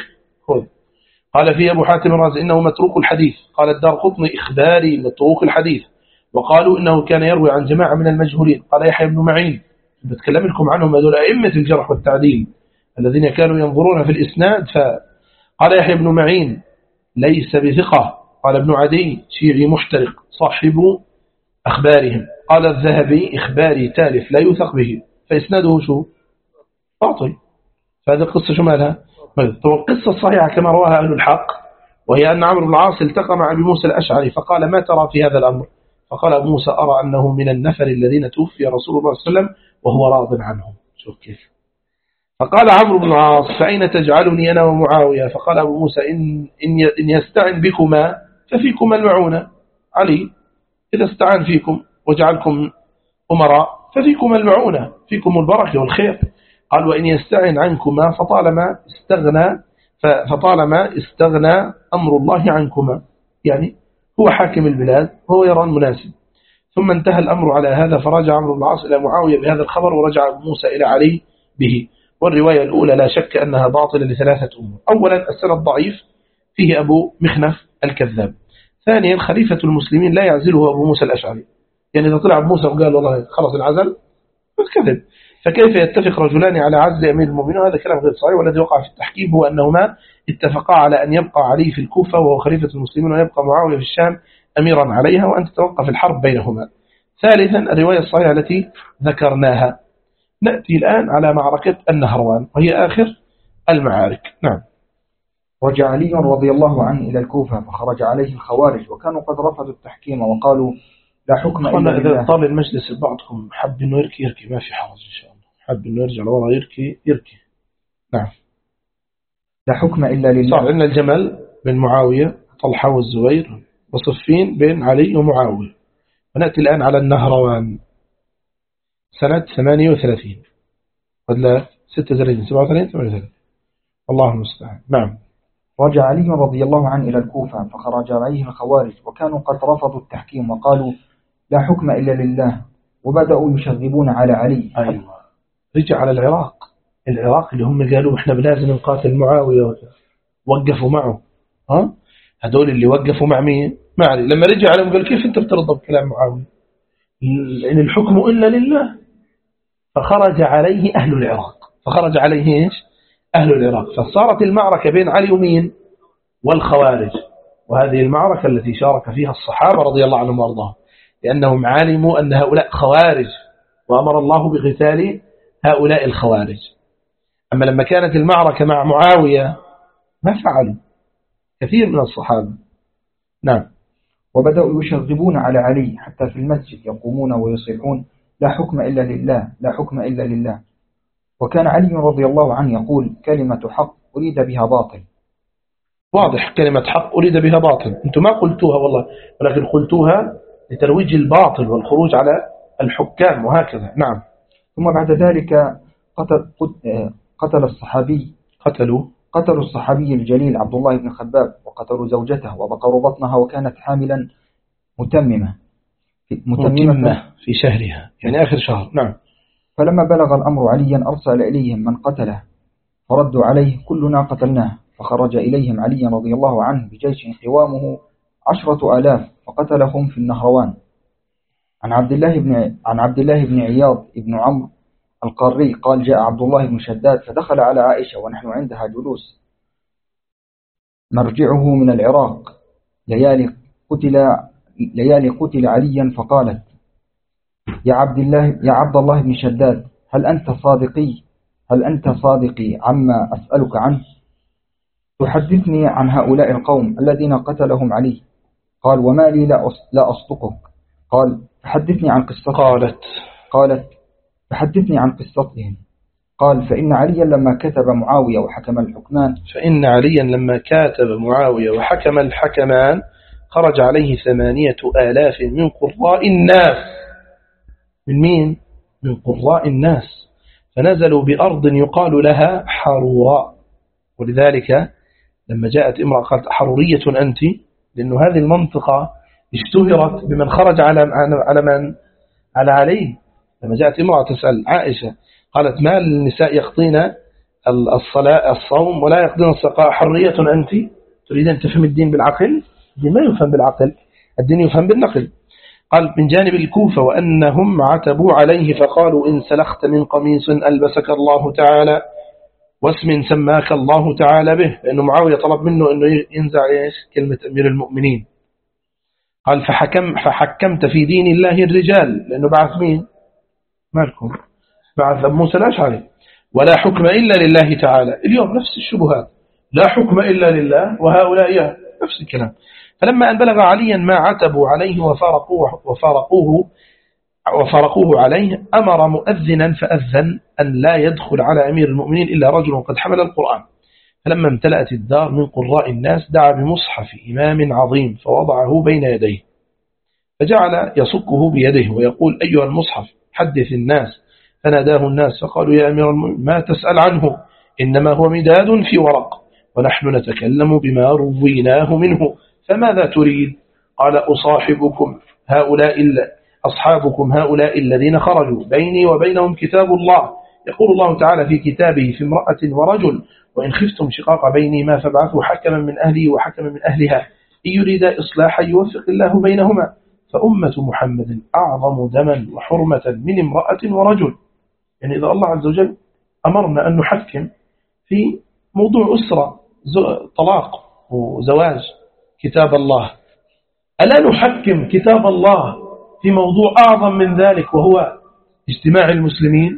قال فيه أبو حاتم الرازي إنه متروك الحديث. قال الدارقطني إخباري متروك الحديث، وقالوا إنه كان يروي عن جماعة من المجهولين. قال يحيى بن معين، بتكلم لكم عنهم هذول أئمة الجرح والتعديل الذين كانوا ينظرون في الإسناد. فقال يحيى بن معين ليس بثقة. قال ابن عدي شيعي محترق صاحب أخبارهم. قال الذهبي إخباري تالف لا يوثق به. فإسناده شو؟ باطل. فهذه القصة شو مالها؟ طب القصة الصحيحة كما رواها أهل الحق، وهي أن عمرو بن العاص التقى مع أبي موسى الأشعري فقال: ما ترى في هذا الأمر؟ فقال أبو موسى: أرى أنه من النفر الذين توفي رسول الله صلى الله عليه وسلم وهو راض عنهم. شوف كيف. فقال عمرو بن العاص: فأين تجعلني أنا ومعاوية؟ فقال أبو موسى: إن يستعن بكما ففيكما المعونة. علي إذا استعان فيكم وجعلكم أمراء ففيكما المعونة، فيكم البركة والخير. قال: وإن يستعن عنكما فطالما استغنى أمر الله عنكما، يعني هو حاكم البلاد وهو يرى المناسب. ثم انتهى الأمر على هذا، فرجع عمرو بن العاص إلى معاوية بهذا الخبر، ورجع أبو موسى إلى علي به. والرواية الأولى لا شك أنها باطلة لثلاثة أمور: أولا السند ضعيف فيه أبو مخنف الكذاب. ثانيا خليفة المسلمين لا يعزله أبو موسى الأشعري، يعني إذا طلع أبو موسى وقال والله خلص العزل كذب. فكيف يتفق رجلان على عزل أمير المؤمنين؟ هذا كلام غير صحيح. والذي وقع في التحكيم هو أنهما اتفقا على أن يبقى علي في الكوفة وهو خليفة المسلمين، ويبقى معاوية في الشام أميرا عليها، وأن تتوقف الحرب بينهما. ثالثا الرواية الصحيحة التي ذكرناها. نأتي الآن على معركة النهروان وهي آخر المعارك. نعم. رجع علي رضي الله عنه إلى الكوفة فخرج عليه الخوارج وكانوا قد رفضوا التحكيم وقالوا: لا حكم إلا لله. إذا طال المجلس بعضكم حب إنه يركي ما في حرج إن شاء الله، حب إنه يرجع لورا يركي. نعم. لا حكم إلا لله. صار عندنا الجمل بين معاوية طلحة والزبير، وصفين بين علي ومعاوية. ونأتي الآن على النهروان سنة 38 ولا 36 37 38 الله المستعان. نعم. رجع علي رضي الله عنه إلى الكوفة فخرج عليه الخوارج وكانوا قد رفضوا التحكيم وقالوا: لا حكم إلا لله، وبدأوا يشغبون على علي. أيوة. رجع على العراق اللي هم قالوا إحنا بلازم نقاتل معاوية، وقفوا معه. هدول اللي وقفوا مع مين؟ مع علي. لما رجع عليهم قال: كيف أنت بترضى بكلام معاوية؟ إن الحكم إلا لله. فخرج عليه أهل العراق. فخرج عليه إيش؟ أهل العراق. فصارت المعركة بين علي ومين؟ والخوارج. وهذه المعركة التي شارك فيها الصحابة رضي الله عنهم وارضاهم، لأنهم علموا أن هؤلاء خوارج، وأمر الله بقتال هؤلاء الخوارج. أما لما كانت المعركة مع معاوية ما فعلوا كثير من الصحابة. نعم. وبدأوا يشغبون على علي حتى في المسجد يقومون ويصيحون: لا حكم إلا لله، لا حكم إلا لله. وكان علي رضي الله عنه يقول: كلمة حق أريد بها باطل. واضح، كلمة حق أريد بها باطل. أنتم ما قلتوها والله، ولكن قلتوها لترويج الباطل والخروج على الحكام وهكذا. نعم. ثم بعد ذلك قتلوا الصحابي الجليل عبد الله بن خباب، وقتلوا زوجته وبقروا بطنها، وكانت حاملا متممة في شهرها، يعني آخر شهر. نعم. فلما بلغ الأمر عليا أرسل إليهم من قتله، فردوا عليه: كلنا قتلناه. فخرج إليهم علي رضي الله عنه بجيش قوامه 10,000 فقتلهم في النهروان. عن عبد الله بن عياض بن عمرو القاري قال: جاء عبد الله بن شداد فدخل على عائشة ونحن عندها جلوس، مرجعه من العراق، ليالي قتل عليا، فقالت: يا عبد الله بن شداد، هل أنت صادقي عما أسألك عنه؟ تحدثني عن هؤلاء القوم الذين قتلهم علي. قال: وما لي لا أصدقك؟ قال: فحدثني عن قصتهم. قالت: فحدثني عن قصتهم. قال: فإن عليا لما كتب معاوية وحكم الحكمان خرج عليه 8,000 من قراء الناس. من مين؟ من قراء الناس. فنزلوا بأرض يقال لها حروراء. ولذلك لما جاءت امرأة قالت: حرورية أنت؟ لأن هذه المنطقة اشتهرت بمن خرج على علي. لما جاءت امرأة تسأل عائشة قالت: ما النساء يقضين الصوم ولا يقضين السقاء، حرية أنت؟ تريد أن تفهم الدين بالعقل؟ الدين ما يفهم بالعقل، الدين يفهم بالنقل. قال: من جانب الكوفة وأنهم عتبوا عليه فقالوا: إن سلخت من قميص ألبسك الله تعالى واسم سماك الله تعالى به، لأنه معاوية طلب منه أنه ينزع كلمة أمير المؤمنين. قال: فحكمت في دين الله الرجال، لأنه بعث مين؟ مالكم؟ بعث أبو موسى الأشعري. ولا حكم إلا لله تعالى. اليوم نفس الشبهات، لا حكم إلا لله، وهؤلاء نفس الكلام. فلما أن بلغ عليا ما عتبوا عليه وفارقوه عليه، أمر مؤذنا فأذن أن لا يدخل على أمير المؤمنين إلا رجل قد حمل القرآن. فلما امتلأت الدار من قراء الناس دعا بمصحف إمام عظيم فوضعه بين يديه، فجعل يصكه بيده ويقول: أيها المصحف حدث الناس. فناداه الناس فقالوا: يا أمير المؤمنين ما تسأل عنه، إنما هو مداد في ورق، ونحن نتكلم بما رويناه منه، فماذا تريد؟ قال: أصحابكم هؤلاء الذين خرجوا بيني وبينهم كتاب الله، يقول الله تعالى في كتابه: في امرأة ورجل، وإن خفتم شقاق بينهما فابعثوا حكما من أهله وحكما من أهلها، إن يريد إصلاحا يوفق الله بينهما، فأمة محمد أعظم دما وحرمة من امرأة ورجل. يعني إذا الله عز وجل أمرنا أن نحكم في موضوع أسرة، طلاق وزواج، كتاب الله، ألا نحكم كتاب الله في موضوع أعظم من ذلك وهو اجتماع المسلمين؟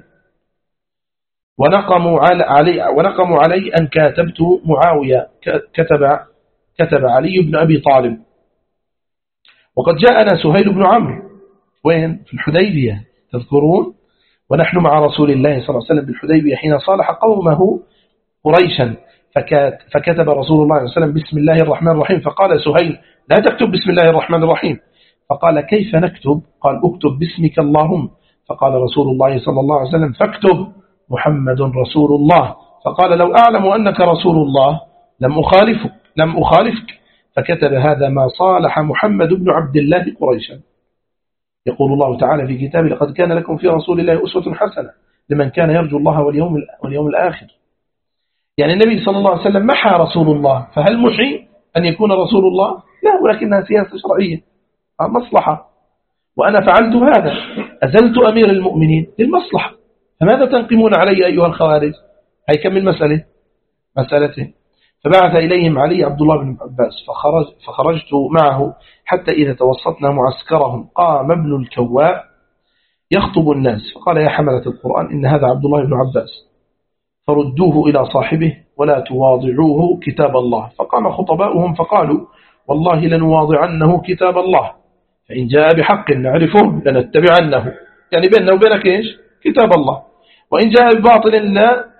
ونقموا علي أن كاتبت معاوية، كتب علي بن أبي طالب. وقد جاءنا سهيل بن عمرو وين؟ في الحديبية، تذكرون؟ ونحن مع رسول الله صلى الله عليه وسلم بالحديبية حين صالح قومه قريشا، فكتب رسول الله صلى الله عليه وسلم: بسم الله الرحمن الرحيم. فقال سهيل: لا تكتب بسم الله الرحمن الرحيم. فقال: كيف نكتب؟ قال: اكتب باسمك اللهم. فقال رسول الله صلى الله عليه وسلم: فاكتب محمد رسول الله. فقال: لو أعلم أنك رسول الله لم أخالفك. فكتب: هذا ما صالح محمد بن عبد الله قريشا. يقول الله تعالى في كتابه: لقد كان لكم في رسول الله أسوة حسنة لمن كان يرجو الله واليوم الآخر. يعني النبي صلى الله عليه وسلم محى رسول الله، فهل محي أن يكون رسول الله؟ لا، ولكنها سياسة شرعية، مصلحة، وأنا فعلت هذا، أزلت أمير المؤمنين للمصلحة، فماذا تنقمون علي أيها الخوارج؟ هي كم مسألته. فبعث إليهم علي عبد الله بن عباس، فخرجت معه حتى إذا توسطنا معسكرهم قام ابن الكواء يخطب الناس، فقال: يا حملة القرآن، إن هذا عبد الله بن عباس، فردوه إلى صاحبه ولا تواضعوه كتاب الله. فقام خطباؤهم فقالوا: والله لنواضعنه كتاب الله، فإن جاء بحق نعرفه لنتبعنه، يعني بيننا وبينك إيش؟ كتاب الله، وإن جاء بباطل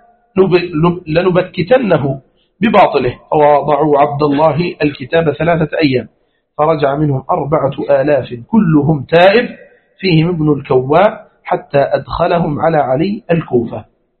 لنبكتنه بباطله. فوضعوا عبد الله الكتاب 3 أيام، فرجع منهم 4000 كلهم تائب، فيهم ابن الكواء، حتى أدخلهم على علي الكوفة.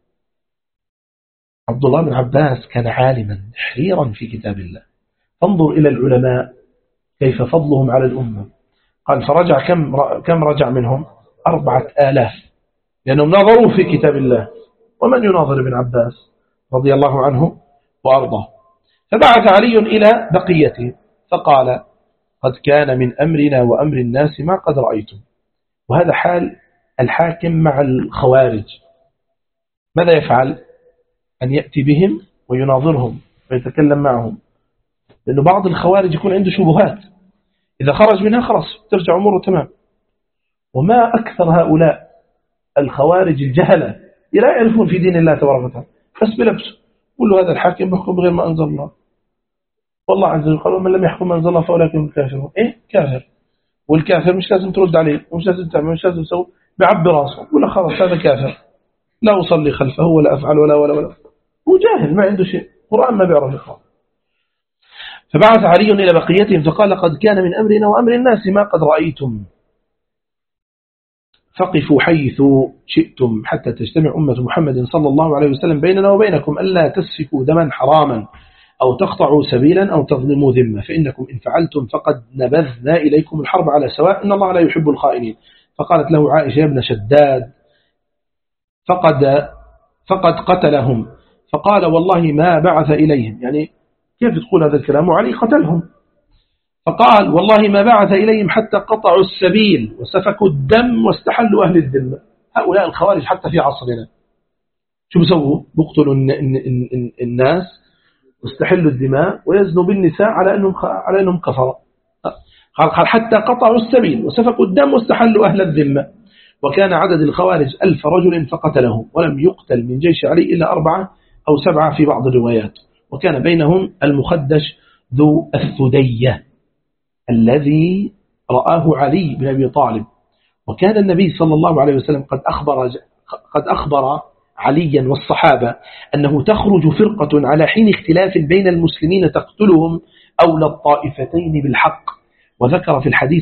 عبد الله بن عباس كان عالما حريرا في كتاب الله. فانظر إلى العلماء كيف فضلهم على الأمة. قال: فرجع كم رجع منهم؟ 4000، لأنهم نظروا في كتاب الله. ومن يناظر ابن عباس رضي الله عنه وأرضاه؟ فبعث علي إلى بقيته فقال: قد كان من أمرنا وأمر الناس ما قد رأيتم. وهذا حال الحاكم مع الخوارج. ماذا يفعل؟ أن يأتي بهم ويناظرهم ويتكلم معهم، لأنه بعض الخوارج يكون عنده شبهات، إذا خرج منها خلاص ترجع أموره تمام. وما أكثر هؤلاء الخوارج الجهلة لا يعرفون في دين الله تبارك وتعالى، بس بلبسه قل له هذا الحاكم يحكم بغير ما أنزل الله، والله عز وجل قال: ومن لم يحكم ما أنزل الله فأولئك هم الكافرون. إيه كافر؟ والكافر مش لازم ترد عليه، ومش لازم تعمل، مش لازم تسوي، بعبي راسه ولا خلاص هذا كافر، لا أصلي خلفه ولا أفعل ولا هو جاهل ما عنده شيء، قرآن ما بيعرف يقرأ. فبعث علي إلى بقيتهم فقال: قد كان من أمرنا وأمر الناس ما قد رأيتم، فقفوا حيث شئتم حتى تجتمع أمة محمد صلى الله عليه وسلم بيننا وبينكم، ألا تسفكوا دما حراما أو تقطعوا سبيلا أو تظلموا ذمة، فإنكم إن فعلتم فقد نبذنا إليكم الحرب على سواء، إن الله لا يحب الخائنين. فقالت له عائشة: يا ابن شداد، فقد قتلهم. فقال: والله ما بعث إليهم، يعني كيف تقول هذا الكلام وعلي قتلهم؟ فقال: والله ما بعث إليهم حتى قطعوا السبيل وسفكوا الدم واستحلوا أهل الذمة. هؤلاء الخوارج حتى في عصرنا شو بيسووا؟ بيقتلوا الناس واستحلوا الدماء ويزنوا بالنساء على أنهم كفروا. قال: حتى قطعوا السبيل وسفكوا الدم واستحلوا أهل الذمة، وكان عدد الخوارج 1000 رجل فقتلهم، ولم يقتل من جيش علي إلا 4 أو 7 في بعض الروايات. وكان بينهم المخدش ذو الثدية الذي رآه علي بن أبي طالب. وكان النبي صلى الله عليه وسلم قد أخبر عليا والصحابة أنه تخرج فرقة على حين اختلاف بين المسلمين تقتلهم أولى الطائفتين بالحق. وذكر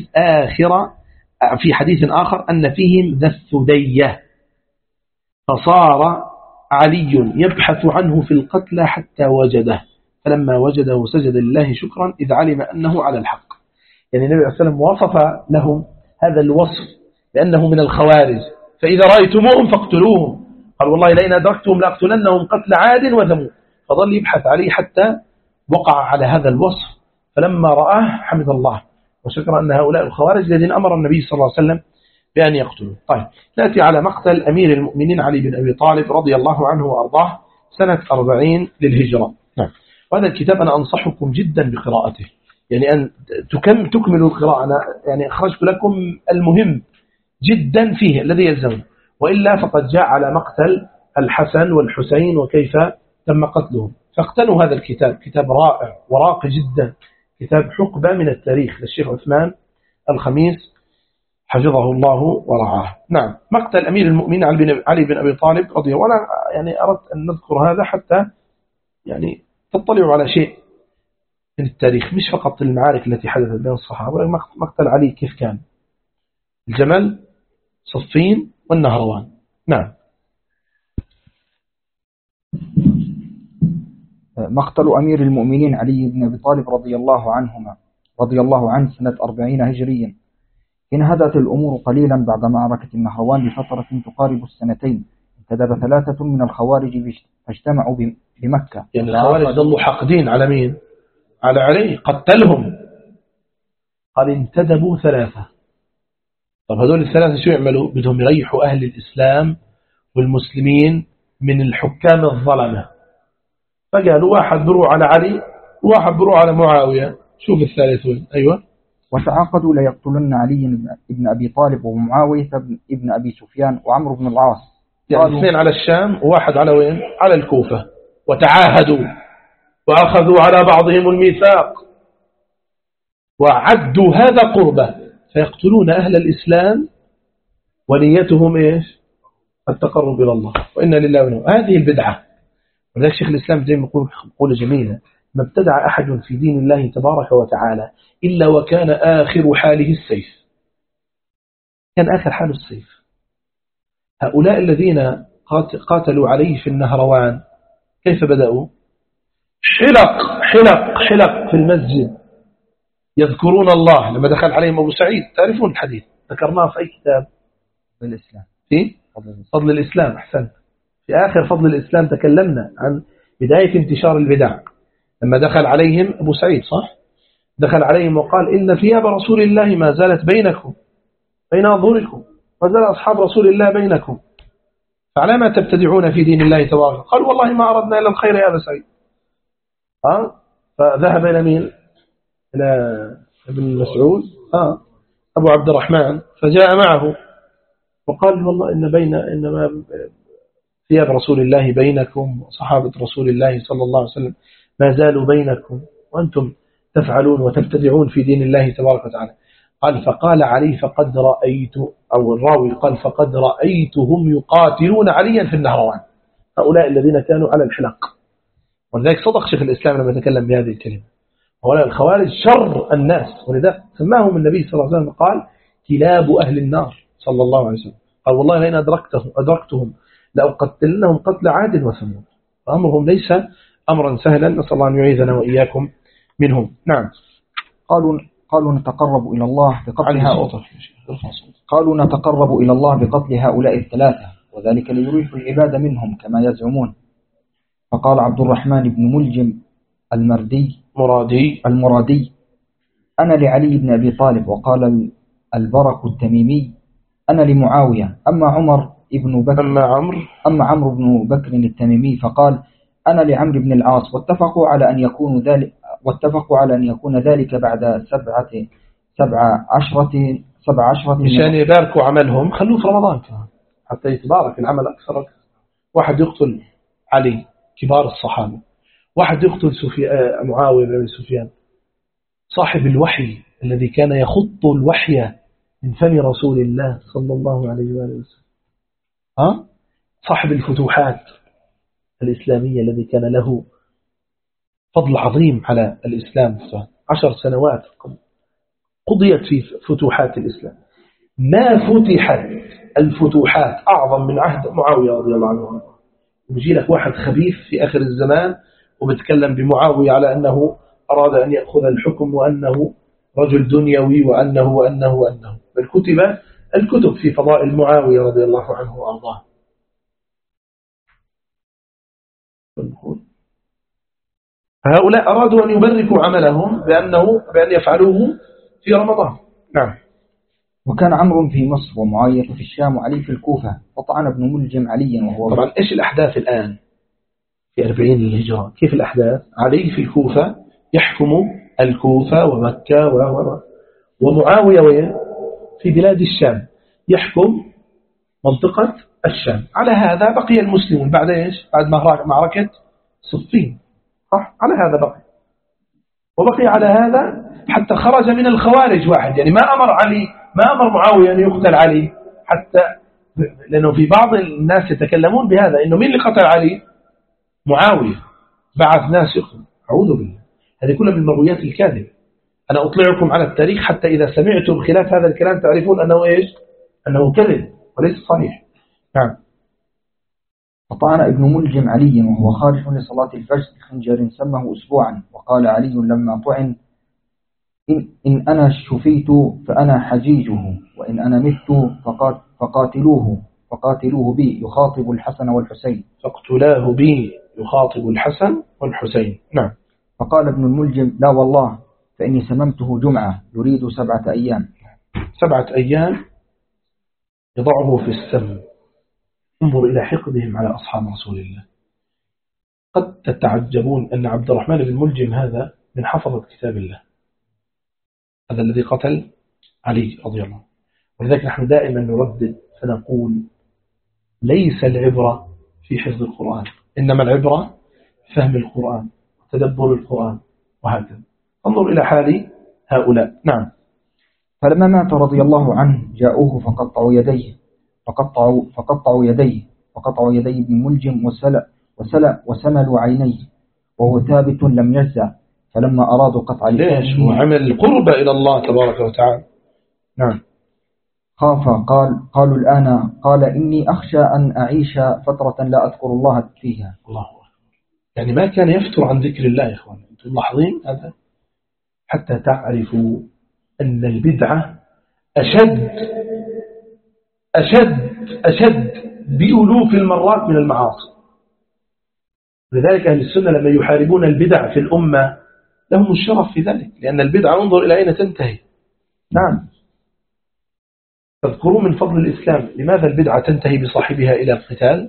في حديث آخر أن فيهم ذا الثدية، فصار علي يبحث عنه في القتلى حتى وجده، فلما وجده سجد لله شكرا إذ علم أنه على الحق. يعني النبي عليه السلام وصف لهم هذا الوصف بأنه من الخوارج، فإذا رأيتموهم فاقتلوهم. قال والله لئن أدركتهم لأقتلنهم قتل عاد وثمود. فظل يبحث عليه حتى وقع على هذا الوصف، فلما رآه حمد الله وشكر أن هؤلاء الخوارج الذين أمر النبي صلى الله عليه وسلم بأن يقتلوا. طيب نأتي على مقتل أمير المؤمنين علي بن أبي طالب رضي الله عنه وأرضاه سنة 40 للهجرة. نعم. وهذا الكتاب أنا أنصحكم جدا بقراءته، يعني أن تكملوا القراءة. أنا يعني أخرجت لكم المهم جدا فيه الذي يلزمه، وإلا فقد جاء على مقتل الحسن والحسين وكيف تم قتلهم. فاقتنوا هذا الكتاب، كتاب رائع وراقي جدا، كتاب حقبة من التاريخ للشيخ عثمان الخميس حفظه الله ورعاه. نعم. مقتل أمير المؤمنين علي بن أبي طالب رضي الله عنه. يعني أردت أن نذكر هذا حتى يعني تطلعوا على شيء من التاريخ، مش فقط المعارك التي حدثت بين الصحابة، ولكن مقتل علي كيف كان، الجمل، صفين، والنهروان. نعم. مقتل أمير المؤمنين علي بن أبي طالب رضي الله عنه سنة 40 هجريا. إن هدت الأمور قليلا بعد معركة النهروان بفترة تقارب السنتين، انتدب 3 من الخوارج فاجتمعوا بمكة. يعني الخوارج ظلوا حاقدين على مين؟ على علي، قتلهم. قال انتدبوا 3. طب هذول ال3 شو يعملوا؟ بدهم يريحوا أهل الإسلام والمسلمين من الحكام الظلمة. فقالوا واحد بروح على علي وواحد بروح على معاوية، شوف الثالث وين. أيوة. وتعاقدوا ليقتلن علي بن أبي طالب ومعاوية بن أبي سفيان وعمرو بن العاص. يعني 2 على الشام وواحد على وين؟ على الكوفة. وتعاهدوا وأخذوا على بعضهم الميثاق وعدوا هذا قربة، فيقتلون أهل الإسلام ونيتهم إيش؟ التقرب إلى الله، وإنا لله ونعم. هذه البدعة. ولذلك شيخ الإسلام زي ما يقول قولة جميلة: ما ابتدع أحد في دين الله تبارك وتعالى إلا وكان آخر حاله السيف. كان آخر حاله السيف. هؤلاء الذين قاتلوا عليه في النهروان كيف بدأوا؟ حلق في المسجد يذكرون الله. لما دخل عليهم أبو سعيد، تعرفون الحديث ذكرناه في أي كتاب؟ بالإسلام، في فضل الإسلام. أحسن. في آخر فضل الإسلام تكلمنا عن بداية انتشار البدع. لما دخل عليهم أبو سعيد، صح؟ دخل عليهم وقال: إن ثياب رسول الله ما زالت بينكم بين أظهركم، وزال أصحاب رسول الله بينكم، فعلى ما تبتدعون في دين الله تبارك. قال: والله ما أردنا إلا الخير يا أبا سعيد. فذهب إلى مين؟ إلى ابن مسعود، أبو عبد الرحمن، فجاء معه وقال: والله إنما ثياب رسول الله بينكم، وصحابة رسول الله صلى الله عليه وسلم ما زالوا بينكم، وأنتم تفعلون وتبتدعون في دين الله تبارك وتعالى. قال: فقال علي: فقد رأيت، أو الراوي قال: فقد رأيتهم يقاتلون عليا في النهروان. هؤلاء الذين كانوا على الحلق. ولذلك صدق شيخ الإسلام لما تكلم بهذه الكلمة. هؤلاء الخوارج شر الناس، ولذلك سماهم النبي صلى الله عليه وسلم قال: كلاب أهل النار صلى الله عليه وسلم. قال: والله لئن أدركتهم لأقتلنهم قتل عاد وثمود. فأمرهم ليس أمرا سهلا، نسأل الله أن يعيذنا وإياكم منهم. نعم. قالوا نتقرب إلى الله بقتل هؤلاء ال3، وذلك ليريح العباد منهم كما يزعمون. فقال عبد الرحمن بن ملجم المرادي: أنا لعلي بن أبي طالب. وقال البرك التميمي: أنا لمعاوية. أما عمرو بن بكر التميمي فقال: أنا لعمرو بن العاص. واتفقوا على أن يكون ذلك بعد 17 مشان يباركوا عملهم خلوه في رمضان كمان حتى يتبارك العمل أكثر. واحد يقتل علي كبار الصحابة، واحد يقتل معاوية بن سفيان صاحب الوحي الذي كان يخط الوحي من فم رسول الله صلى الله عليه وآله وسلم، صاحب الفتوحات الإسلامية الذي كان له فضل عظيم على الإسلام. 10 سنوات قضيت في فتوحات الإسلام، ما فتحت الفتوحات أعظم من عهد معاوية رضي الله عنه. يجي لك واحد خبيث في آخر الزمان وبتكلم بمعاوية على أنه أراد أن يأخذ الحكم وأنه رجل دنيوي وأنه بل كتب الكتب في فضائل معاوية رضي الله عنه وأرضاه. هؤلاء أرادوا أن يبركوا عملهم بأن يفعلوه في رمضان. نعم. وكان عمرو في مصر ومعاوية في الشام وعلي في الكوفة، وطعن ابن ملجم عليا وهو طبعا. إيش الأحداث الآن في 40 للهجرة؟ كيف الأحداث؟ علي في الكوفة يحكم الكوفة ومكة ومعاوية وين؟ في بلاد الشام يحكم منطقة الشام. على هذا بقي المسلمون بعد إيش؟ بعد معركة صفين، صح؟ على هذا بقي، وبقي على هذا حتى خرج من الخوارج واحد، يعني ما أمر معاوية أن يقتل علي، حتى لأنه في بعض الناس يتكلمون بهذا إنه مين اللي قتل علي؟ معاوية بعث ناس يقتل. أعوذ بالله، هذه كلها من المرويات الكاذبة. أنا أطلعكم على التاريخ حتى إذا سمعتم خلاف هذا الكلام تعرفون أنه إيش؟ أنه كذب وليس صحيح. نعم. فطعن ابن ملجم عليا وهو خارج لصلاة الفجر بخنجر سمه أسبوعا، وقال علي لما طعن: إن أنا شفيت فأنا حجيجه، وإن أنا مت فقاتلوه بي يخاطب الحسن والحسين. فاقتلاه بي يخاطب الحسن والحسين. نعم. فقال ابن الملجم: لا والله، فإني سممته جمعة يريد 7 أيام. 7 أيام يضعه في السم. انظر إلى حقدهم على أصحاب رسول الله. قد تتعجبون أن عبد الرحمن بن ملجم هذا من حفظة كتاب الله، هذا الذي قتل علي رضي الله عنه. ولذلك نحن دائما نردد فنقول: ليس العبرة في حفظ القرآن، إنما العبرة فهم القرآن وتدبر القرآن، وهكذا. انظر إلى حال هؤلاء. نعم. فلما مات رضي الله عنه جاءوه فقطعوا يديه ابن ملجم وسملوا عينيه وهو ثابت لم يجزع. فلما أرادوا قطع ليش؟ وعمل قرب إلى الله تبارك وتعالى. نعم. خاف قالوا الآن، قال: إني أخشى أن أعيش فترة لا أذكر الله فيها. الله أكبر. يعني ما كان يفتر عن ذكر الله يا إخوان. أنتم ملاحظين هذا؟ حتى تعرفوا أن البدعة أشد بألوف المرات من المعاصي. لذلك أهل السنة لما يحاربون البدع في الأمة لهم الشرف في ذلك، لأن البدعة انظر إلى أين تنتهي. نعم. تذكروا من فضل الإسلام لماذا البدعة تنتهي بصاحبها إلى القتال؟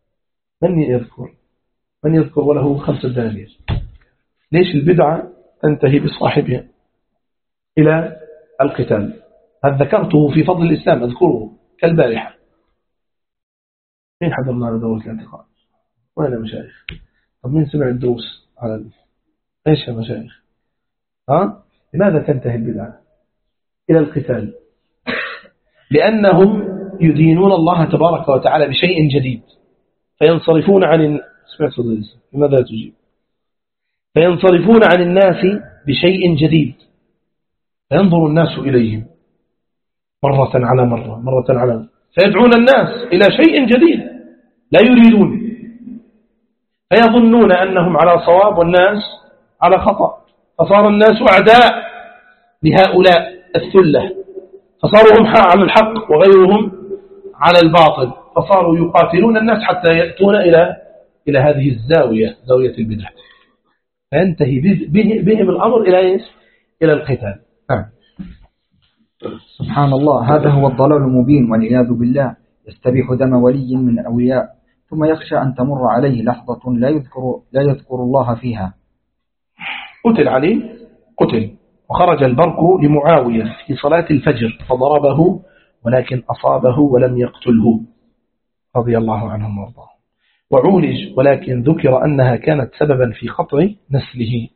من يذكر وله 5 دنانير؟ ليش البدعة تنتهي بصاحبها إلى القتال؟ هذا ذكرته في فضل الإسلام، أذكره كالبارحة. مين حضر معنا دورة الاعتقاد؟ وين مشايخ؟ طب مين سمع الدروس على إيش يا مشايخ؟ لماذا تنتهي البدعة إلى القتال؟ لأنهم يدينون الله تبارك وتعالى بشيء جديد فينصرفون عن لماذا تجيب؟ فينصرفون عن الناس بشيء جديد فينظر الناس إليهم مرة على مرة فيدعون الناس إلى شيء جديد لا يريدون، فيظنون أنهم على صواب والناس على خطأ، فصار الناس أعداء لهؤلاء الثلة، فصاروا هم على الحق وغيرهم على الباطل، فصاروا يقاتلون الناس حتى يأتون إلى هذه الزاوية، زاوية البدع، فينتهي بهم الأمر إلى القتال. سبحان الله، هذا هو الضلال المبين والعياذ بالله. يستبيح دم ولي من أولياء ثم يخشى أن تمر عليه لحظة لا يذكر الله فيها. قتل علي، قتل وخرج البرق لمعاوية في صلاة الفجر فضربه ولكن أصابه ولم يقتله رضي الله عنهم وارضاهم، وعولج ولكن ذكر أنها كانت سببا في قطع نسله.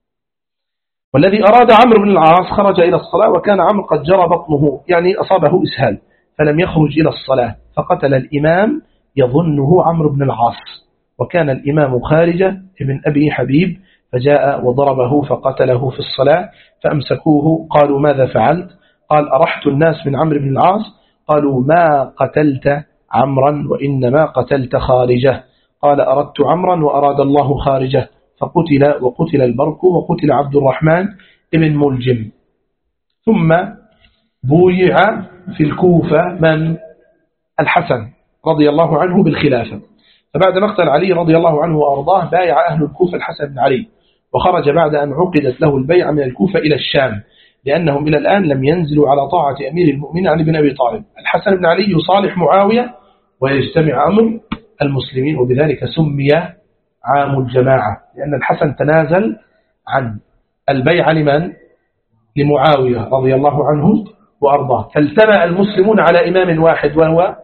والذي أراد عمرو بن العاص خرج إلى الصلاة وكان عمرو قد جرى بطنه، يعني أصابه إسهال فلم يخرج إلى الصلاة، فقتل الإمام يظنه عمرو بن العاص، وكان الإمام خارجة ابن أبي حبيب، فجاء وضربه فقتله في الصلاة، فأمسكوه قالوا ماذا فعلت؟ قال أرحت الناس من عمرو بن العاص، قالوا ما قتلت عمرا وإنما قتلت خارجة، قال أردت عمرا وأراد الله خارجة، فقتل، وقتل البرق وقتل عبد الرحمن ابن ملجم. ثم بويع في الكوفة من؟ الحسن رضي الله عنه بالخلافة، فبعد مقتل علي رضي الله عنه وأرضاه بايع أهل الكوفة الحسن بن علي، وخرج بعد أن عقدت له البيعة من الكوفة إلى الشام، لأنهم إلى الآن لم ينزلوا على طاعة أمير المؤمنين علي بن أبي طالب. الحسن بن علي يصالح معاوية ويجتمع أمر المسلمين، وبذلك سمي عام الجماعة، لأن الحسن تنازل عن البيعة لمن؟ لمعاوية رضي الله عنه وأرضاه، فالتمأ المسلمون على إمام واحد وهو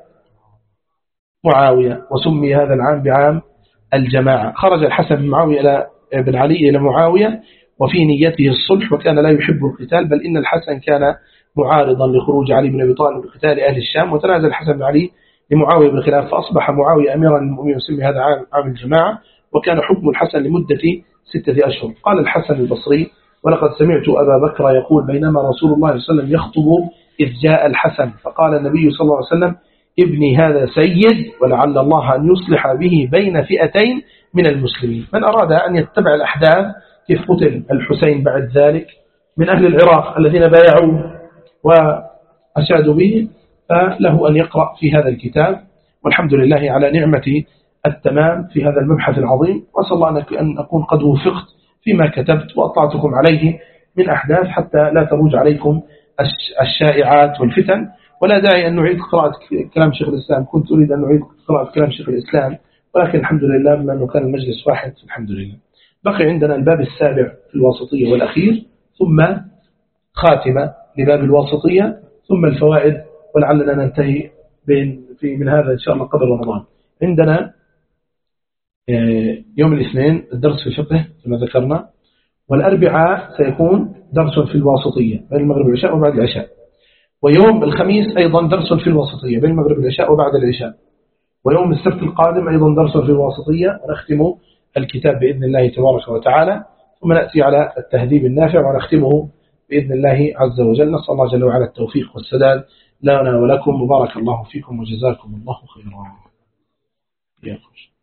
معاوية، وسمي هذا العام بعام الجماعة. خرج الحسن بن معاوية بن علي إلى معاوية وفي نيته الصلح، وكان لا يحب القتال، بل إن الحسن كان معارضا لخروج علي بن أبي طالب بقتال أهل الشام، وتنازل الحسن بن علي لمعاوية بالخلاف، فأصبح معاوية أميرا للمؤمنين وسمي هذا عام الجماعة، وكان حكم الحسن لمدة 6 أشهر. قال الحسن البصري ولقد سمعت أبا بكر يقول بينما رسول الله صلى الله عليه وسلم يخطب إذ جاء الحسن، فقال النبي صلى الله عليه وسلم ابني هذا سيد ولعل الله أن يصلح به بين فئتين من المسلمين. من أراد أن يتبع الأحداث كيف قتل الحسين بعد ذلك من أهل العراق الذين بايعوا وأشادوا به، فله أن يقرأ في هذا الكتاب، والحمد لله على نعمة التمام في هذا المبحث العظيم، وأسأل الله أن أكون قد وفقت فيما كتبت وأطلعتكم عليه من أحداث حتى لا تروج عليكم الشائعات والفتن، ولا داعي أن نعيد قراءة كلام شيخ الإسلام. كنت أريد أن نعيد قراءة كلام شيخ الإسلام، ولكن الحمد لله بما أنه كان المجلس واحد الحمد لله. بقي عندنا الباب السابع في الواسطية والأخير، ثم خاتمة لباب الواسطية، ثم الفوائد، ولعلنا ننتهي من هذا إن شاء الله قبل رمضان. عندنا يوم الاثنين الدرس في الفقه كما ذكرنا، والأربعاء سيكون درس في الواسطية بين المغرب والعشاء وبعد العشاء، ويوم الخميس أيضا درس في الواسطية بين المغرب والعشاء وبعد العشاء، ويوم السبت القادم أيضا درس في الواسطية، ونختم الكتاب بإذن الله تبارك وتعالى، ثم نأتي على التهذيب النافع ونختمه بإذن الله عز وجل. نسأل الله جل وعلا التوفيق والسداد لنا ولكم، وبارك الله فيكم وجزاكم الله خيرا.